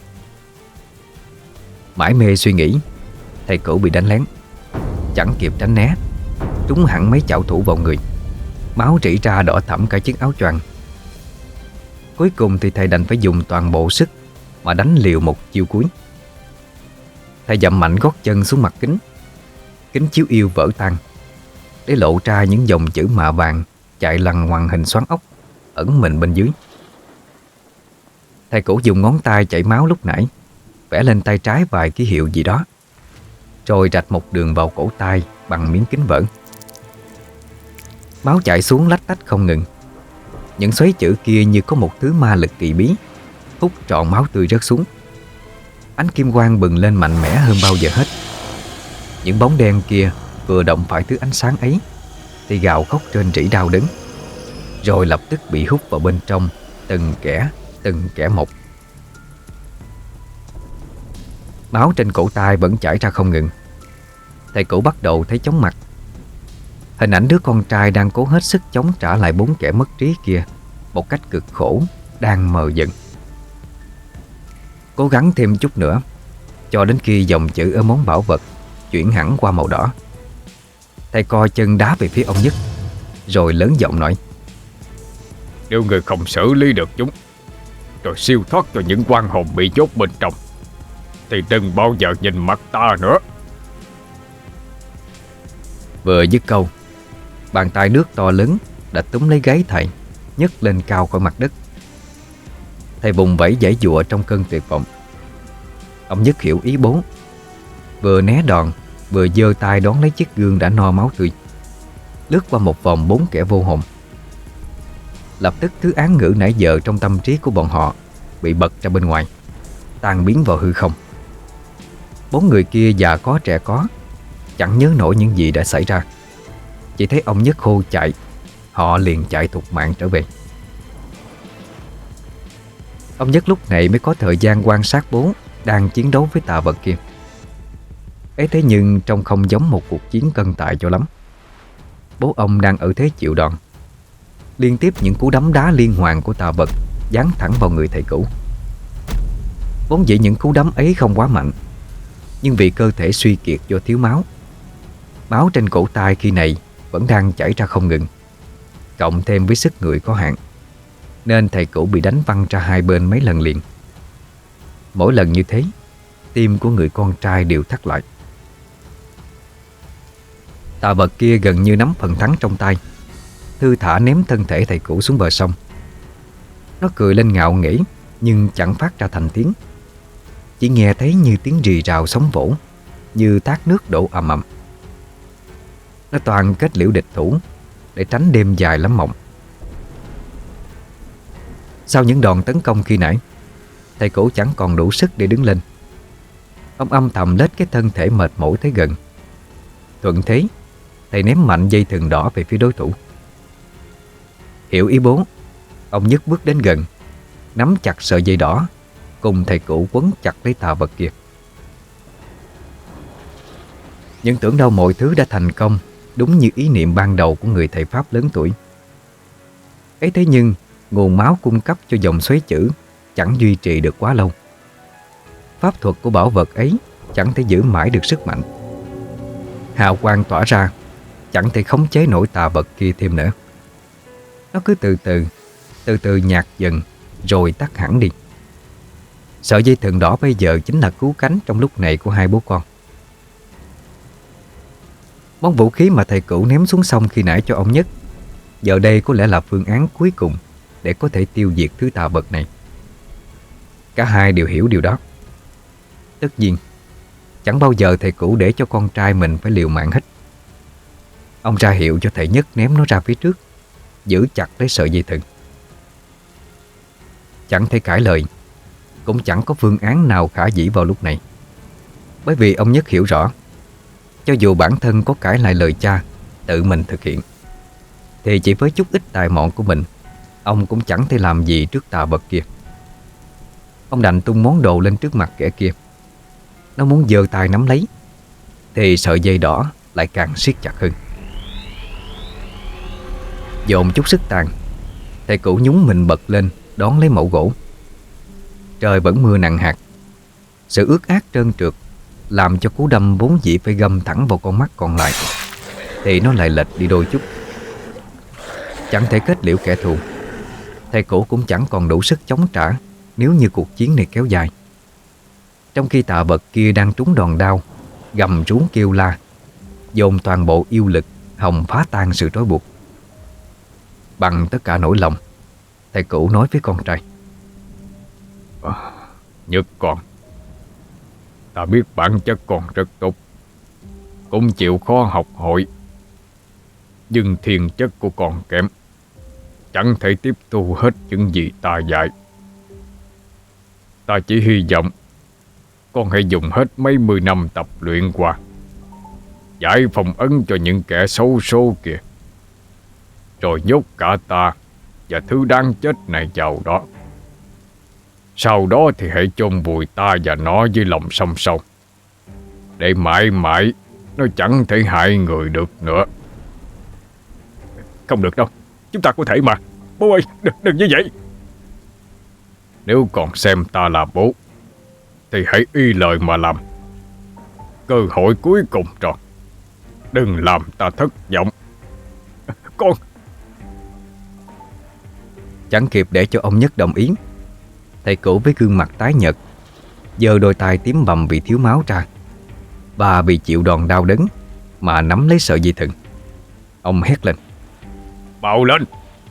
Mãi mê suy nghĩ, thầy cũ bị đánh lén. Chẳng kịp tránh né, trúng hẳn mấy chảo thủ vào người. Máu rỉ ra đỏ thẫm cả chiếc áo choàng. Cuối cùng thì thầy đành phải dùng toàn bộ sức mà đánh liều một chiêu cuối. Thầy dậm mạnh gót chân xuống mặt kính. Kính chiếu yêu vỡ tan, để lộ ra những dòng chữ mạ vàng chạy lằn ngoằn hình xoắn ốc ẩn mình bên dưới. Thầy cũ dùng ngón tay chảy máu lúc nãy vẽ lên tay trái vài ký hiệu gì đó, rồi rạch một đường vào cổ tay bằng miếng kính vỡ. Máu chảy xuống lách tách không ngừng. Những xoáy chữ kia như có một thứ ma lực kỳ bí hút trọn máu tươi rớt xuống. Ánh kim quang bừng lên mạnh mẽ hơn bao giờ hết. Những bóng đen kia vừa động phải thứ ánh sáng ấy thì gào khóc trên rỉ đau đớn, rồi lập tức bị hút vào bên trong từng kẻ, từng kẻ một. Máu trên cổ tay vẫn chảy ra không ngừng. Thầy cũ bắt đầu thấy chóng mặt. Hình ảnh đứa con trai đang cố hết sức chống trả lại bốn kẻ mất trí kia một cách cực khổ đang mờ dần. Cố gắng thêm chút nữa, cho đến khi dòng chữ ở món bảo vật chuyển hẳn qua màu đỏ. Thầy co chân đá về phía ông Nhất, rồi lớn giọng nói: Nếu người không xử lý được chúng, rồi siêu thoát cho những quan hồn bị nhốt bên trong, thì đừng bao giờ nhìn mặt ta nữa. Vừa dứt câu, bàn tay nước to lớn đã túm lấy gáy thầy, nhấc lên cao khỏi mặt đất. Thầy vùng vẫy giãy giụa trong cơn tuyệt vọng. Ông Nhất hiểu ý bố, vừa né đòn vừa giơ tay đón lấy chiếc gương đã no máu tươi, lướt qua một vòng bốn kẻ vô hồn. Lập tức thứ án ngữ nãy giờ trong tâm trí của bọn họ bị bật ra bên ngoài, tan biến vào hư không. Bốn người kia già có trẻ có, chẳng nhớ nổi những gì đã xảy ra. Chỉ thấy ông Nhất hô chạy, họ liền chạy thục mạng trở về. Ông Nhất lúc này mới có thời gian quan sát bố đang chiến đấu với tà vật kia. Ấy thế nhưng trông không giống một cuộc chiến cân tại cho lắm. Bố ông đang ở thế chịu đòn. Liên tiếp những cú đấm đá liên hoàn của tà vật giáng thẳng vào người thầy cũ. Vốn dĩ những cú đấm ấy không quá mạnh, nhưng vì cơ thể suy kiệt do thiếu máu, máu trên cổ tay khi này vẫn đang chảy ra không ngừng, cộng thêm với sức người có hạn, nên thầy cũ bị đánh văng ra hai bên mấy lần liền. Mỗi lần như thế, tim của người con trai đều thắt lại. Tà vật kia gần như nắm phần thắng trong tay, thư thả ném thân thể thầy cũ xuống bờ sông. Nó cười lên ngạo nghễ nhưng chẳng phát ra thành tiếng, chỉ nghe thấy như tiếng rì rào sóng vỗ, như thác nước đổ ầm ầm. Nó toàn kết liễu địch thủ để tránh đêm dài lắm mộng. Sau những đòn tấn công khi nãy, thầy cũ chẳng còn đủ sức để đứng lên. Ông âm thầm lết cái thân thể mệt mỏi tới gần. Thuận thế, thầy ném mạnh dây thừng đỏ về phía đối thủ. Hiểu ý bố, ông Nhất bước đến gần, nắm chặt sợi dây đỏ, cùng thầy cũ quấn chặt lấy tà vật kia. Nhưng tưởng đâu mọi thứ đã thành công, đúng như ý niệm ban đầu của người thầy Pháp lớn tuổi. Ấy thế nhưng nguồn máu cung cấp cho dòng xoáy chữ chẳng duy trì được quá lâu. Pháp thuật của bảo vật ấy chẳng thể giữ mãi được sức mạnh. Hào quang tỏa ra chẳng thể khống chế nổi tà vật kia thêm nữa. Nó cứ từ từ, từ từ nhạt dần rồi tắt hẳn đi. Sợi dây thừng đỏ bây giờ chính là cứu cánh trong lúc này của hai bố con. Món vũ khí mà thầy cũ ném xuống sông khi nãy cho ông Nhất, giờ đây có lẽ là phương án cuối cùng để có thể tiêu diệt thứ tà vật này. Cả hai đều hiểu điều đó. Tất nhiên, chẳng bao giờ thầy cũ để cho con trai mình phải liều mạng hết. Ông ra hiệu cho thầy Nhất ném nó ra phía trước, giữ chặt lấy sợi dây thừng. Chẳng thể cãi lời, cũng chẳng có phương án nào khả dĩ vào lúc này. Bởi vì ông Nhất hiểu rõ, cho dù bản thân có cãi lại lời cha, tự mình thực hiện, thì chỉ với chút ít tài mọn của mình, ông cũng chẳng thể làm gì trước tà vật kia. Ông đành tung món đồ lên trước mặt kẻ kia. Nó muốn giơ tay nắm lấy, thì sợi dây đỏ lại càng siết chặt hơn. Dồn chút sức tàn, thầy cũ nhúng mình bật lên đón lấy mẩu gỗ. Trời vẫn mưa nặng hạt. Sự ướt át trơn trượt làm cho cú đâm vốn dĩ phải găm thẳng vào con mắt còn lại thì nó lại lệch đi đôi chút. Chẳng thể kết liễu kẻ thù, thầy cũ cũng chẳng còn đủ sức chống trả nếu như cuộc chiến này kéo dài. Trong khi tà vật kia đang trúng đòn đao, gầm rú kêu la, dồn toàn bộ yêu lực hòng phá tan sự trói buộc. Bằng tất cả nỗi lòng, thầy cũ nói với con trai: à, Nhất con, ta biết bản chất con rất tốt, cũng chịu khó học hỏi, nhưng thiên chất của con kém, chẳng thể tiếp thu hết những gì ta dạy. Ta chỉ hy vọng con hãy dùng hết mấy mươi năm tập luyện qua, giải phong ấn cho những kẻ xấu số kìa, rồi nhốt cả ta và thứ đáng chết này vào đó. Sau đó thì hãy chôn vùi ta và nó dưới lòng sông sâu, để mãi mãi nó chẳng thể hại người được nữa. Không được đâu, chúng ta có thể mà. Bố ơi, đừng, đừng như vậy. Nếu còn xem ta là bố thì hãy y lời mà làm. Cơ hội cuối cùng rồi, đừng làm ta thất vọng. Con Chẳng kịp để cho ông Nhất đồng ý, thầy Cửu với gương mặt tái nhợt giơ đôi tay tím bầm vì thiếu máu ra, và vì chịu đòn đau đớn mà nắm lấy sợi dây thừng. Ông hét lên: bạo lên!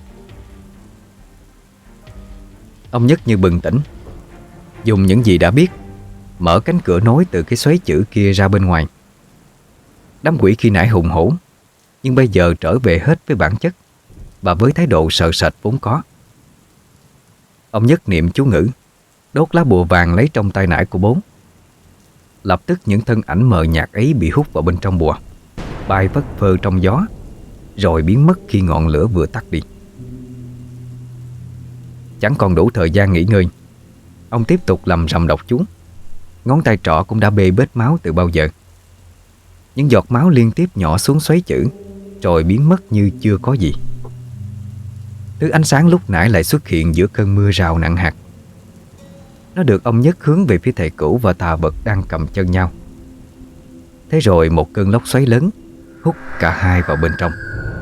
Ông Nhất như bừng tỉnh, dùng những gì đã biết mở cánh cửa nối từ cái xoáy chữ kia ra bên ngoài. Đám quỷ khi nãy hùng hổ, nhưng bây giờ trở về hết với bản chất và với thái độ sợ sệt vốn có. Ông Nhất niệm chú ngữ, đốt lá bùa vàng lấy trong tay nải của bố. Lập tức những thân ảnh mờ nhạt ấy bị hút vào bên trong bùa, bay phất phơ trong gió, rồi biến mất khi ngọn lửa vừa tắt đi. Chẳng còn đủ thời gian nghỉ ngơi, ông tiếp tục lầm rầm đọc chú. Ngón tay trỏ cũng đã bê bết máu từ bao giờ. Những giọt máu liên tiếp nhỏ xuống xoáy chữ, rồi biến mất như chưa có gì. Thứ ánh sáng lúc nãy lại xuất hiện giữa cơn mưa rào nặng hạt. Nó được ông Nhất hướng về phía thầy Cửu và tà vật đang cầm chân nhau. Thế rồi một cơn lốc xoáy lớn hút cả hai vào bên trong.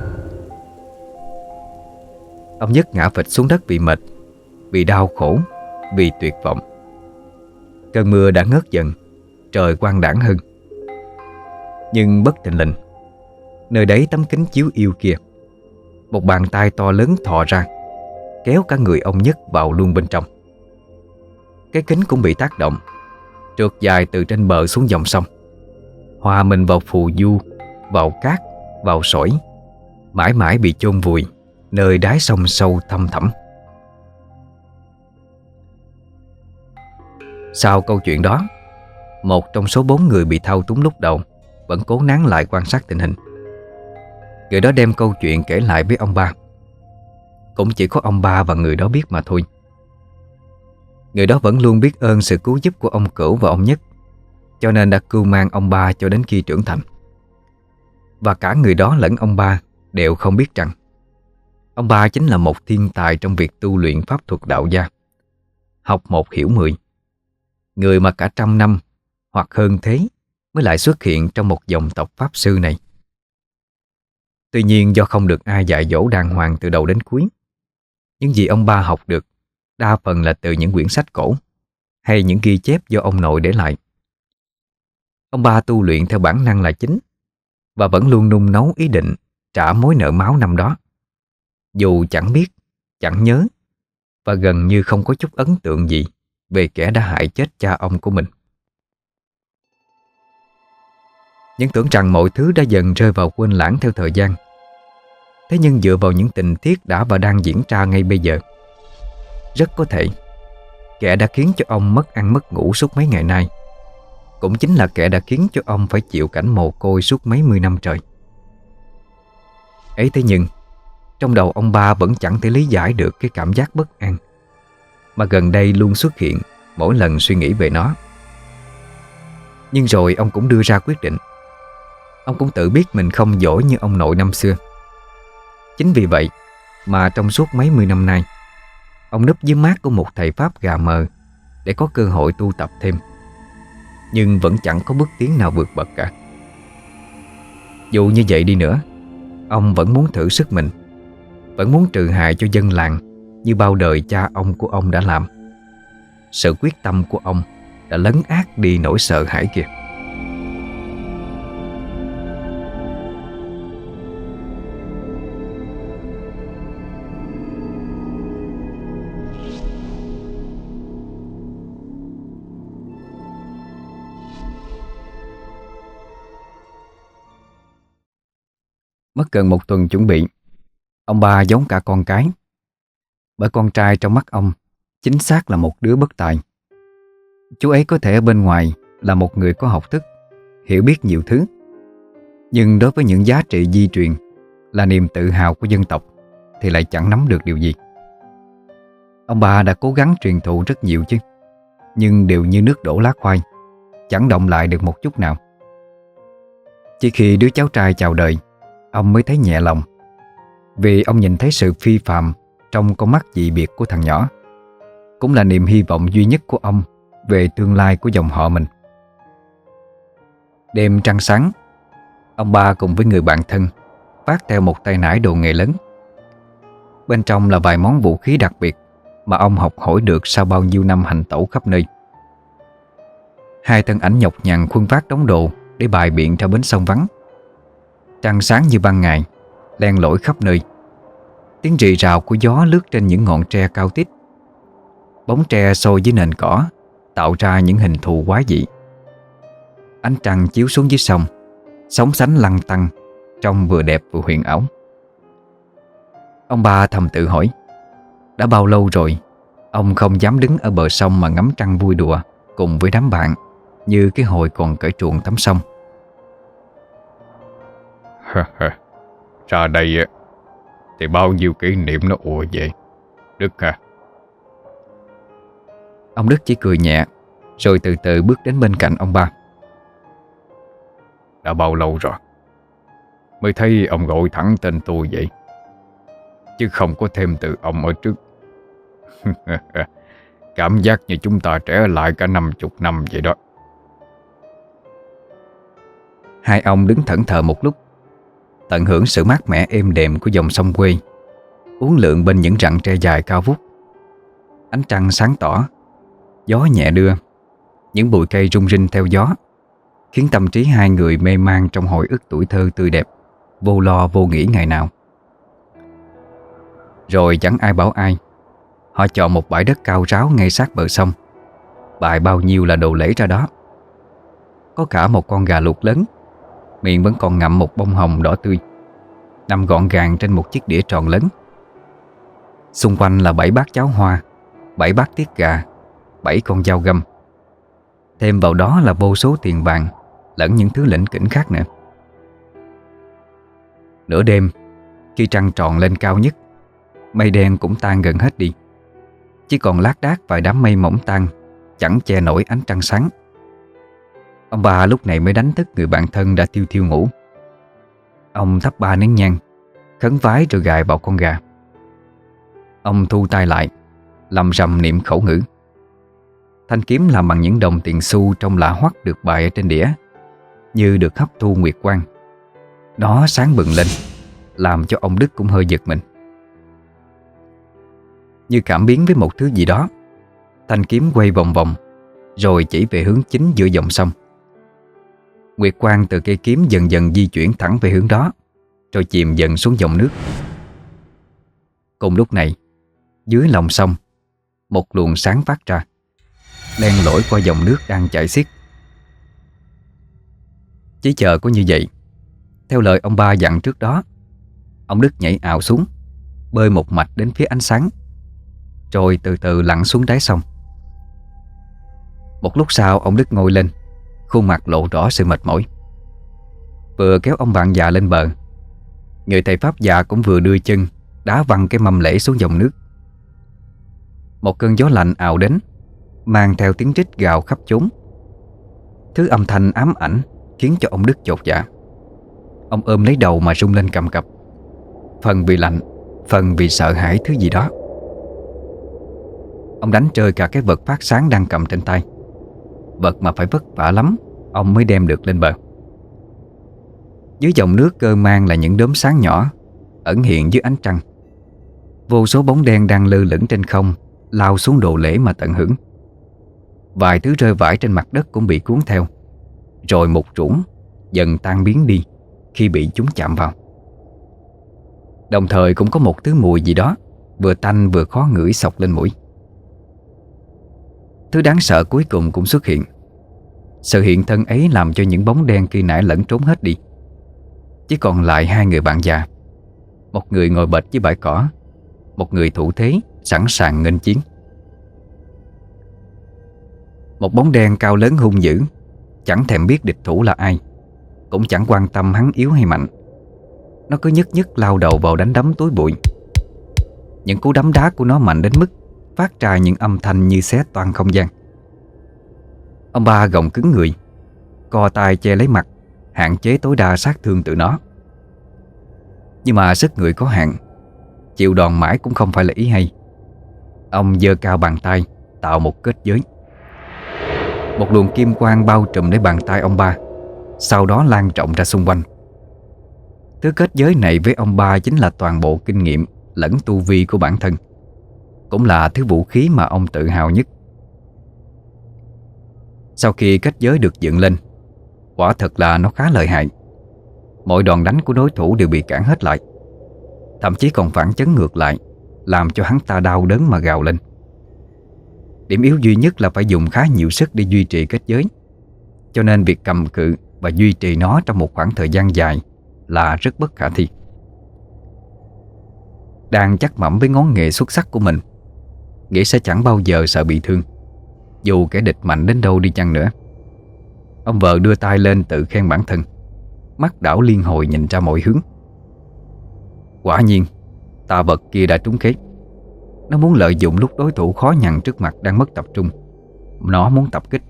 Ông Nhất ngã phịch xuống đất vì mệt, vì đau khổ, vì tuyệt vọng. Cơn mưa đã ngớt dần, trời quang đãng hơn. Nhưng bất thình lình, nơi đấy tấm kính chiếu yêu kia, một bàn tay to lớn thò ra, kéo cả người ông Nhất vào luôn bên trong. Cái kính cũng bị tác động, trượt dài từ trên bờ xuống dòng sông, hòa mình vào phù du, vào cát, vào sỏi, mãi mãi bị chôn vùi nơi đáy sông sâu thăm thẳm. Sau câu chuyện đó, một trong số bốn người bị thao túng lúc đầu vẫn cố nán lại quan sát tình hình. Người đó đem câu chuyện kể lại với ông ba. Cũng chỉ có ông ba và người đó biết mà thôi. Người đó vẫn luôn biết ơn sự cứu giúp của ông Cửu và ông Nhất, cho nên đã cưu mang ông ba cho đến khi trưởng thành. Và cả người đó lẫn ông ba đều không biết rằng ông ba chính là một thiên tài trong việc tu luyện pháp thuật đạo gia. Học một hiểu mười, người mà cả trăm năm hoặc hơn thế mới lại xuất hiện trong một dòng tộc pháp sư này. Tuy nhiên do không được ai dạy dỗ đàng hoàng từ đầu đến cuối, những gì ông ba học được đa phần là từ những quyển sách cổ hay những ghi chép do ông nội để lại. Ông ba tu luyện theo bản năng là chính, và vẫn luôn nung nấu ý định trả mối nợ máu năm đó, dù chẳng biết, chẳng nhớ và gần như không có chút ấn tượng gì về kẻ đã hại chết cha ông của mình. Những tưởng rằng mọi thứ đã dần rơi vào quên lãng theo thời gian. Thế nhưng dựa vào những tình tiết đã và đang diễn ra ngay bây giờ, rất có thể kẻ đã khiến cho ông mất ăn mất ngủ suốt mấy ngày nay cũng chính là kẻ đã khiến cho ông phải chịu cảnh mồ côi suốt mấy mươi năm trời. Ấy thế nhưng trong đầu ông ba vẫn chẳng thể lý giải được cái cảm giác bất an mà gần đây luôn xuất hiện mỗi lần suy nghĩ về nó. Nhưng rồi ông cũng đưa ra quyết định. Ông cũng tự biết mình không giỏi như ông nội năm xưa. Chính vì vậy mà trong suốt mấy mươi năm nay, ông núp dưới mát của một thầy pháp gà mờ để có cơ hội tu tập thêm, nhưng vẫn chẳng có bước tiến nào vượt bậc cả. Dù như vậy đi nữa, ông vẫn muốn thử sức mình, vẫn muốn trừ hại cho dân làng như bao đời cha ông của ông đã làm. Sự quyết tâm của ông đã lấn át đi nỗi sợ hãi kia. Mất gần một tuần chuẩn bị, ông ba giống cả con cái. Bởi con trai trong mắt ông chính xác là một đứa bất tài. Chú ấy có thể ở bên ngoài là một người có học thức, hiểu biết nhiều thứ, nhưng đối với những giá trị di truyền là niềm tự hào của dân tộc thì lại chẳng nắm được điều gì. Ông bà đã cố gắng truyền thụ rất nhiều chứ, nhưng đều như nước đổ lá khoai, chẳng động lại được một chút nào. Chỉ khi đứa cháu trai chào đời, ông mới thấy nhẹ lòng, vì ông nhìn thấy sự phi phàm trong con mắt dị biệt của thằng nhỏ. Cũng là niềm hy vọng duy nhất của ông về tương lai của dòng họ mình. Đêm trăng sáng, ông ba cùng với người bạn thân vác theo một tay nải đồ nghề lớn. Bên trong là vài món vũ khí đặc biệt mà ông học hỏi được sau bao nhiêu năm hành tẩu khắp nơi. Hai thân ảnh nhọc nhằn khuân vác đống đồ để bày biện ra bến sông vắng. Trăng sáng như ban ngày, len lỏi khắp nơi. Tiếng rì rào của gió lướt trên những ngọn tre cao tít. Bóng tre sôi dưới nền cỏ, tạo ra những hình thù quái dị. Ánh trăng chiếu xuống dưới sông, sóng sánh lăn tăn, trông vừa đẹp vừa huyền ảo. Ông ba thầm tự hỏi, đã bao lâu rồi ông không dám đứng ở bờ sông mà ngắm trăng vui đùa cùng với đám bạn như cái hồi còn cởi truồng tắm sông. Ra đây thì bao nhiêu kỷ niệm nó ùa về, Đức à. Ông Đức chỉ cười nhẹ, rồi từ từ bước đến bên cạnh ông ba. Đã bao lâu rồi mới thấy ông gọi thẳng tên tôi vậy, chứ không có thêm từ ông ở trước. Cảm giác như chúng ta trẻ lại cả năm chục năm vậy đó. Hai ông đứng thẫn thờ một lúc, tận hưởng sự mát mẻ êm đềm của dòng sông quê, uốn lượn bên những rặng tre dài cao vút. Ánh trăng sáng tỏ, gió nhẹ đưa, những bụi cây rung rinh theo gió, khiến tâm trí hai người mê man trong hồi ức tuổi thơ tươi đẹp, vô lo vô nghĩ ngày nào. Rồi chẳng ai bảo ai, họ chọn một bãi đất cao ráo ngay sát bờ sông, bày bao nhiêu là đồ lễ ra đó. Có cả một con gà luộc lớn, miệng vẫn còn ngậm một bông hồng đỏ tươi, nằm gọn gàng trên một chiếc đĩa tròn lớn. Xung quanh là bảy bát cháo hoa, bảy bát tiết gà, bảy con dao găm. Thêm vào đó là vô số tiền vàng lẫn những thứ lỉnh kỉnh khác nữa. Nửa đêm, khi trăng tròn lên cao nhất, mây đen cũng tan gần hết đi. Chỉ còn lác đác vài đám mây mỏng tan, chẳng che nổi ánh trăng sáng. Ông bà lúc này mới đánh thức người bạn thân đã thiêu thiêu ngủ. Ông thắp ba nén nhang, khấn vái rồi gài vào con gà. Ông thu tay lại, lầm rầm niệm khẩu ngữ. Thanh kiếm làm bằng những đồng tiền xu trong lạ hoắc được bày ở trên đĩa, như được hấp thu nguyệt quang. Nó sáng bừng lên, làm cho ông Đức cũng hơi giật mình. Như cảm biến với một thứ gì đó, thanh kiếm quay vòng vòng, rồi chỉ về hướng chính giữa dòng sông. Nguyệt quang từ cây kiếm dần dần di chuyển thẳng về hướng đó, rồi chìm dần xuống dòng nước. Cùng lúc này, dưới lòng sông, một luồng sáng phát ra, len lỏi qua dòng nước đang chảy xiết. Chỉ chờ có như vậy, theo lời ông ba dặn trước đó, ông Đức nhảy ào xuống, bơi một mạch đến phía ánh sáng, rồi từ từ lặn xuống đáy sông. Một lúc sau, ông Đức ngồi lên, khuôn mặt lộ rõ sự mệt mỏi. Vừa kéo ông bạn già lên bờ, người thầy pháp già cũng vừa đưa chân đá văng cái mâm lễ xuống dòng nước. Một cơn gió lạnh ào đến, mang theo tiếng rít gào khắp chốn. Thứ âm thanh ám ảnh khiến cho ông Đức chột dạ. Ông ôm lấy đầu mà rung lên cầm cập, phần vì lạnh, phần vì sợ hãi thứ gì đó. Ông đánh rơi cả cái vật phát sáng đang cầm trên tay, vật mà phải vất vả lắm ông mới đem được lên bờ. Dưới dòng nước cơ man là những đốm sáng nhỏ ẩn hiện dưới ánh trăng. Vô số bóng đen đang lơ lửng trên không, lao xuống đồ lễ mà tận hưởng. Vài thứ rơi vãi trên mặt đất cũng bị cuốn theo, rồi một ruỗng dần tan biến đi khi bị chúng chạm vào. Đồng thời cũng có một thứ mùi gì đó vừa tanh vừa khó ngửi xộc lên mũi. Thứ đáng sợ cuối cùng cũng xuất hiện. Sự hiện thân ấy làm cho những bóng đen khi nãy lẫn trốn hết đi. Chỉ còn lại hai người bạn già, một người ngồi bệt dưới bãi cỏ, một người thủ thế sẵn sàng nghênh chiến. Một bóng đen cao lớn hung dữ, chẳng thèm biết địch thủ là ai, cũng chẳng quan tâm hắn yếu hay mạnh. Nó cứ nhức nhức lao đầu vào đánh đấm túi bụi. Những cú đấm đá của nó mạnh đến mức phát ra những âm thanh như xé toang không gian. Ông ba gồng cứng người, co tay che lấy mặt, hạn chế tối đa sát thương từ nó. Nhưng mà sức người có hạn, chịu đòn mãi cũng không phải là ý hay. Ông giơ cao bàn tay tạo một kết giới. Một luồng kim quang bao trùm lấy bàn tay ông ba, sau đó lan rộng ra xung quanh. Thứ kết giới này với ông ba chính là toàn bộ kinh nghiệm lẫn tu vi của bản thân, cũng là thứ vũ khí mà ông tự hào nhất. Sau khi kết giới được dựng lên, quả thật là nó khá lợi hại. Mọi đòn đánh của đối thủ đều bị cản hết lại, thậm chí còn phản chấn ngược lại, làm cho hắn ta đau đớn mà gào lên. Điểm yếu duy nhất là phải dùng khá nhiều sức để duy trì kết giới, cho nên việc cầm cự và duy trì nó trong một khoảng thời gian dài là rất bất khả thi. Đang chắc mẩm với ngón nghề xuất sắc của mình, nghĩ sẽ chẳng bao giờ sợ bị thương, dù kẻ địch mạnh đến đâu đi chăng nữa. Ông vợ đưa tay lên tự khen bản thân, mắt đảo liên hồi nhìn ra mọi hướng. Quả nhiên, tà vật kia đã trúng kế. Nó muốn lợi dụng lúc đối thủ khó nhằn trước mặt đang mất tập trung, nó muốn tập kích.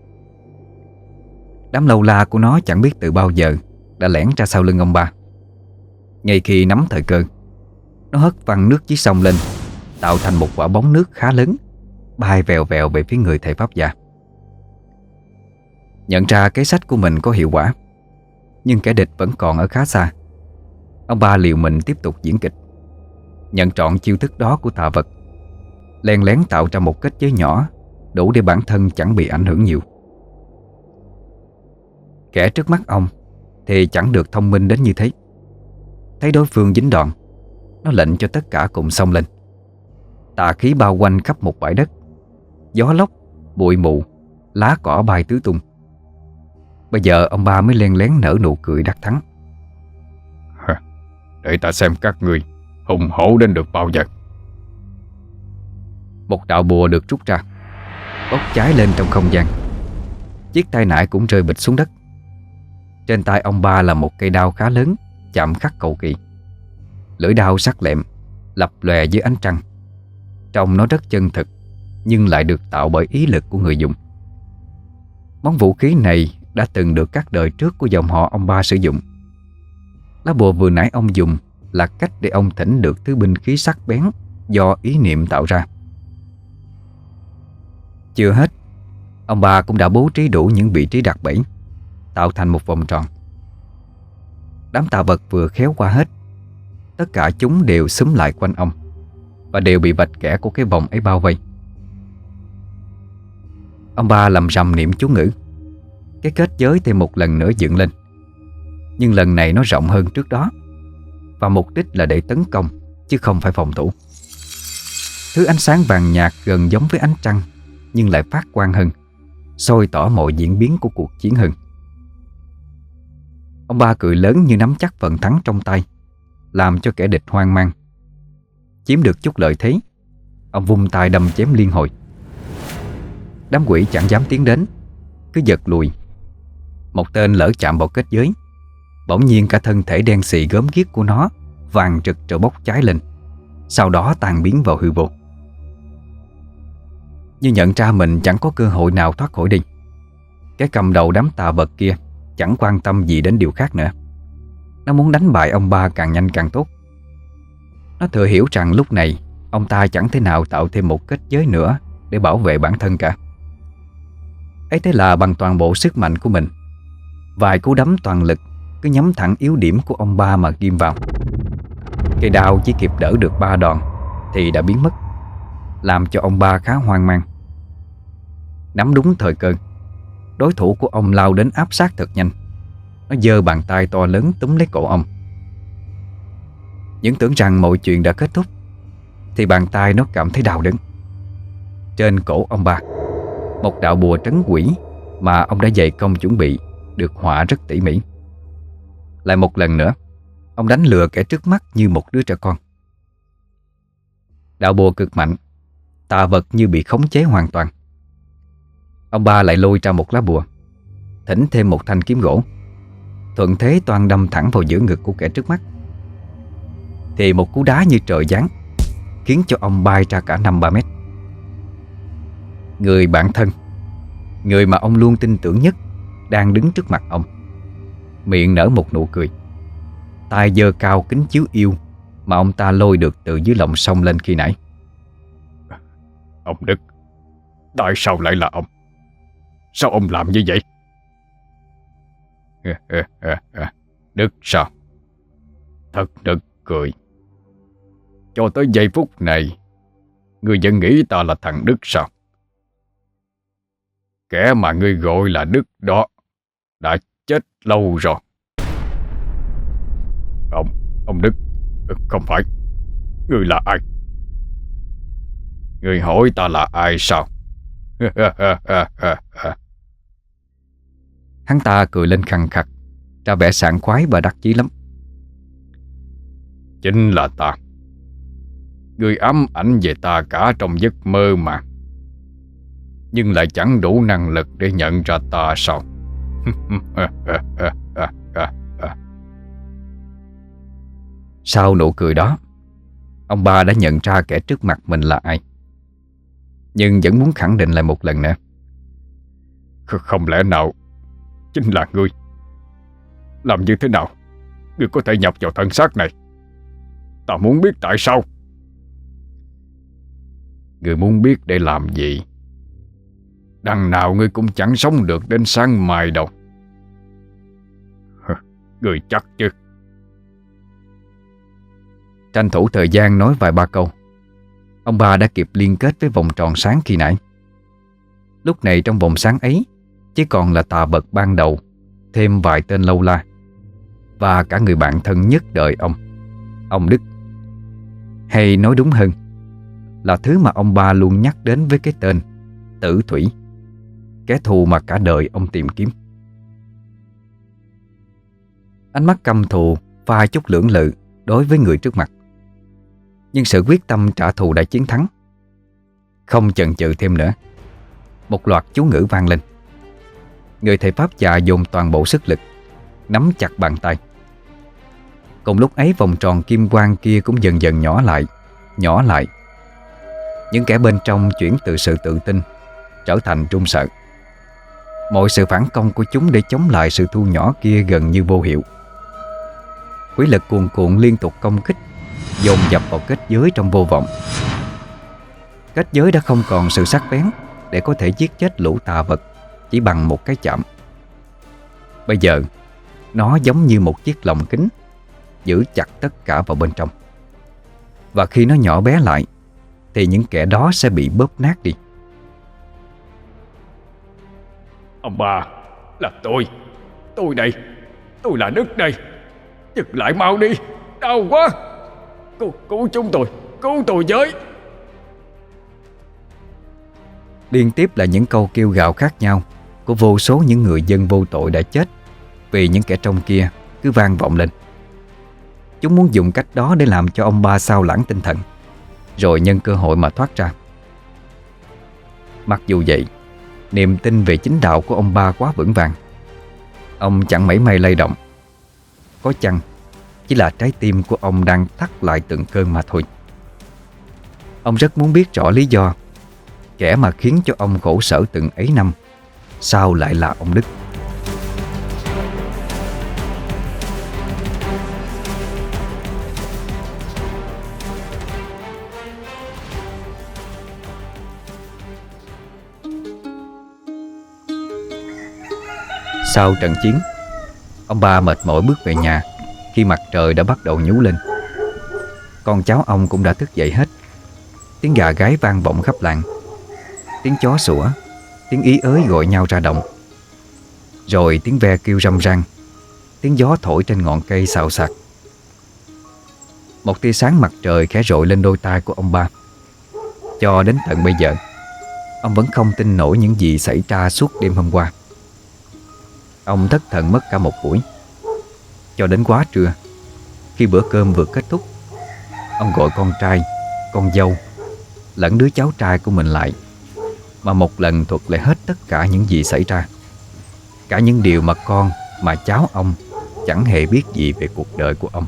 Đám lâu la của nó chẳng biết từ bao giờ đã lẻn ra sau lưng ông ba. Ngay khi nắm thời cơ, nó hất văng nước dưới sông lên, tạo thành một quả bóng nước khá lớn, bay vèo vèo về phía người thầy pháp gia. Nhận ra kế sách của mình có hiệu quả, nhưng kẻ địch vẫn còn ở khá xa. Ông ba liều mình tiếp tục diễn kịch, nhận trọn chiêu thức đó của tà vật, len lén tạo ra một kết giới nhỏ đủ để bản thân chẳng bị ảnh hưởng nhiều. Kẻ trước mắt ông thì chẳng được thông minh đến như thế. Thấy đối phương dính đòn, nó lệnh cho tất cả cùng xông lên. Tà khí bao quanh khắp một bãi đất, gió lốc, bụi mù, lá cỏ bay tứ tung. Bây giờ ông ba mới len lén nở nụ cười đắc thắng. Để ta xem các ngươi hùng hổ đến được bao giờ. Một đạo bùa được rút ra, bốc cháy lên trong không gian. Chiếc tay nải cũng rơi bịch xuống đất. Trên tay ông ba là một cây đao khá lớn, chạm khắc cầu kỳ. Lưỡi đao sắc lẹm, lập lòe dưới ánh trăng. Trông nó rất chân thực, nhưng lại được tạo bởi ý lực của người dùng. Món vũ khí này đã từng được các đời trước của dòng họ ông ba sử dụng. Lá bùa vừa nãy ông dùng là cách để ông thỉnh được thứ binh khí sắc bén do ý niệm tạo ra. Chưa hết, ông ba cũng đã bố trí đủ những vị trí đặt bẫy, tạo thành một vòng tròn. Đám tà vật vừa khéo qua hết, tất cả chúng đều xúm lại quanh ông và đều bị vạch kẻ của cái vòng ấy bao vây. Ông ba lầm rầm niệm chú ngữ. Cái kết giới thêm một lần nữa dựng lên, nhưng lần này nó rộng hơn trước đó, và mục đích là để tấn công chứ không phải phòng thủ. Thứ ánh sáng vàng nhạt gần giống với ánh trăng, nhưng lại phát quang hơn, soi tỏ mọi diễn biến của cuộc chiến hơn. Ông ba cười lớn như nắm chắc phần thắng trong tay, làm cho kẻ địch hoang mang. Chiếm được chút lợi thế, ông vung tay đâm chém liên hồi. Đám quỷ chẳng dám tiến đến, cứ giật lùi. Một tên lỡ chạm vào kết giới, bỗng nhiên cả thân thể đen xì gớm ghiếc của nó vàng rực rồi bốc cháy lên, sau đó tan biến vào hư vô. Như nhận ra mình chẳng có cơ hội nào thoát khỏi đi, cái cầm đầu đám tà vật kia chẳng quan tâm gì đến điều khác nữa. Nó muốn đánh bại ông ba càng nhanh càng tốt. Nó thừa hiểu rằng lúc này ông ta chẳng thể nào tạo thêm một kết giới nữa để bảo vệ bản thân cả. Ấy thế là bằng toàn bộ sức mạnh của mình, vài cú đấm toàn lực cứ nhắm thẳng yếu điểm của ông ba mà ghim vào. Cây đao chỉ kịp đỡ được ba đòn thì đã biến mất, làm cho ông ba khá hoang mang. Nắm đúng thời cơ, đối thủ của ông lao đến áp sát thật nhanh. Nó giơ bàn tay to lớn túm lấy cổ ông. Những tưởng rằng mọi chuyện đã kết thúc, thì bàn tay nó cảm thấy đau đớn. Trên cổ ông ba, một đạo bùa trấn quỷ mà ông đã dày công chuẩn bị được họa rất tỉ mỉ. Lại một lần nữa, ông đánh lừa kẻ trước mắt như một đứa trẻ con. Đạo bùa cực mạnh, tà vật như bị khống chế hoàn toàn. Ông ba lại lôi ra một lá bùa, thỉnh thêm một thanh kiếm gỗ, thuận thế toan đâm thẳng vào giữa ngực của kẻ trước mắt. Thì một cú đá như trời giáng khiến cho ông bay ra cả năm ba mét. Người bạn thân, người mà ông luôn tin tưởng nhất, đang đứng trước mặt ông, miệng nở một nụ cười, tay giơ cao kính chiếu yêu mà ông ta lôi được từ dưới lòng sông lên khi nãy. Ông Đức, tại sao lại là ông? Sao ông làm như vậy? Đức sao? Thật nực cười. Cho tới giây phút này ngươi vẫn nghĩ ta là thằng Đức sao? Kẻ mà ngươi gọi là Đức đó đã chết lâu rồi. Ông, ông Đức, không phải. Ngươi là ai? Ngươi hỏi ta là ai sao? Hắn ta cười lên khằng khặc, ra vẻ sảng khoái và đắc chí lắm. Chính là ta. Ngươi ám ảnh về ta cả trong giấc mơ mà, nhưng lại chẳng đủ năng lực để nhận ra ta sao? Sau nụ cười đó, ông ba đã nhận ra kẻ trước mặt mình là ai, nhưng vẫn muốn khẳng định lại một lần nữa. Không lẽ nào chính là ngươi? Làm như thế nào ngươi có thể nhập vào thân xác này? Ta muốn biết tại sao. Ngươi muốn biết để làm gì? Đằng nào ngươi cũng chẳng sống được đến sáng mai đâu. Ngươi chắc chứ? Tranh thủ thời gian nói vài ba câu, ông ba đã kịp liên kết với vòng tròn sáng khi nãy. Lúc này trong vòng sáng ấy chỉ còn là tà vật ban đầu, thêm vài tên lâu la và cả người bạn thân nhất đời ông, ông Đức. Hay nói đúng hơn là thứ mà ông ba luôn nhắc đến với cái tên Tử Thủy, kẻ thù mà cả đời ông tìm kiếm. Ánh mắt căm thù pha chút lưỡng lự đối với người trước mặt, nhưng sự quyết tâm trả thù đã chiến thắng. Không chần chừ thêm nữa, một loạt chú ngữ vang lên. Người thầy pháp già dồn toàn bộ sức lực, nắm chặt bàn tay. Cùng lúc ấy vòng tròn kim quang kia cũng dần dần nhỏ lại, nhỏ lại. Những kẻ bên trong chuyển từ sự tự tin trở thành run sợ. Mọi sự phản công của chúng để chống lại sự thu nhỏ kia gần như vô hiệu. Quỷ lực cuồn cuộn liên tục công kích, dồn dập vào kết giới trong vô vọng. Kết giới đã không còn sự sắc bén để có thể giết chết lũ tà vật chỉ bằng một cái chạm. Bây giờ nó giống như một chiếc lồng kính, giữ chặt tất cả vào bên trong. Và khi nó nhỏ bé lại thì những kẻ đó sẽ bị bóp nát đi. Ông bà, là tôi. Tôi đây. Tôi là Đức đây. Dừng lại mau đi. Đau quá. Cứu, cứu chúng tôi. Cứu tôi với. Liên tiếp là những câu kêu gào khác nhau của vô số những người dân vô tội đã chết vì những kẻ trong kia cứ vang vọng lên. Chúng muốn dùng cách đó để làm cho ông ba xao lãng tinh thần, rồi nhân cơ hội mà thoát ra. Mặc dù vậy, niềm tin về chính đạo của ông ba quá vững vàng. Ông chẳng mảy may lay động. Có chăng chỉ là trái tim của ông đang thắt lại từng cơn mà thôi. Ông rất muốn biết rõ lý do kẻ mà khiến cho ông khổ sở từng ấy năm sao lại là ông Đức. Sau trận chiến, ông ba mệt mỏi bước về nhà khi mặt trời đã bắt đầu nhú lên. Con cháu ông cũng đã thức dậy hết. Tiếng gà gáy vang vọng khắp làng, tiếng chó sủa, tiếng ý ới gọi nhau ra đồng. Rồi tiếng ve kêu râm ran, tiếng gió thổi trên ngọn cây xào xạc. Một tia sáng mặt trời khẽ rọi lên đôi tai của ông ba. Cho đến tận bây giờ, ông vẫn không tin nổi những gì xảy ra suốt đêm hôm qua. Ông thất thần mất cả một buổi. Cho đến quá trưa, khi bữa cơm vừa kết thúc, ông gọi con trai, con dâu lẫn đứa cháu trai của mình lại, mà một lần thuật lại hết tất cả những gì xảy ra. Cả những điều mà con, mà cháu ông chẳng hề biết gì về cuộc đời của ông.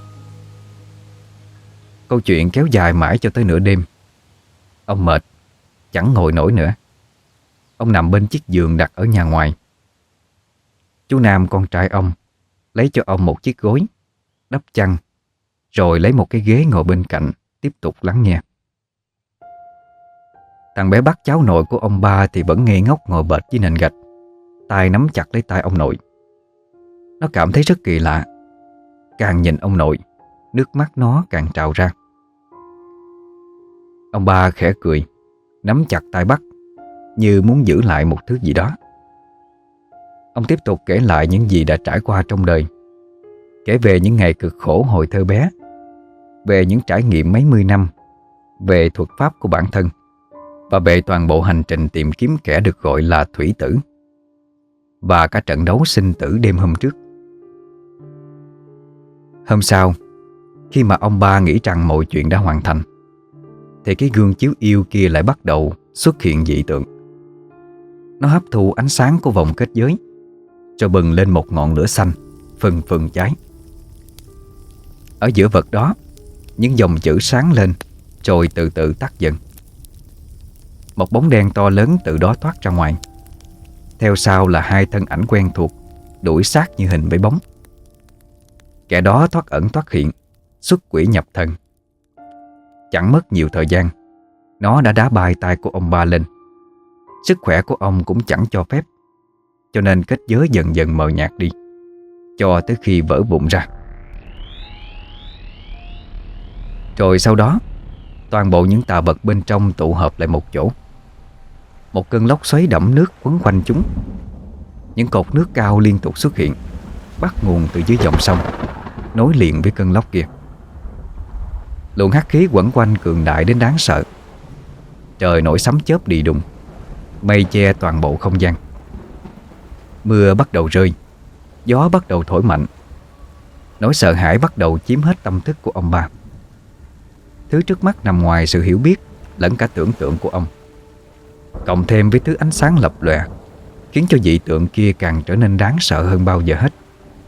Câu chuyện kéo dài mãi cho tới nửa đêm. Ông mệt, chẳng ngồi nổi nữa. Ông nằm bên chiếc giường đặt ở nhà ngoài. Chú Nam con trai ông lấy cho ông một chiếc gối, đắp chăn, rồi lấy một cái ghế ngồi bên cạnh, tiếp tục lắng nghe. Thằng bé bắt cháu nội của ông ba thì vẫn ngây ngốc ngồi bệt dưới nền gạch, tay nắm chặt lấy tay ông nội. Nó cảm thấy rất kỳ lạ. Càng nhìn ông nội, nước mắt nó càng trào ra. Ông ba khẽ cười, nắm chặt tay bắt, như muốn giữ lại một thứ gì đó. Ông tiếp tục kể lại những gì đã trải qua trong đời, kể về những ngày cực khổ hồi thơ bé, về những trải nghiệm mấy mươi năm, về thuật pháp của bản thân, và về toàn bộ hành trình tìm kiếm kẻ được gọi là Thủy Tử, và cả trận đấu sinh tử đêm hôm trước. Hôm sau, khi mà ông ba nghĩ rằng mọi chuyện đã hoàn thành, thì cái gương chiếu yêu kia lại bắt đầu xuất hiện dị tượng. Nó hấp thụ ánh sáng của vòng kết giới, rồi bừng lên một ngọn lửa xanh phừng phừng cháy. Ở giữa vật đó, những dòng chữ sáng lên rồi từ từ tắt dần. Một bóng đen to lớn từ đó thoát ra ngoài. Theo sau là hai thân ảnh quen thuộc đuổi sát như hình với bóng. Kẻ đó thoát ẩn thoát hiện, xuất quỷ nhập thần. Chẳng mất nhiều thời gian, nó đã đá bay tay của ông ba lên. Sức khỏe của ông cũng chẳng cho phép, cho nên kết giới dần dần mờ nhạt đi, cho tới khi vỡ vụn ra. Rồi sau đó, toàn bộ những tà vật bên trong tụ hợp lại một chỗ. Một cơn lốc xoáy đẫm nước quấn quanh chúng. Những cột nước cao liên tục xuất hiện, bắt nguồn từ dưới dòng sông, nối liền với cơn lốc kia. Luồng hắc khí quẩn quanh cường đại đến đáng sợ. Trời nổi sấm chớp đi đùng, mây che toàn bộ không gian. Mưa bắt đầu rơi, gió bắt đầu thổi mạnh. Nỗi sợ hãi bắt đầu chiếm hết tâm thức của ông ba. Thứ trước mắt nằm ngoài sự hiểu biết lẫn cả tưởng tượng của ông, cộng thêm với thứ ánh sáng lập lòe, khiến cho dị tượng kia càng trở nên đáng sợ hơn bao giờ hết.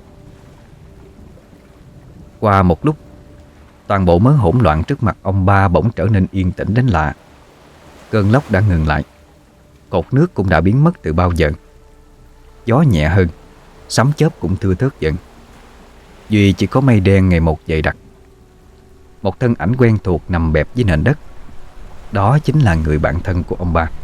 Qua một lúc, toàn bộ mớ hỗn loạn trước mặt ông ba bỗng trở nên yên tĩnh đến lạ. Cơn lốc đã ngừng lại, cột nước cũng đã biến mất từ bao giờ. Gió nhẹ hơn, sấm chớp cũng thưa thớt dần. Duy chỉ có mây đen ngày một dày đặc. Một thân ảnh quen thuộc nằm bẹp dưới nền đất. Đó chính là người bạn thân của ông ba.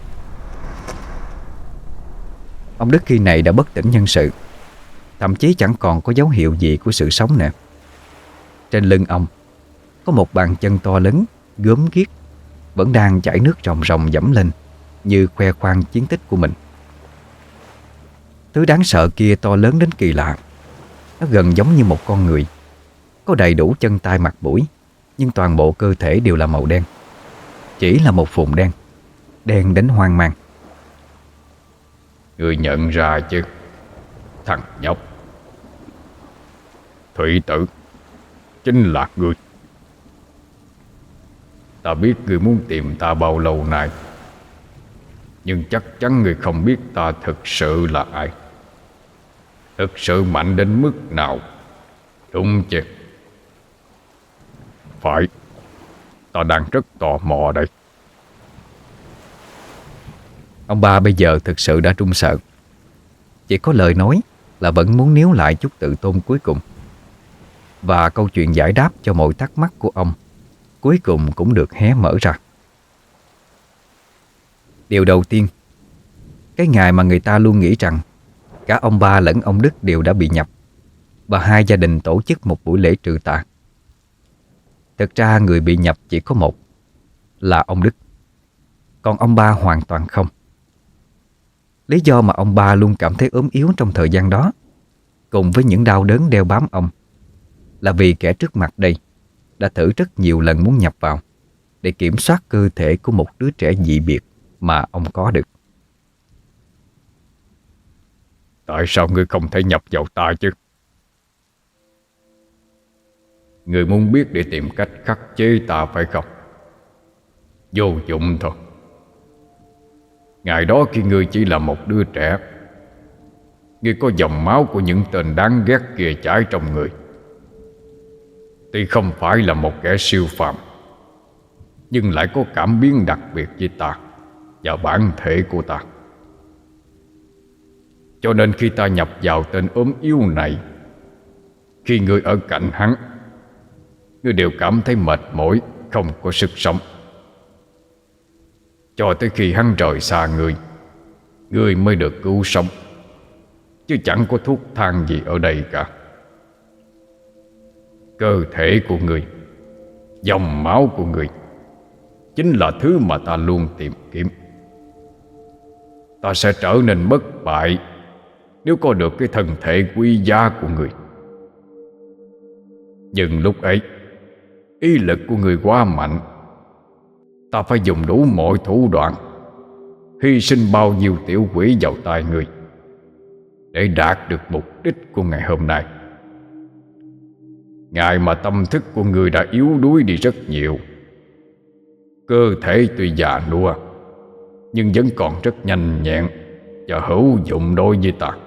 Ông Đức khi này đã bất tỉnh nhân sự, thậm chí chẳng còn có dấu hiệu gì của sự sống nữa. Trên lưng ông có một bàn chân to lớn, gớm ghiếc, vẫn đang chảy nước ròng ròng dẫm lên, như khoe khoang chiến tích của mình. Thứ đáng sợ kia to lớn đến kỳ lạ. Nó gần giống như một con người, có đầy đủ chân tay mặt mũi, nhưng toàn bộ cơ thể đều là màu đen. Chỉ là một vùng đen, đen đến hoang mang. Người nhận ra chứ, thằng nhóc. Thủy Tử chính là người. Ta biết người muốn tìm ta bao lâu nay, nhưng chắc chắn người không biết ta thực sự là ai, thực sự mạnh đến mức nào, đúng chứ? Phải, ta đang rất tò mò đây. Ông ba bây giờ thực sự đã run sợ. Chỉ có lời nói là vẫn muốn níu lại chút tự tôn cuối cùng. Và câu chuyện giải đáp cho mọi thắc mắc của ông cuối cùng cũng được hé mở ra. Điều đầu tiên, cái ngày mà người ta luôn nghĩ rằng cả ông ba lẫn ông Đức đều đã bị nhập, và hai gia đình tổ chức một buổi lễ trừ tà. Thực ra người bị nhập chỉ có một, là ông Đức. Còn ông ba hoàn toàn không. Lý do mà ông ba luôn cảm thấy ốm yếu trong thời gian đó, cùng với những đau đớn đeo bám ông, là vì kẻ trước mặt đây đã thử rất nhiều lần muốn nhập vào để kiểm soát cơ thể của một đứa trẻ dị biệt mà ông có được. Tại sao ngươi không thể nhập vào ta chứ? Ngươi muốn biết để tìm cách khắc chế ta phải không? Vô dụng thôi. Ngày đó khi ngươi chỉ là một đứa trẻ, ngươi có dòng máu của những tên đáng ghét kia chảy trong người. Tuy không phải là một kẻ siêu phàm, nhưng lại có cảm biến đặc biệt với ta và bản thể của ta. Cho nên khi ta nhập vào tên ốm yếu này, khi ngươi ở cạnh hắn, ngươi đều cảm thấy mệt mỏi, không có sức sống. cho tới khi hắn rời xa ngươi, ngươi mới được cứu sống, chứ chẳng có thuốc thang gì ở đây cả. Cơ thể của ngươi, dòng máu của ngươi chính là thứ mà ta luôn tìm kiếm. Ta sẽ trở nên bất bại nếu có được cái thân thể quý giá của ngươi. Nhưng lúc ấy, ý lực của ngươi quá mạnh. Ta phải dùng đủ mọi thủ đoạn, hy sinh bao nhiêu tiểu quỷ vào tay ngươi, để đạt được mục đích của ngày hôm nay. Ngày mà tâm thức của ngươi đã yếu đuối đi rất nhiều. Cơ thể tuy già nua, nhưng vẫn còn rất nhanh nhẹn và hữu dụng đối với ta.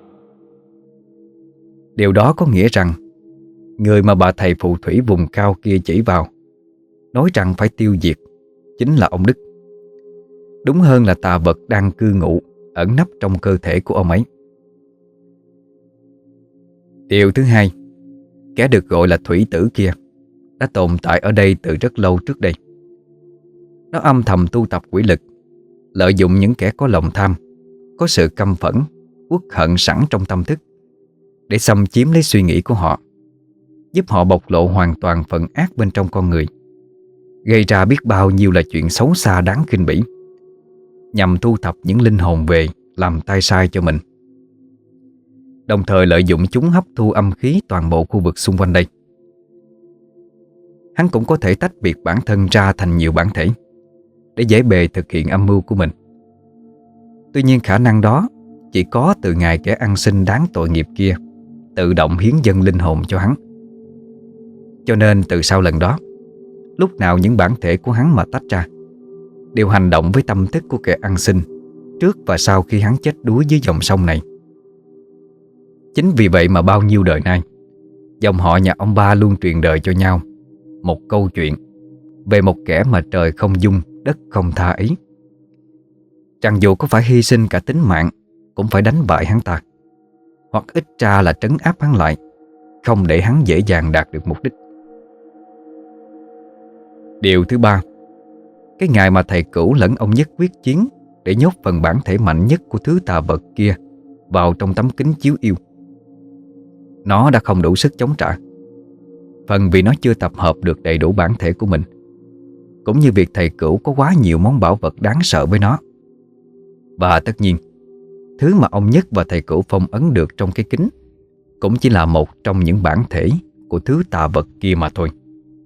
Điều đó có nghĩa rằng người mà bà thầy phù thủy vùng cao kia chỉ vào, nói rằng phải tiêu diệt, chính là ông Đức. Đúng hơn là tà vật đang cư ngụ, ẩn nấp trong cơ thể của ông ấy. Điều thứ hai, kẻ được gọi là thủy tử kia đã tồn tại ở đây từ rất lâu trước đây. Nó âm thầm tu tập quỷ lực, lợi dụng những kẻ có lòng tham, có sự căm phẫn, uất hận sẵn trong tâm thức, để xâm chiếm lấy suy nghĩ của họ, giúp họ bộc lộ hoàn toàn phần ác bên trong con người, gây ra biết bao nhiêu là chuyện xấu xa đáng khinh bỉ, nhằm thu thập những linh hồn về làm tay sai cho mình, đồng thời lợi dụng chúng hấp thu âm khí toàn bộ khu vực xung quanh đây. Hắn cũng có thể tách biệt bản thân ra thành nhiều bản thể để dễ bề thực hiện âm mưu của mình. Tuy nhiên khả năng đó chỉ có từ ngày kẻ ăn xin đáng tội nghiệp kia tự động hiến dâng linh hồn cho hắn. Cho nên từ sau lần đó, lúc nào những bản thể của hắn mà tách ra, đều hành động với tâm thức của kẻ ăn xin trước và sau khi hắn chết đuối dưới dòng sông này. Chính vì vậy mà bao nhiêu đời nay, dòng họ nhà ông ba luôn truyền đời cho nhau một câu chuyện về một kẻ mà trời không dung, đất không tha ấy. Rằng dù có phải hy sinh cả tính mạng, cũng phải đánh bại hắn ta, hoặc ít ra là trấn áp hắn lại, không để hắn dễ dàng đạt được mục đích. Điều thứ ba, cái ngày mà thầy Cửu lẫn ông Nhất quyết chiến để nhốt phần bản thể mạnh nhất của thứ tà vật kia vào trong tấm kính chiếu yêu, nó đã không đủ sức chống trả. Phần vì nó chưa tập hợp được đầy đủ bản thể của mình, cũng như việc thầy Cửu có quá nhiều món bảo vật đáng sợ với nó. Và tất nhiên, thứ mà ông Nhất và thầy Cửu phong ấn được trong cái kính cũng chỉ là một trong những bản thể của thứ tà vật kia mà thôi.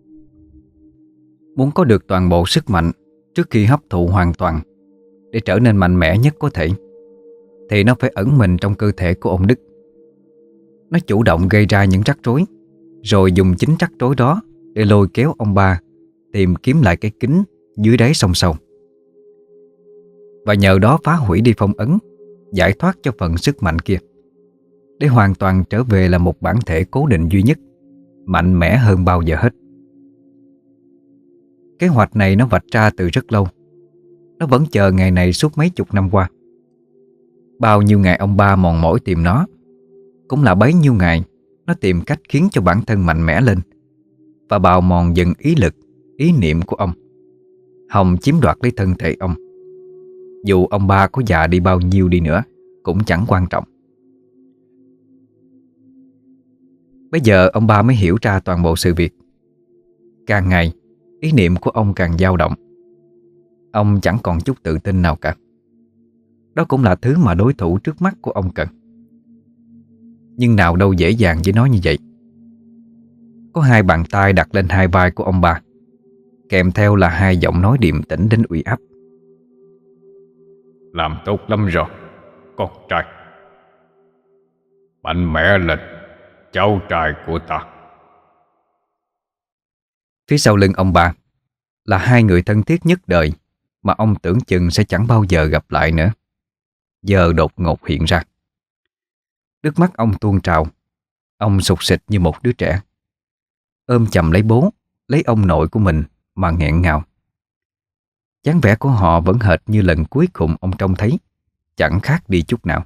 Muốn có được toàn bộ sức mạnh trước khi hấp thụ hoàn toàn để trở nên mạnh mẽ nhất có thể, thì nó phải ẩn mình trong cơ thể của ông Đức. Nó chủ động gây ra những rắc rối, rồi dùng chính rắc rối đó để lôi kéo ông ba tìm kiếm lại cái kính dưới đáy sông sâu, và nhờ đó phá hủy đi phong ấn, giải thoát cho phần sức mạnh kia, để hoàn toàn trở về là một bản thể cố định duy nhất, mạnh mẽ hơn bao giờ hết. Kế hoạch này nó vạch ra từ rất lâu. Nó vẫn chờ ngày này suốt mấy chục năm qua. Bao nhiêu ngày ông ba mòn mỏi tìm nó, cũng là bấy nhiêu ngày nó tìm cách khiến cho bản thân mạnh mẽ lên, và bào mòn dần ý lực, ý niệm của ông, hòng chiếm đoạt lấy thân thể ông. Dù ông ba có già đi bao nhiêu đi nữa cũng chẳng quan trọng. Bây giờ ông ba mới hiểu ra toàn bộ sự việc. Càng ngày, ý niệm của ông càng dao động. Ông chẳng còn chút tự tin nào cả. Đó cũng là thứ mà đối thủ trước mắt của ông cần. Nhưng nào đâu dễ dàng với nó như vậy. Có hai bàn tay đặt lên hai vai của ông ba, kèm theo là hai giọng nói điềm tĩnh đến uy áp. Làm tốt lắm rồi, con trai. Mạnh mẽ lên, cháu trai của ta. Phía sau lưng ông ba là hai người thân thiết nhất đời mà ông tưởng chừng sẽ chẳng bao giờ gặp lại nữa, giờ đột ngột hiện ra. Nước mắt ông tuôn trào. Ông sụt sịt như một đứa trẻ, ôm chầm lấy bố, lấy ông nội của mình mà nghẹn ngào. Dáng vẻ của họ vẫn hệt như lần cuối cùng ông trông thấy, chẳng khác đi chút nào.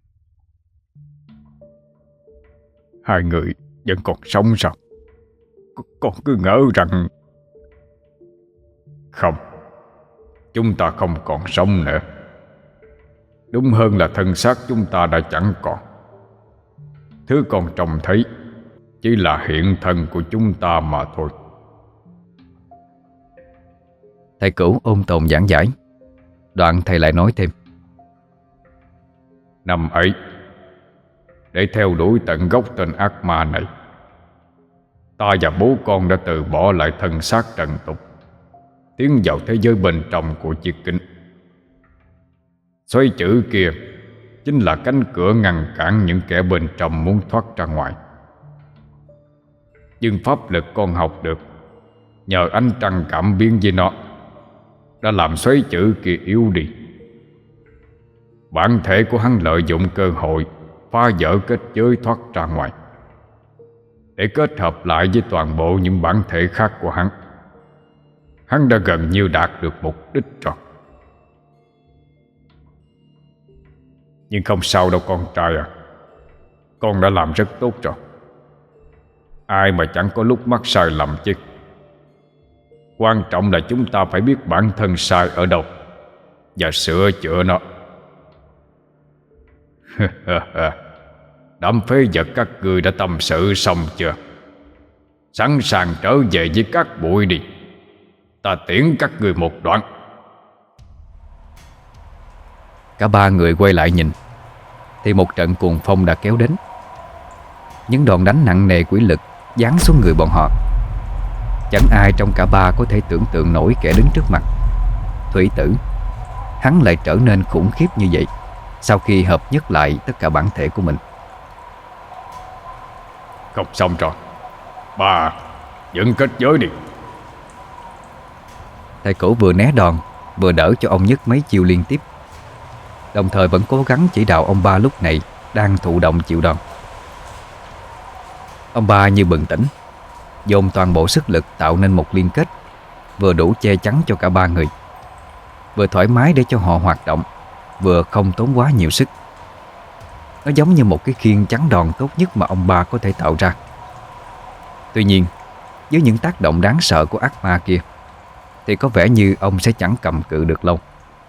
Hai người vẫn còn sống sao? C- Con cứ ngỡ rằng... Không, chúng ta không còn sống nữa. Đúng hơn là thân xác chúng ta đã chẳng còn. Thứ còn trông thấy chỉ là hiện thân của chúng ta mà thôi. Thầy Cửu ôn tồn giảng giải. Đoạn thầy lại nói thêm: Năm ấy, để theo đuổi tận gốc tên ác ma này, ta và bố con đã từ bỏ lại thân xác trần tục, tiến vào thế giới bên trong của chiếc kính. Xoay chữ kia chính là cánh cửa ngăn cản những kẻ bên trong muốn thoát ra ngoài. Nhưng pháp lực con học được nhờ ánh trăng cảm biến với nó đã làm xoáy chữ kia yếu đi. Bản thể của hắn lợi dụng cơ hội phá vỡ kết giới thoát ra ngoài, để kết hợp lại với toàn bộ những bản thể khác của hắn. Hắn đã gần như đạt được mục đích rồi. Nhưng không sao đâu con trai à, con đã làm rất tốt rồi. Ai mà chẳng có lúc mắc sai lầm chứ. Quan trọng là chúng ta phải biết bản thân sai ở đâu và sửa chữa nó. Đám phế vật các ngươi đã tâm sự xong chưa? Sẵn sàng trở về với các bụi đi. Ta tiễn các ngươi một đoạn. Cả ba người quay lại nhìn thì một trận cuồng phong đã kéo đến. Những đòn đánh nặng nề quỷ lực giáng xuống người bọn họ. Chẳng ai trong cả ba có thể tưởng tượng nổi kẻ đứng trước mặt. Thủy Tử, hắn lại trở nên khủng khiếp như vậy sau khi hợp nhất lại tất cả bản thể của mình. Không xong rồi, bà dựng kết giới đi. Thầy Cửu vừa né đòn vừa đỡ cho ông Nhất mấy chiêu liên tiếp, đồng thời vẫn cố gắng chỉ đạo ông ba lúc này đang thụ động chịu đòn. Ông ba như bừng tỉnh, dồn toàn bộ sức lực tạo nên một liên kết vừa đủ che chắn cho cả ba người, vừa thoải mái để cho họ hoạt động, vừa không tốn quá nhiều sức. Nó giống như một cái khiên chắn đòn tốt nhất mà ông ba có thể tạo ra. Tuy nhiên, với những tác động đáng sợ của ác ma kia thì có vẻ như ông sẽ chẳng cầm cự được lâu.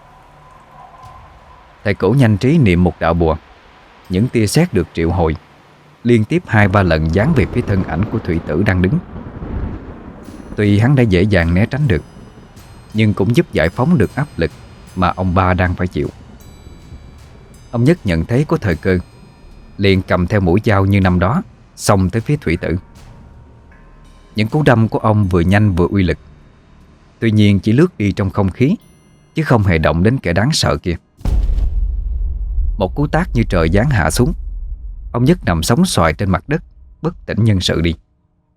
Thầy Cửu nhanh trí niệm một đạo bùa. Những tia sét được triệu hồi liên tiếp hai ba lần giáng về phía thân ảnh của Thủy Tử đang đứng. Tuy hắn đã dễ dàng né tránh được, nhưng cũng giúp giải phóng được áp lực mà ông ba đang phải chịu. Ông Nhất nhận thấy có thời cơ, liền cầm theo mũi dao như năm đó xông tới phía Thủy Tử. Những cú đâm của ông vừa nhanh vừa uy lực, tuy nhiên chỉ lướt đi trong không khí, chứ không hề động đến kẻ đáng sợ kia. Một cú tát như trời giáng hạ xuống. Ông Nhất nằm sóng xoài trên mặt đất, bất tỉnh nhân sự đi.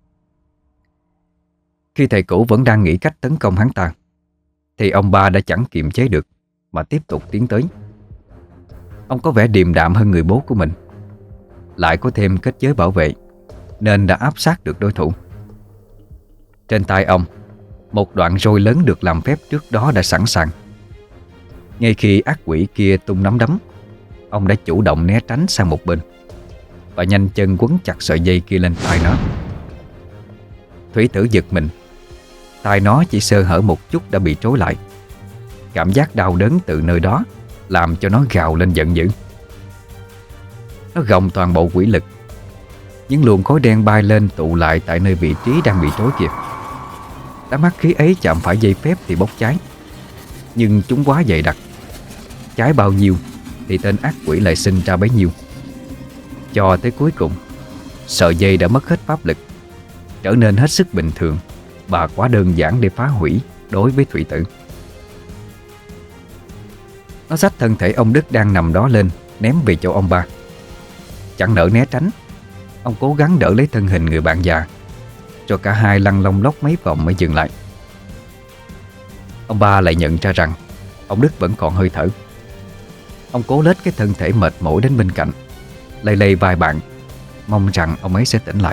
Khi thầy Cửu vẫn đang nghĩ cách tấn công hắn ta, thì ông ba đã chẳng kiềm chế được mà tiếp tục tiến tới. Ông có vẻ điềm đạm hơn người bố của mình, lại có thêm kết giới bảo vệ, nên đã áp sát được đối thủ. Trên tay ông, một đoạn roi lớn được làm phép trước đó đã sẵn sàng. Ngay khi ác quỷ kia tung nắm đấm, ông đã chủ động né tránh sang một bên và nhanh chân quấn chặt sợi dây kia lên tay nó. Thủy Tử giật mình. Tai nó chỉ sơ hở một chút đã bị trói lại. Cảm giác đau đớn từ nơi đó làm cho nó gào lên giận dữ. Nó gồng toàn bộ quỷ lực. Những luồng khói đen bay lên tụ lại tại nơi vị trí đang bị trói kìa. Đám hắc khí ấy chạm phải dây phép thì bốc cháy, nhưng chúng quá dày đặc. Cháy bao nhiêu thì tên ác quỷ lại sinh ra bấy nhiêu. Cho tới cuối cùng, sợi dây đã mất hết pháp lực, trở nên hết sức bình thường và quá đơn giản để phá hủy đối với Thủy Tử. Nó xách thân thể ông Đức đang nằm đó lên, ném về chỗ ông ba. Chẳng nỡ né tránh, ông cố gắng đỡ lấy thân hình người bạn già, cho cả hai lăn lông lóc mấy vòng mới dừng lại. Ông ba lại nhận ra rằng ông Đức vẫn còn hơi thở. Ông cố lết cái thân thể mệt mỏi đến bên cạnh, lay lay vai bạn, mong rằng ông ấy sẽ tỉnh lại.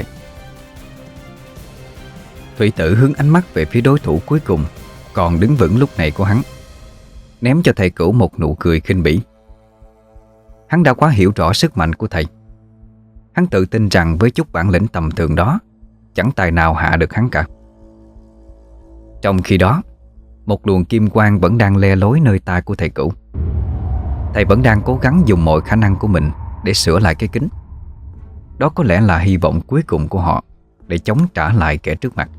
Thủy Tử hướng ánh mắt về phía đối thủ cuối cùng còn đứng vững lúc này của hắn, ném cho thầy Cửu một nụ cười khinh bỉ. Hắn đã quá hiểu rõ sức mạnh của thầy. Hắn tự tin rằng với chút bản lĩnh tầm thường đó, chẳng tài nào hạ được hắn cả. Trong khi đó, một luồng kim quang vẫn đang le lối nơi tai của thầy Cửu. Thầy vẫn đang cố gắng dùng mọi khả năng của mình để sửa lại cái kính. Đó có lẽ là hy vọng cuối cùng của họ để chống trả lại kẻ trước mặt.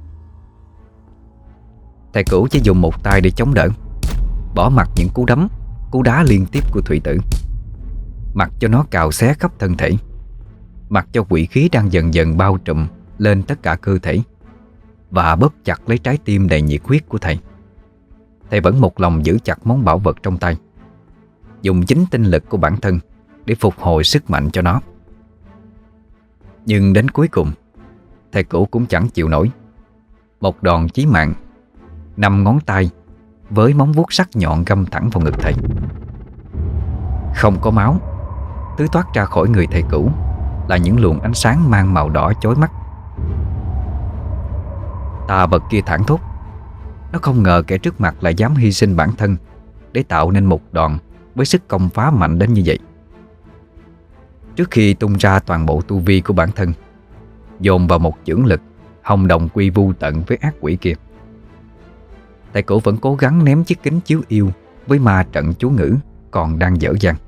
Thầy Cửu chỉ dùng một tay để chống đỡ, bỏ mặc những cú đấm, cú đá liên tiếp của Thủy Tử, mặc cho nó cào xé khắp thân thể, mặc cho quỷ khí đang dần dần bao trùm lên tất cả cơ thể và bóp chặt lấy trái tim đầy nhiệt huyết của thầy. Thầy vẫn một lòng giữ chặt món bảo vật trong tay, dùng chính tinh lực của bản thân để phục hồi sức mạnh cho nó. Nhưng đến cuối cùng, thầy Cửu cũng chẳng chịu nổi. Một đòn chí mạng, năm ngón tay với móng vuốt sắc nhọn găm thẳng vào ngực thầy. Không có máu, tứ toát ra khỏi người thầy Cửu là những luồng ánh sáng mang màu đỏ chói mắt. Tà vật kia thảng thốt. Nó không ngờ kẻ trước mặt lại dám hy sinh bản thân để tạo nên một đòn với sức công phá mạnh đến như vậy. Trước khi tung ra toàn bộ tu vi của bản thân, dồn vào một chưởng lực hồng đồng quy vu tận với ác quỷ kia, thầy Cửu vẫn cố gắng ném chiếc kính chiếu yêu với ma trận chú ngữ còn đang dở dang.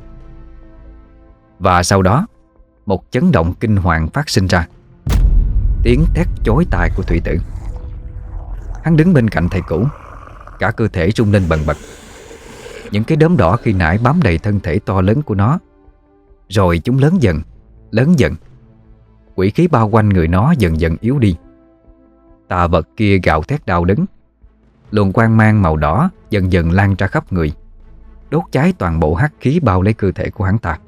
Và sau đó, một chấn động kinh hoàng phát sinh ra. Tiếng thét chói tai của Thủy Tử. Hắn đứng bên cạnh thầy Cửu, cả cơ thể rung lên bần bật. Những cái đốm đỏ khi nãy bám đầy thân thể to lớn của nó, rồi chúng lớn dần, lớn dần. Quỷ khí bao quanh người nó dần dần yếu đi. Tà vật kia gào thét đau đớn. Luồng quang mang màu đỏ dần dần lan ra khắp người, đốt cháy toàn bộ hắc khí bao lấy cơ thể của hắn ta.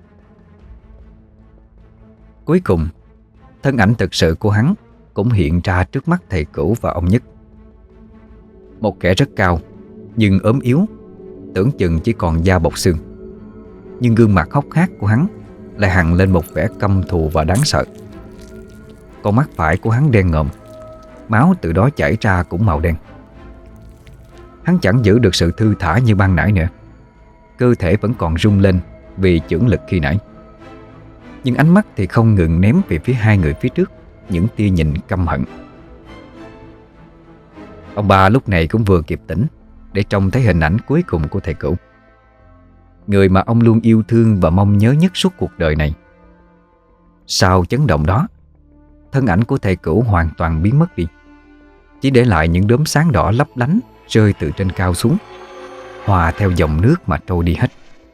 Cuối cùng, thân ảnh thực sự của hắn cũng hiện ra trước mắt thầy Cửu và ông Nhất. Một kẻ rất cao, nhưng ốm yếu, tưởng chừng chỉ còn da bọc xương. Nhưng gương mặt hốc hác của hắn lại hằn lên một vẻ căm thù và đáng sợ. Con mắt phải của hắn đen ngòm, máu từ đó chảy ra cũng màu đen. Hắn chẳng giữ được sự thư thả như ban nãy nữa. Cơ thể vẫn còn rung lên vì chưởng lực khi nãy. Nhưng ánh mắt thì không ngừng ném về phía hai người phía trước những tia nhìn căm hận. Ông ba lúc này cũng vừa kịp tỉnh để trông thấy hình ảnh cuối cùng của thầy Cửu, người mà ông luôn yêu thương và mong nhớ nhất suốt cuộc đời này. Sau chấn động đó, thân ảnh của thầy Cửu hoàn toàn biến mất đi, chỉ để lại những đốm sáng đỏ lấp lánh rơi từ trên cao xuống, hòa theo dòng nước mà trôi đi hết.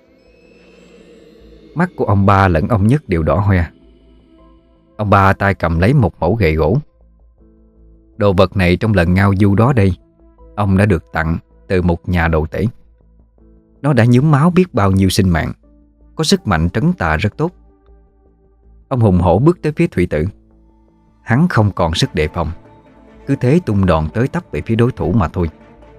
Mắt của ông ba lẫn ông Nhất đều đỏ hoe. Ông ba tay cầm lấy một mẩu gậy gỗ. Đồ vật này trong lần ngao du đó đây, ông đã được tặng từ một nhà đồ tể. Nó đã nhuốm máu biết bao nhiêu sinh mạng, có sức mạnh trấn tà rất tốt. Ông hùng hổ bước tới phía Thủy Tử. Hắn không còn sức đề phòng, cứ thế tung đòn tới tấp về phía đối thủ mà thôi.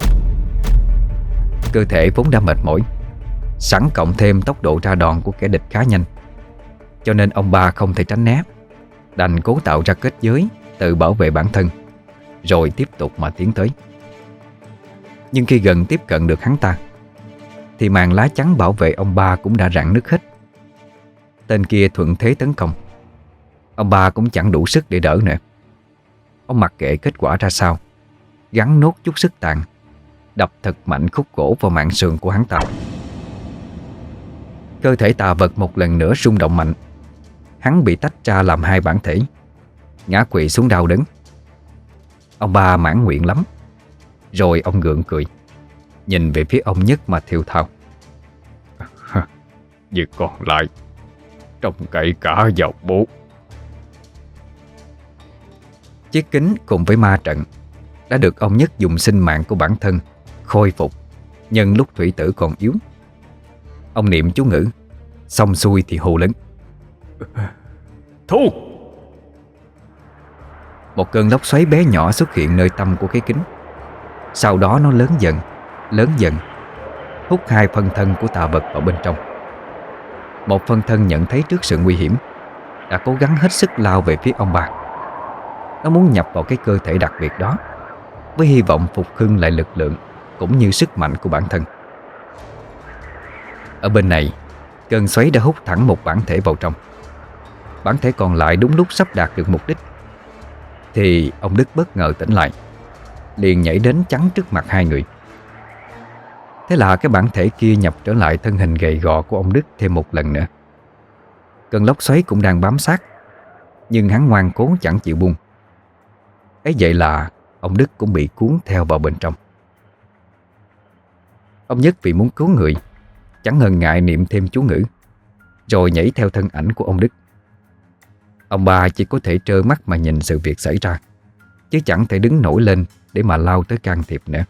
Cơ thể vốn đã mệt mỏi, sẵn cộng thêm tốc độ ra đòn của kẻ địch khá nhanh, cho nên ông ba không thể tránh né, đành cố tạo ra kết giới tự bảo vệ bản thân, rồi tiếp tục mà tiến tới. Nhưng khi gần tiếp cận được hắn ta, thì màn lá chắn bảo vệ ông ba cũng đã rạn nứt hết. Tên kia thuận thế tấn công. Ông ba cũng chẳng đủ sức để đỡ nữa. Ông mặc kệ kết quả ra sao, gắn nốt chút sức tàn, đập thật mạnh khúc gỗ vào mạn sườn của hắn ta. Cơ thể tà vật một lần nữa rung động mạnh. Hắn bị tách ra làm hai bản thể, ngã quỵ xuống đau đớn. Ông ba mãn nguyện lắm. Rồi ông gượng cười, nhìn về phía ông Nhất mà thều thào. Việc còn lại trông cậy cả vào bố. Chiếc kính cùng với ma trận đã được ông Nhất dùng sinh mạng của bản thân khôi phục nhân lúc Thủy Tử còn yếu. Ông niệm chú ngữ, xong xuôi thì hô lớn: Thu! Một cơn lốc xoáy bé nhỏ xuất hiện nơi tâm của cái kính. Sau đó nó lớn dần, lớn dần, hút hai phân thân của tà vật vào bên trong. Một phân thân nhận thấy trước sự nguy hiểm, đã cố gắng hết sức lao về phía ông bà. Nó muốn nhập vào cái cơ thể đặc biệt đó, với hy vọng phục hưng lại lực lượng cũng như sức mạnh của bản thân. Ở bên này, cơn xoáy đã hút thẳng một bản thể vào trong. Bản thể còn lại đúng lúc sắp đạt được mục đích, thì ông Đức bất ngờ tỉnh lại, liền nhảy đến chắn trước mặt hai người. Thế là cái bản thể kia nhập trở lại thân hình gầy gò của ông Đức thêm một lần nữa. Cơn lốc xoáy cũng đang bám sát, nhưng hắn ngoan cố chẳng chịu buông. Ấy vậy là ông Đức cũng bị cuốn theo vào bên trong. Ông Nhất vì muốn cứu người, chẳng ngần ngại niệm thêm chú ngữ, rồi nhảy theo thân ảnh của ông Đức. Ông Ba chỉ có thể trơ mắt mà nhìn sự việc xảy ra, chứ chẳng thể đứng nổi lên để mà lao tới can thiệp nữa.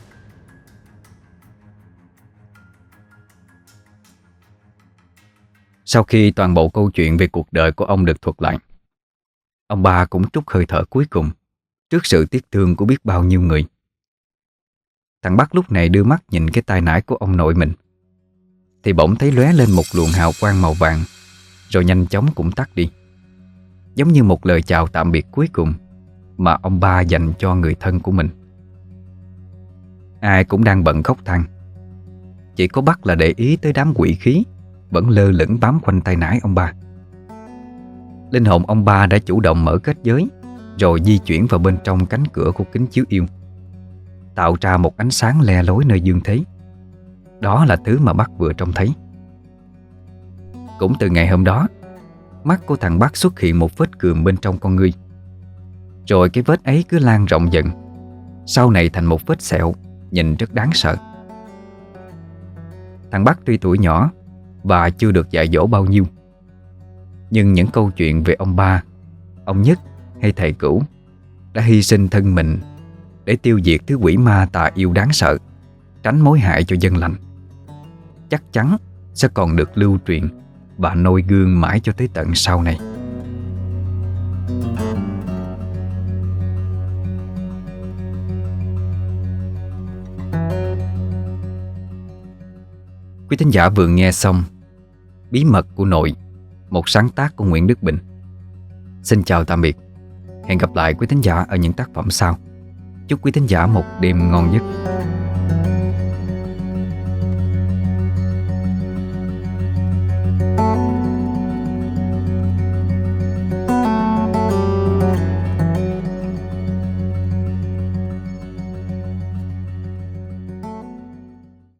Sau khi toàn bộ câu chuyện về cuộc đời của ông được thuật lại, ông Ba cũng trút hơi thở cuối cùng trước sự tiếc thương của biết bao nhiêu người. Thằng Bắc lúc này đưa mắt nhìn cái tai nải của ông nội mình, thì bỗng thấy lóe lên một luồng hào quang màu vàng, rồi nhanh chóng cũng tắt đi, giống như một lời chào tạm biệt cuối cùng mà ông Ba dành cho người thân của mình. Ai cũng đang bận khóc than, chỉ có Bắc là để ý tới đám quỷ khí vẫn lơ lửng bám quanh tay nải ông Ba. Linh hồn ông Ba đã chủ động mở kết giới, rồi di chuyển vào bên trong cánh cửa của kính chiếu yêu, tạo ra một ánh sáng le lối nơi dương thế. Đó là thứ mà Bắc vừa trông thấy. Cũng từ ngày hôm đó, mắt của thằng Bắc xuất hiện một vết cườm bên trong con ngươi. Rồi cái vết ấy cứ lan rộng dần, sau này thành một vết sẹo nhìn rất đáng sợ. Thằng Bắc tuy tuổi nhỏ và chưa được dạy dỗ bao nhiêu, nhưng những câu chuyện về ông Ba, ông Nhất hay thầy Cửu đã hy sinh thân mình để tiêu diệt thứ quỷ ma tà yêu đáng sợ, tránh mối hại cho dân lành, chắc chắn sẽ còn được lưu truyền và noi gương mãi cho tới tận sau này. Quý thính giả vừa nghe xong Bí mật của nội, một sáng tác của Nguyễn Đức Bình. Xin chào tạm biệt. Hẹn gặp lại quý thính giả ở những tác phẩm sau. Chúc quý thính giả một đêm ngon giấc.